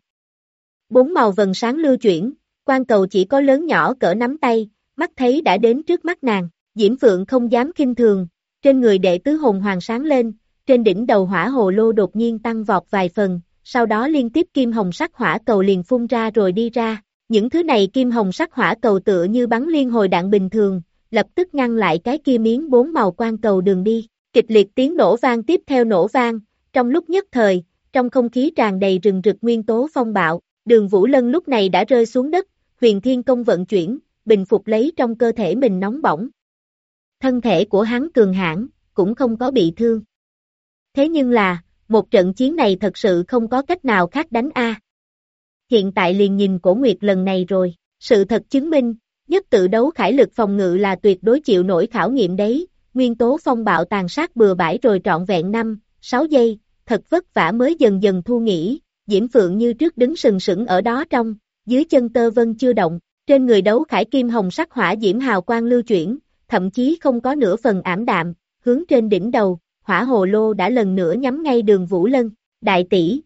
4 màu vần sáng lưu chuyển, quan cầu chỉ có lớn nhỏ cỡ nắm tay, mắt thấy đã đến trước mắt nàng, Diễm Phượng không dám khinh thường, trên người đệ tứ hồn hoàng sáng lên, trên đỉnh đầu hỏa hồ lô đột nhiên tăng vọt vài phần, sau đó liên tiếp kim hồng sắc hỏa cầu liền phun ra rồi đi ra, những thứ này kim hồng sắc hỏa cầu tựa như bắn liên hồi đạn bình thường, lập tức ngăn lại cái kia miếng 4 màu quan cầu đường đi, kịch liệt tiếng nổ vang tiếp theo nổ vang, trong lúc nhất thời, trong không khí tràn đầy rừng rực nguyên tố phong bạo, Đường Vũ Lân lúc này đã rơi xuống đất, Huyền Thiên Công vận chuyển, bình phục lấy trong cơ thể mình nóng bỏng. Thân thể của hắn cường hãn, cũng không có bị thương. Thế nhưng là, một trận chiến này thật sự không có cách nào khác đánh a. Hiện tại liền nhìn Cổ Nguyệt lần này rồi, sự thật chứng minh, nhất tự đấu khải lực phòng ngự là tuyệt đối chịu nổi khảo nghiệm đấy, nguyên tố phong bạo tàn sát bừa bãi rồi trọn vẹn 5-6 giây, thật vất vả mới dần dần thu nghỉ, Diễm Phượng như trước đứng sừng sững ở đó trong, dưới chân tơ vân chưa động, trên người đấu khải kim hồng sắc hỏa diễm hào quang lưu chuyển, thậm chí không có nửa phần ảm đạm, hướng trên đỉnh đầu, hỏa hồ lô đã lần nữa nhắm ngay Đường Vũ Lân, đại tỷ,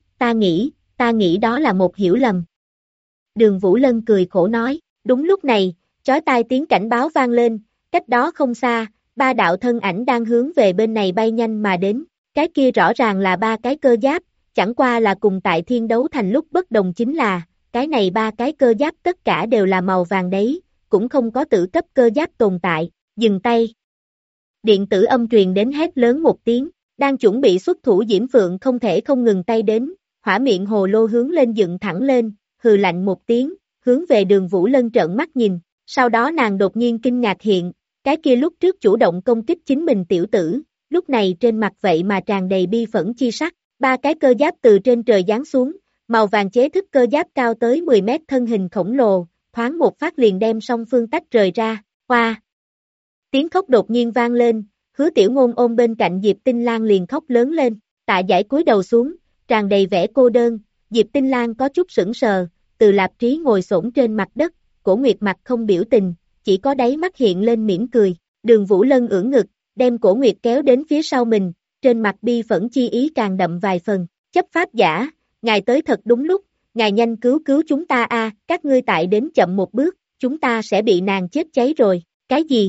ta nghĩ đó là một hiểu lầm. Đường Vũ Lân cười khổ nói, đúng lúc này, chói tai tiếng cảnh báo vang lên, cách đó không xa, ba đạo thân ảnh đang hướng về bên này bay nhanh mà đến, cái kia rõ ràng là ba cái cơ giáp, chẳng qua là cùng tại Thiên Đấu Thành lúc bất đồng chính là, cái này ba cái cơ giáp tất cả đều là màu vàng đấy, cũng không có tử cấp cơ giáp tồn tại, dừng tay. Điện tử âm truyền đến hét lớn một tiếng, đang chuẩn bị xuất thủ Diễm Phượng không thể không ngừng tay đến, hỏa miệng hồ lô hướng lên dựng thẳng lên, hừ lạnh một tiếng, hướng về Đường Vũ Lân trợn mắt nhìn, sau đó nàng đột nhiên kinh ngạc hiện, cái kia lúc trước chủ động công kích chính mình tiểu tử, lúc này trên mặt vậy mà tràn đầy bi phẫn chi sắc, ba cái cơ giáp từ trên trời giáng xuống, màu vàng chế thức cơ giáp cao tới 10 mét thân hình khổng lồ, thoáng một phát liền đem song phương tách rời ra, hoa. Tiếng khóc đột nhiên vang lên, Hứa Tiểu Ngôn ôm bên cạnh Diệp Tinh Lan liền khóc lớn lên, Tạ Giải cúi đầu xuống, tràn đầy vẻ cô đơn, Diệp Tinh Lan có chút sững sờ, Từ Lạp Trí ngồi xổm trên mặt đất, Cổ Nguyệt mặt không biểu tình, chỉ có đáy mắt hiện lên mỉm cười, Đường Vũ Lân ưỡn ngực, đem Cổ Nguyệt kéo đến phía sau mình, trên mặt bi phẫn chi ý càng đậm vài phần, chấp pháp giả, ngài tới thật đúng lúc, ngài nhanh cứu chúng ta a, các ngươi tại đến chậm một bước, chúng ta sẽ bị nàng chết cháy rồi, cái gì?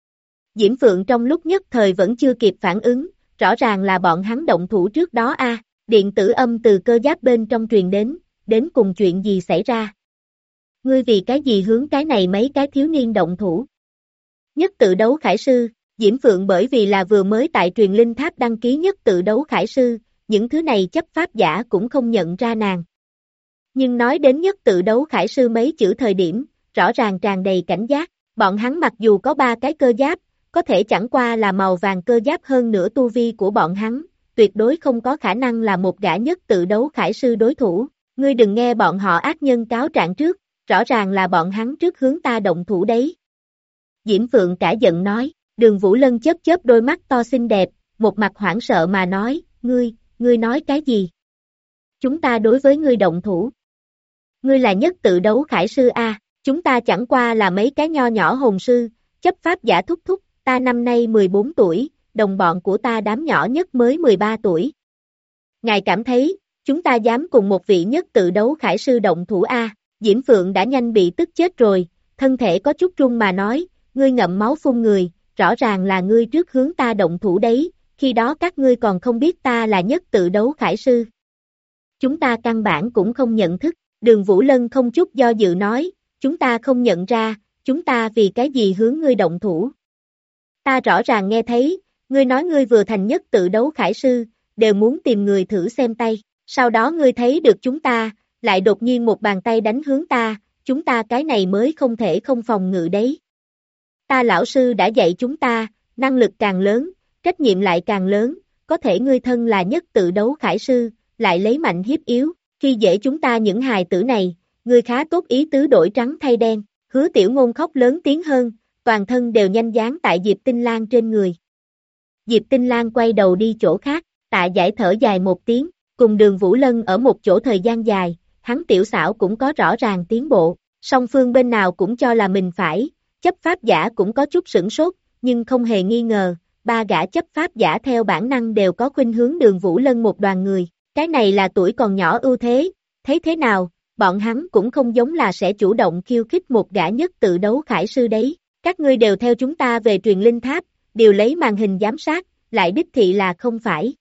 Diễm Phượng trong lúc nhất thời vẫn chưa kịp phản ứng, rõ ràng là bọn hắn động thủ trước đó a, điện tử âm từ cơ giáp bên trong truyền đến cùng chuyện gì xảy ra? Ngươi vì cái gì hướng cái này mấy cái thiếu niên động thủ? Nhất tự đấu khải sư, Diễm Phượng bởi vì là vừa mới tại truyền linh tháp đăng ký nhất tự đấu khải sư, những thứ này chấp pháp giả cũng không nhận ra nàng. Nhưng nói đến nhất tự đấu khải sư mấy chữ thời điểm, rõ ràng tràn đầy cảnh giác, bọn hắn mặc dù có ba cái cơ giáp, có thể chẳng qua là màu vàng cơ giáp hơn nửa tu vi của bọn hắn, tuyệt đối không có khả năng là một gã nhất tự đấu khải sư đối thủ, ngươi đừng nghe bọn họ ác nhân cáo trạng trước, rõ ràng là bọn hắn trước hướng ta động thủ đấy. Diễm Phượng cả giận nói, Đường Vũ Lân chớp chớp đôi mắt to xinh đẹp, một mặt hoảng sợ mà nói, ngươi nói cái gì? Chúng ta đối với ngươi động thủ. Ngươi là nhất tự đấu khải sư a, chúng ta chẳng qua là mấy cái nho nhỏ hồn sư, chấp pháp giả thúc thúc, ta năm nay 14 tuổi, đồng bọn của ta đám nhỏ nhất mới 13 tuổi. Ngài cảm thấy, chúng ta dám cùng một vị nhất tự đấu khải sư động thủ a? Diễm Phượng đã nhanh bị tức chết rồi, thân thể có chút run mà nói, ngươi ngậm máu phun người, rõ ràng là ngươi trước hướng ta động thủ đấy, khi đó các ngươi còn không biết ta là nhất tự đấu khải sư. Chúng ta căn bản cũng không nhận thức, Đường Vũ Lân không chút do dự nói, chúng ta không nhận ra, chúng ta vì cái gì hướng ngươi động thủ. Ta rõ ràng nghe thấy, ngươi nói ngươi vừa thành nhất tự đấu khải sư, đều muốn tìm người thử xem tay, sau đó ngươi thấy được chúng ta, lại đột nhiên một bàn tay đánh hướng ta, chúng ta cái này mới không thể không phòng ngự đấy. Ta lão sư đã dạy chúng ta, năng lực càng lớn, trách nhiệm lại càng lớn, có thể ngươi thân là nhất tự đấu khải sư, lại lấy mạnh hiếp yếu, khi dễ chúng ta những hài tử này, ngươi khá tốt ý tứ đổi trắng thay đen, Hứa Tiểu Ngôn khóc lớn tiếng hơn, toàn thân đều nhanh dán tại Diệp Tinh Lan trên người. Diệp Tinh Lan quay đầu đi chỗ khác, Tạ Giải thở dài một tiếng, cùng Đường Vũ Lân ở một chỗ thời gian dài, hắn tiểu xảo cũng có rõ ràng tiến bộ, song phương bên nào cũng cho là mình phải, chấp pháp giả cũng có chút sửng sốt, nhưng không hề nghi ngờ, ba gã chấp pháp giả theo bản năng đều có khuynh hướng Đường Vũ Lân một đoàn người, cái này là tuổi còn nhỏ ưu thế, thấy thế nào, bọn hắn cũng không giống là sẽ chủ động khiêu khích một gã nhất tự đấu khải sư đấy, các ngươi đều theo chúng ta về truyền linh tháp, đều lấy màn hình giám sát, lại đích thị là không phải.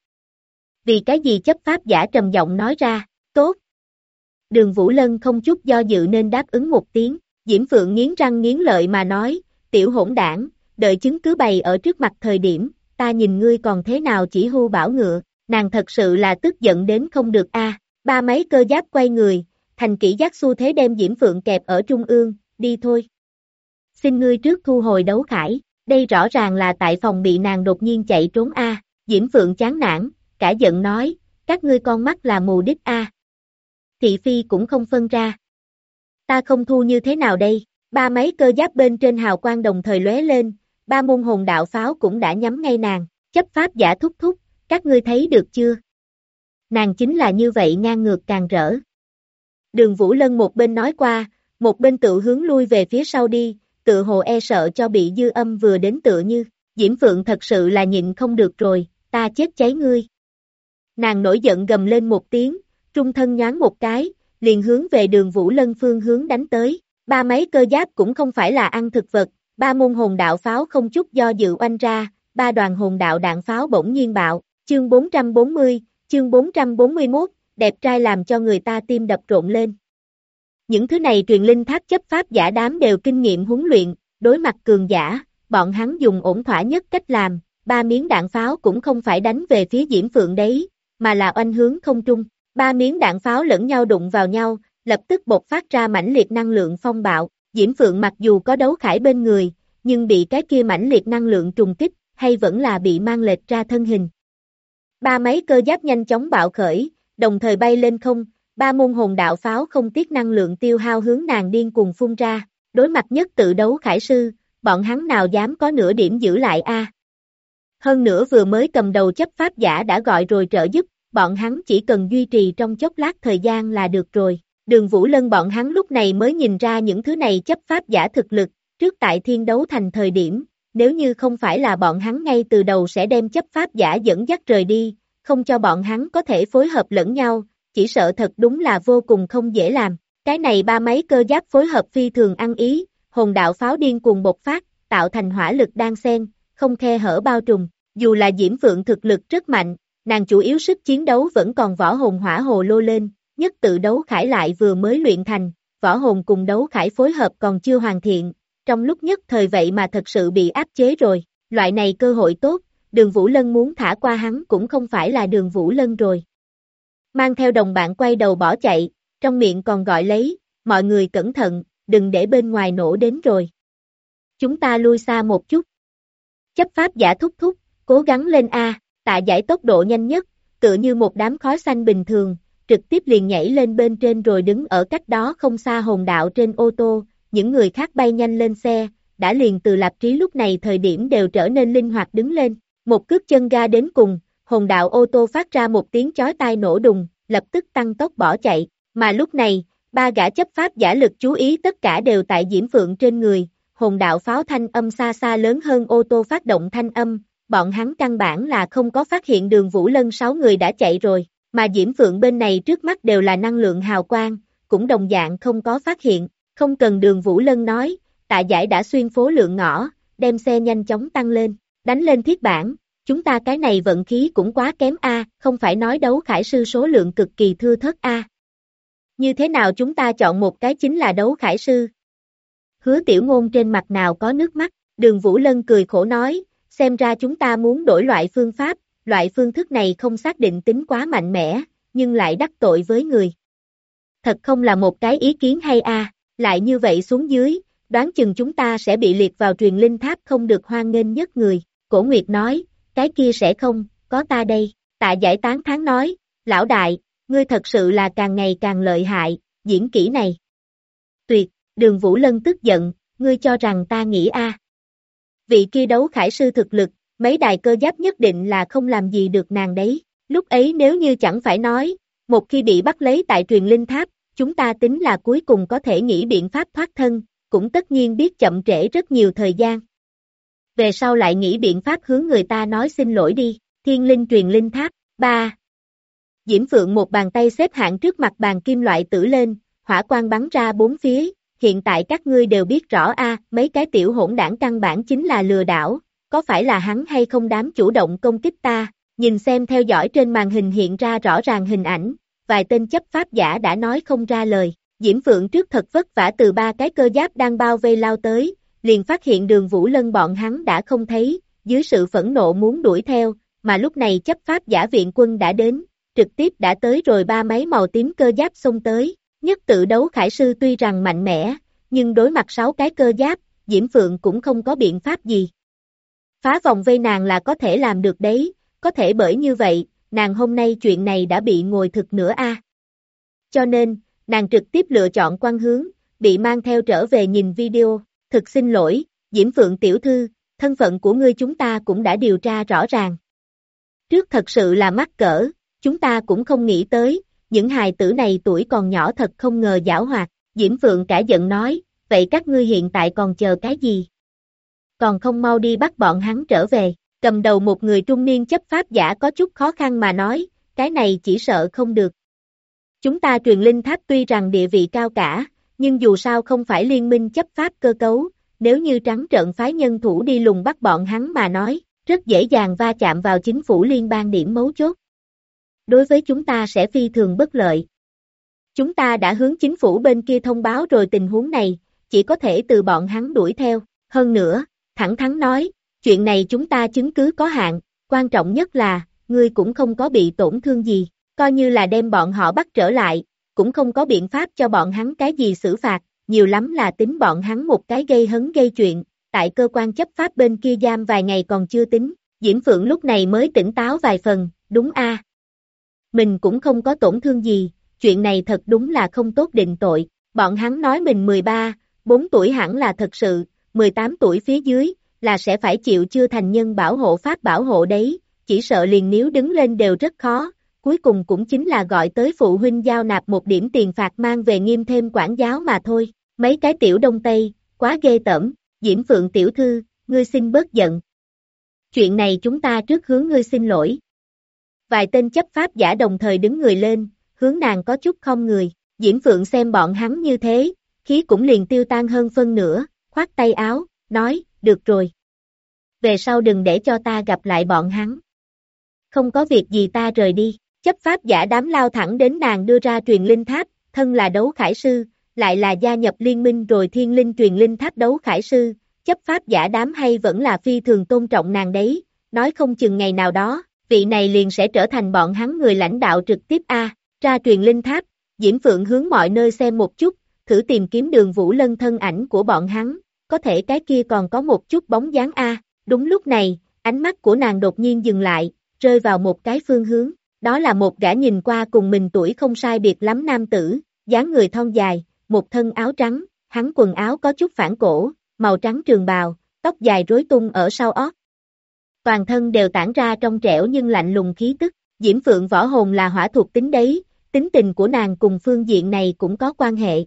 Vì cái gì chấp pháp giả trầm giọng nói ra, tốt. Đường Vũ Lân không chút do dự nên đáp ứng một tiếng, Diễm Phượng nghiến răng nghiến lợi mà nói, tiểu hỗn đảng, đợi chứng cứ bày ở trước mặt thời điểm, ta nhìn ngươi còn thế nào chỉ hưu bảo ngựa, nàng thật sự là tức giận đến không được a. Ba mấy cơ giáp quay người, thành kỷ giác xu thế đem Diễm Phượng kẹp ở trung ương, đi thôi. Xin ngươi trước thu hồi đấu khải, Đây rõ ràng là tại phòng bị nàng đột nhiên chạy trốn a. Diễm Phượng chán nản, cả giận nói, các ngươi con mắt là mù đích a. Thị phi cũng không phân ra. Ta không thu như thế nào đây? Ba máy cơ giáp bên trên hào quang đồng thời lóe lên, ba môn hồn đạo pháo cũng đã nhắm ngay nàng, chấp pháp giả thúc thúc, các ngươi thấy được chưa? Nàng chính là như vậy ngang ngược càng rỡ. Đường Vũ Lân một bên nói qua, một bên tự hướng lui về phía sau đi, tự hồ e sợ cho bị dư âm vừa đến tựa như, Diễm Phượng thật sự là nhịn không được rồi, ta chết cháy ngươi. Nàng nổi giận gầm lên một tiếng, trung thân nhoáng một cái, liền hướng về đường Vũ Lân phương hướng đánh tới, ba máy cơ giáp cũng không phải là ăn thực vật, ba môn hồn đạo pháo không chút do dự oanh ra, ba đoàn hồn đạo đạn pháo bỗng nhiên bạo, chương 440, chương 441, đẹp trai làm cho người ta tim đập rộn lên. Những thứ này truyền linh tháp chấp pháp giả đám đều kinh nghiệm huấn luyện, đối mặt cường giả, bọn hắn dùng ổn thỏa nhất cách làm, ba miếng đạn pháo cũng không phải đánh về phía Diễm Phượng đấy, mà là oanh hướng không trung, ba miếng đạn pháo lẫn nhau đụng vào nhau, lập tức bộc phát ra mãnh liệt năng lượng phong bạo, Diễm Phượng mặc dù có đấu khải bên người, nhưng bị cái kia mãnh liệt năng lượng trùng kích, hay vẫn là bị mang lệch ra thân hình. Ba máy cơ giáp nhanh chóng bạo khởi, đồng thời bay lên không, ba môn hồn đạo pháo không tiếc năng lượng tiêu hao hướng nàng điên cuồng phun ra, đối mặt nhất tự đấu khải sư, bọn hắn nào dám có nửa điểm giữ lại a. Hơn nữa vừa mới cầm đầu chấp pháp giả đã gọi rồi trợ giúp, bọn hắn chỉ cần duy trì trong chốc lát thời gian là được rồi. Đường Vũ Lân bọn hắn lúc này mới nhìn ra những thứ này chấp pháp giả thực lực, trước tại thiên đấu thành thời điểm, nếu như không phải là bọn hắn ngay từ đầu sẽ đem chấp pháp giả dẫn dắt rời đi, không cho bọn hắn có thể phối hợp lẫn nhau, chỉ sợ thật đúng là vô cùng không dễ làm. Cái này ba máy cơ giáp phối hợp phi thường ăn ý, hồn đạo pháo điên cuồng bộc phát, tạo thành hỏa lực đan xen, không khe hở bao trùm. Dù là Diễm Phượng thực lực rất mạnh, nàng chủ yếu sức chiến đấu vẫn còn võ hồn hỏa hồ lô lên, nhất tự đấu khải lại vừa mới luyện thành, võ hồn cùng đấu khải phối hợp còn chưa hoàn thiện, trong lúc nhất thời vậy mà thật sự bị áp chế rồi, loại này cơ hội tốt, đường Vũ Lân muốn thả qua hắn cũng không phải là đường Vũ Lân rồi. Mang theo đồng bạn quay đầu bỏ chạy, trong miệng còn gọi lấy, mọi người cẩn thận, đừng để bên ngoài nổ đến rồi. Chúng ta lui xa một chút. Chấp pháp giả thúc thúc, cố gắng lên a, Tạ Giải tốc độ nhanh nhất, tựa như một đám khói xanh bình thường, trực tiếp liền nhảy lên bên trên rồi đứng ở cách đó không xa hồn đạo trên ô tô, những người khác bay nhanh lên xe, đã liền từ Lạp Trí lúc này thời điểm đều trở nên linh hoạt đứng lên, một cước chân ga đến cùng, hồn đạo ô tô phát ra một tiếng chói tai nổ đùng, lập tức tăng tốc bỏ chạy, mà lúc này, ba gã chấp pháp giả lực chú ý tất cả đều tại Diễm Phượng trên người, hồn đạo pháo thanh âm xa xa lớn hơn ô tô phát động thanh âm, bọn hắn căn bản là không có phát hiện đường Vũ Lân 6 người đã chạy rồi, mà Diễm Phượng bên này trước mắt đều là năng lượng hào quang, cũng đồng dạng không có phát hiện, không cần đường Vũ Lân nói, Tạ Giải đã xuyên phố lượng ngõ, đem xe nhanh chóng tăng lên, đánh lên thiết bản, chúng ta cái này vận khí cũng quá kém a, không phải nói đấu khải sư số lượng cực kỳ thưa thớt a. Như thế nào chúng ta chọn một cái chính là đấu khải sư? Hứa Tiểu Ngôn trên mặt nào có nước mắt, đường Vũ Lân cười khổ nói, xem ra chúng ta muốn đổi loại phương pháp, loại phương thức này không xác định tính quá mạnh mẽ, nhưng lại đắc tội với người. Thật không là một cái ý kiến hay a, lại như vậy xuống dưới, đoán chừng chúng ta sẽ bị liệt vào truyền linh tháp không được hoan nghênh nhất người, Cổ Nguyệt nói, cái kia sẽ không, có ta đây, Tạ Giải tán thán nói, lão đại, ngươi thật sự là càng ngày càng lợi hại, diễn kỹ này. Tuyệt, đường Vũ Lân tức giận, ngươi cho rằng ta nghĩ a? Vị kia đấu khải sư thực lực, mấy đài cơ giáp nhất định là không làm gì được nàng đấy, lúc ấy nếu như chẳng phải nói, một khi bị bắt lấy tại truyền linh tháp, chúng ta tính là cuối cùng có thể nghĩ biện pháp thoát thân, cũng tất nhiên biết chậm trễ rất nhiều thời gian. Về sau lại nghĩ biện pháp hướng người ta nói xin lỗi đi, Thiên Linh truyền linh tháp, 3. Diễm Phượng một bàn tay xếp hạng trước mặt bàn kim loại tử lên, hỏa quang bắn ra bốn phía, hiện tại các ngươi đều biết rõ a, mấy cái tiểu hỗn đảng căn bản chính là lừa đảo, có phải là hắn hay không dám chủ động công kích ta, nhìn xem theo dõi trên màn hình hiện ra rõ ràng hình ảnh, vài tên chấp pháp giả đã nói không ra lời, Diễm Phượng trước thật vất vả từ ba cái cơ giáp đang bao vây lao tới, liền phát hiện đường Vũ Lân bọn hắn đã không thấy, dưới sự phẫn nộ muốn đuổi theo, mà lúc này chấp pháp giả viện quân đã đến, trực tiếp đã tới rồi ba máy màu tím cơ giáp xông tới, nhất tự đấu khải sư tuy rằng mạnh mẽ, nhưng đối mặt 6 cái cơ giáp, Diễm Phượng cũng không có biện pháp gì. Phá vòng vây nàng là có thể làm được đấy, có thể bởi như vậy, nàng hôm nay chuyện này đã bị ngồi thực nữa a. Cho nên, nàng trực tiếp lựa chọn quan hướng, bị mang theo trở về nhìn video, thực xin lỗi, Diễm Phượng tiểu thư, thân phận của ngươi chúng ta cũng đã điều tra rõ ràng. Trước thật sự là mắc cỡ, chúng ta cũng không nghĩ tới, những hài tử này tuổi còn nhỏ thật không ngờ giảo hoạt, Diễm Phượng cả giận nói, vậy các ngươi hiện tại còn chờ cái gì? Còn không mau đi bắt bọn hắn trở về, cầm đầu một người trung niên chấp pháp giả có chút khó khăn mà nói, cái này chỉ sợ không được. Chúng ta truyền linh tháp tuy rằng địa vị cao cả, nhưng dù sao không phải liên minh chấp pháp cơ cấu, nếu như trắng trợn phái nhân thủ đi lùng bắt bọn hắn mà nói, rất dễ dàng va chạm vào chính phủ liên bang điểm mấu chốt. Đối với chúng ta sẽ phi thường bất lợi. Chúng ta đã hướng chính phủ bên kia thông báo rồi tình huống này, chỉ có thể từ bọn hắn đuổi theo. Hơn nữa, thẳng thắn nói, chuyện này chúng ta chứng cứ có hạn, quan trọng nhất là, ngươi cũng không có bị tổn thương gì, coi như là đem bọn họ bắt trở lại, cũng không có biện pháp cho bọn hắn cái gì xử phạt, nhiều lắm là tính bọn hắn một cái gây hấn gây chuyện, tại cơ quan chấp pháp bên kia giam vài ngày còn chưa tính, Diễm Phượng lúc này mới tỉnh táo vài phần, đúng a, mình cũng không có tổn thương gì, chuyện này thật đúng là không tốt định tội, bọn hắn nói mình 13, 4 tuổi hẳn là thật sự, 18 tuổi phía dưới, là sẽ phải chịu chưa thành nhân bảo hộ pháp bảo hộ đấy, chỉ sợ liền nếu đứng lên đều rất khó, cuối cùng cũng chính là gọi tới phụ huynh giao nạp một điểm tiền phạt mang về nghiêm thêm quản giáo mà thôi, mấy cái tiểu đông tây, quá ghê tởm, Diễm Phượng tiểu thư, ngươi xin bớt giận. Chuyện này chúng ta trước hướng ngươi xin lỗi. Vài tên chấp pháp giả đồng thời đứng người lên, hướng nàng có chút không người, Diễm Phượng xem bọn hắn như thế, khí cũng liền tiêu tan hơn phân nửa, khoát tay áo, nói, được rồi. Về sau đừng để cho ta gặp lại bọn hắn. Không có việc gì ta rời đi, chấp pháp giả đám lao thẳng đến nàng đưa ra truyền linh tháp, thân là đấu khải sư, lại là gia nhập liên minh rồi thiên linh truyền linh tháp đấu khải sư, chấp pháp giả đám hay vẫn là phi thường tôn trọng nàng đấy, nói không chừng ngày nào đó, vị này liền sẽ trở thành bọn hắn người lãnh đạo trực tiếp ra truyền linh tháp, Diễm Phượng hướng mọi nơi xem một chút, thử tìm kiếm Đường Vũ Lân thân ảnh của bọn hắn, có thể cái kia còn có một chút bóng dáng đúng lúc này, ánh mắt của nàng đột nhiên dừng lại, rơi vào một cái phương hướng, đó là một gã nhìn qua cùng mình tuổi không sai biệt lắm nam tử, dáng người thon dài, một thân áo trắng, hắn quần áo có chút phản cổ, màu trắng trường bào, tóc dài rối tung ở sau ót. Toàn thân đều tản ra trong trẻo nhưng lạnh lùng khí tức, Diễm Phượng võ hồn là hỏa thuộc tính đấy, tính tình của nàng cùng phương diện này cũng có quan hệ.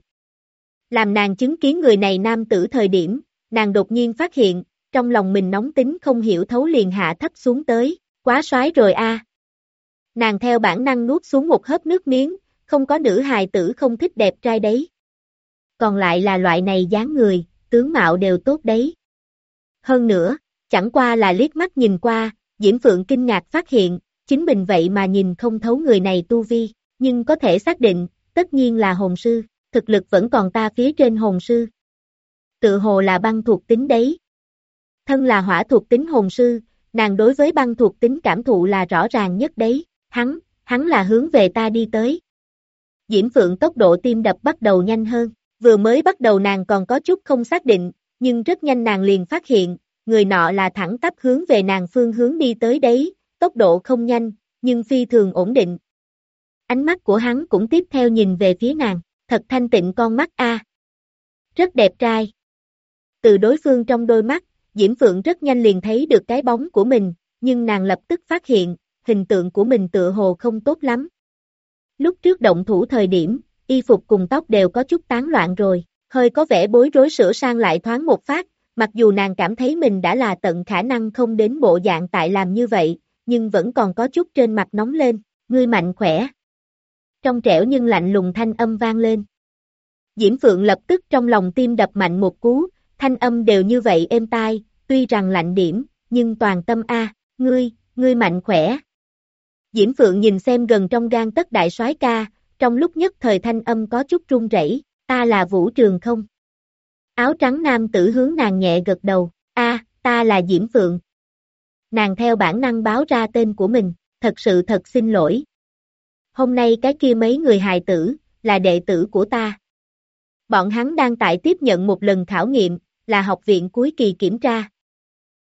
Làm nàng chứng kiến người này nam tử thời điểm, nàng đột nhiên phát hiện, trong lòng mình nóng tính không hiểu thấu liền hạ thấp xuống tới, quá soái rồi Nàng theo bản năng nuốt xuống một hớp nước miếng, không có nữ hài tử không thích đẹp trai đấy. Còn lại là loại này dáng người, tướng mạo đều tốt đấy. Hơn nữa, chẳng qua là liếc mắt nhìn qua, Diễm Phượng kinh ngạc phát hiện, chính mình vậy mà nhìn không thấu người này tu vi, nhưng có thể xác định, tất nhiên là hồn sư, thực lực vẫn còn ta phía trên hồn sư. Tự hồ là băng thuộc tính đấy. Thân là hỏa thuộc tính hồn sư, nàng đối với băng thuộc tính cảm thụ là rõ ràng nhất đấy, hắn là hướng về ta đi tới. Diễm Phượng tốc độ tim đập bắt đầu nhanh hơn, vừa mới bắt đầu nàng còn có chút không xác định, nhưng rất nhanh nàng liền phát hiện, người nọ là thẳng tắp hướng về nàng phương hướng đi tới đấy, tốc độ không nhanh, nhưng phi thường ổn định. Ánh mắt của hắn cũng tiếp theo nhìn về phía nàng, thật thanh tịnh con mắt rất đẹp trai. Từ đối phương trong đôi mắt, Diễm Phượng rất nhanh liền thấy được cái bóng của mình, nhưng nàng lập tức phát hiện, hình tượng của mình tựa hồ không tốt lắm. Lúc trước động thủ thời điểm, y phục cùng tóc đều có chút tán loạn rồi, hơi có vẻ bối rối sửa sang lại thoáng một phát, mặc dù nàng cảm thấy mình đã là tận khả năng không đến bộ dạng tại làm như vậy, nhưng vẫn còn có chút trên mặt nóng lên, ngươi mạnh khỏe. Trong trẻo nhưng lạnh lùng thanh âm vang lên. Diễm Phượng lập tức trong lòng tim đập mạnh một cú, thanh âm đều như vậy êm tai, tuy rằng lạnh điểm, nhưng toàn tâm ngươi mạnh khỏe. Diễm Phượng nhìn xem gần trong gang tấc đại soái ca, trong lúc nhất thời thanh âm có chút run rẩy, ta là Vũ Trường không? Áo trắng nam tử hướng nàng nhẹ gật đầu, ta là Diễm Phượng. Nàng theo bản năng báo ra tên của mình, thật sự thật xin lỗi. Hôm nay cái kia mấy người hài tử, là đệ tử của ta. Bọn hắn đang tại tiếp nhận một lần khảo nghiệm, là học viện cuối kỳ kiểm tra.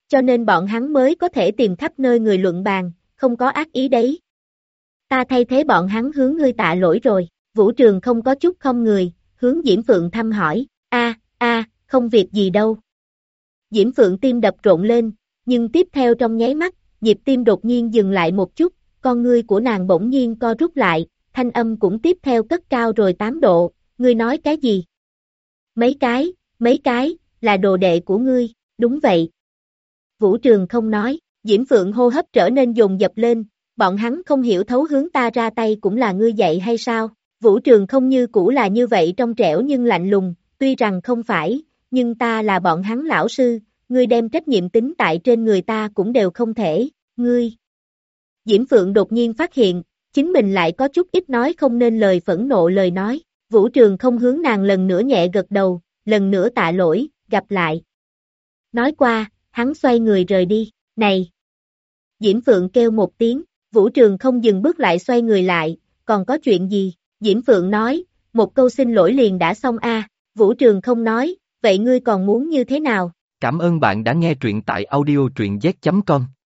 Cho nên bọn hắn mới có thể tìm khắp nơi người luận bàn, không có ác ý đấy. Ta thay thế bọn hắn hướng ngươi tạ lỗi rồi. Vũ Trường không có chút không người, hướng Diễm Phượng thăm hỏi, không việc gì đâu. Diễm Phượng tim đập rộn lên, nhưng tiếp theo trong nháy mắt, nhịp tim đột nhiên dừng lại một chút, con ngươi của nàng bỗng nhiên co rút lại, thanh âm cũng tiếp theo cất cao rồi 8 độ, ngươi nói cái gì? Mấy cái, là đồ đệ của ngươi, đúng vậy. Vũ Trường không nói, Diễm Phượng hô hấp trở nên dồn dập lên, bọn hắn không hiểu thấu hướng ta ra tay cũng là ngươi dạy hay sao? Vũ Trường không như cũ là như vậy trong trẻo nhưng lạnh lùng, tuy rằng không phải, nhưng ta là bọn hắn lão sư, ngươi đem trách nhiệm tính tại trên người ta cũng đều không thể, ngươi. Diễm Phượng đột nhiên phát hiện, chính mình lại có chút ít nói không nên lời phẫn nộ lời nói, Vũ Trường không hướng nàng lần nữa nhẹ gật đầu, lần nữa tạ lỗi, gặp lại. Nói qua, hắn xoay người rời đi, này. Diễm Phượng kêu một tiếng, Vũ Trường không dừng bước lại xoay người lại, còn có chuyện gì? Diễm Phượng nói, một câu xin lỗi liền đã xong a. Vũ Trường không nói, vậy ngươi còn muốn như thế nào? Cảm ơn bạn đã nghe truyện tại audio truyện z.com.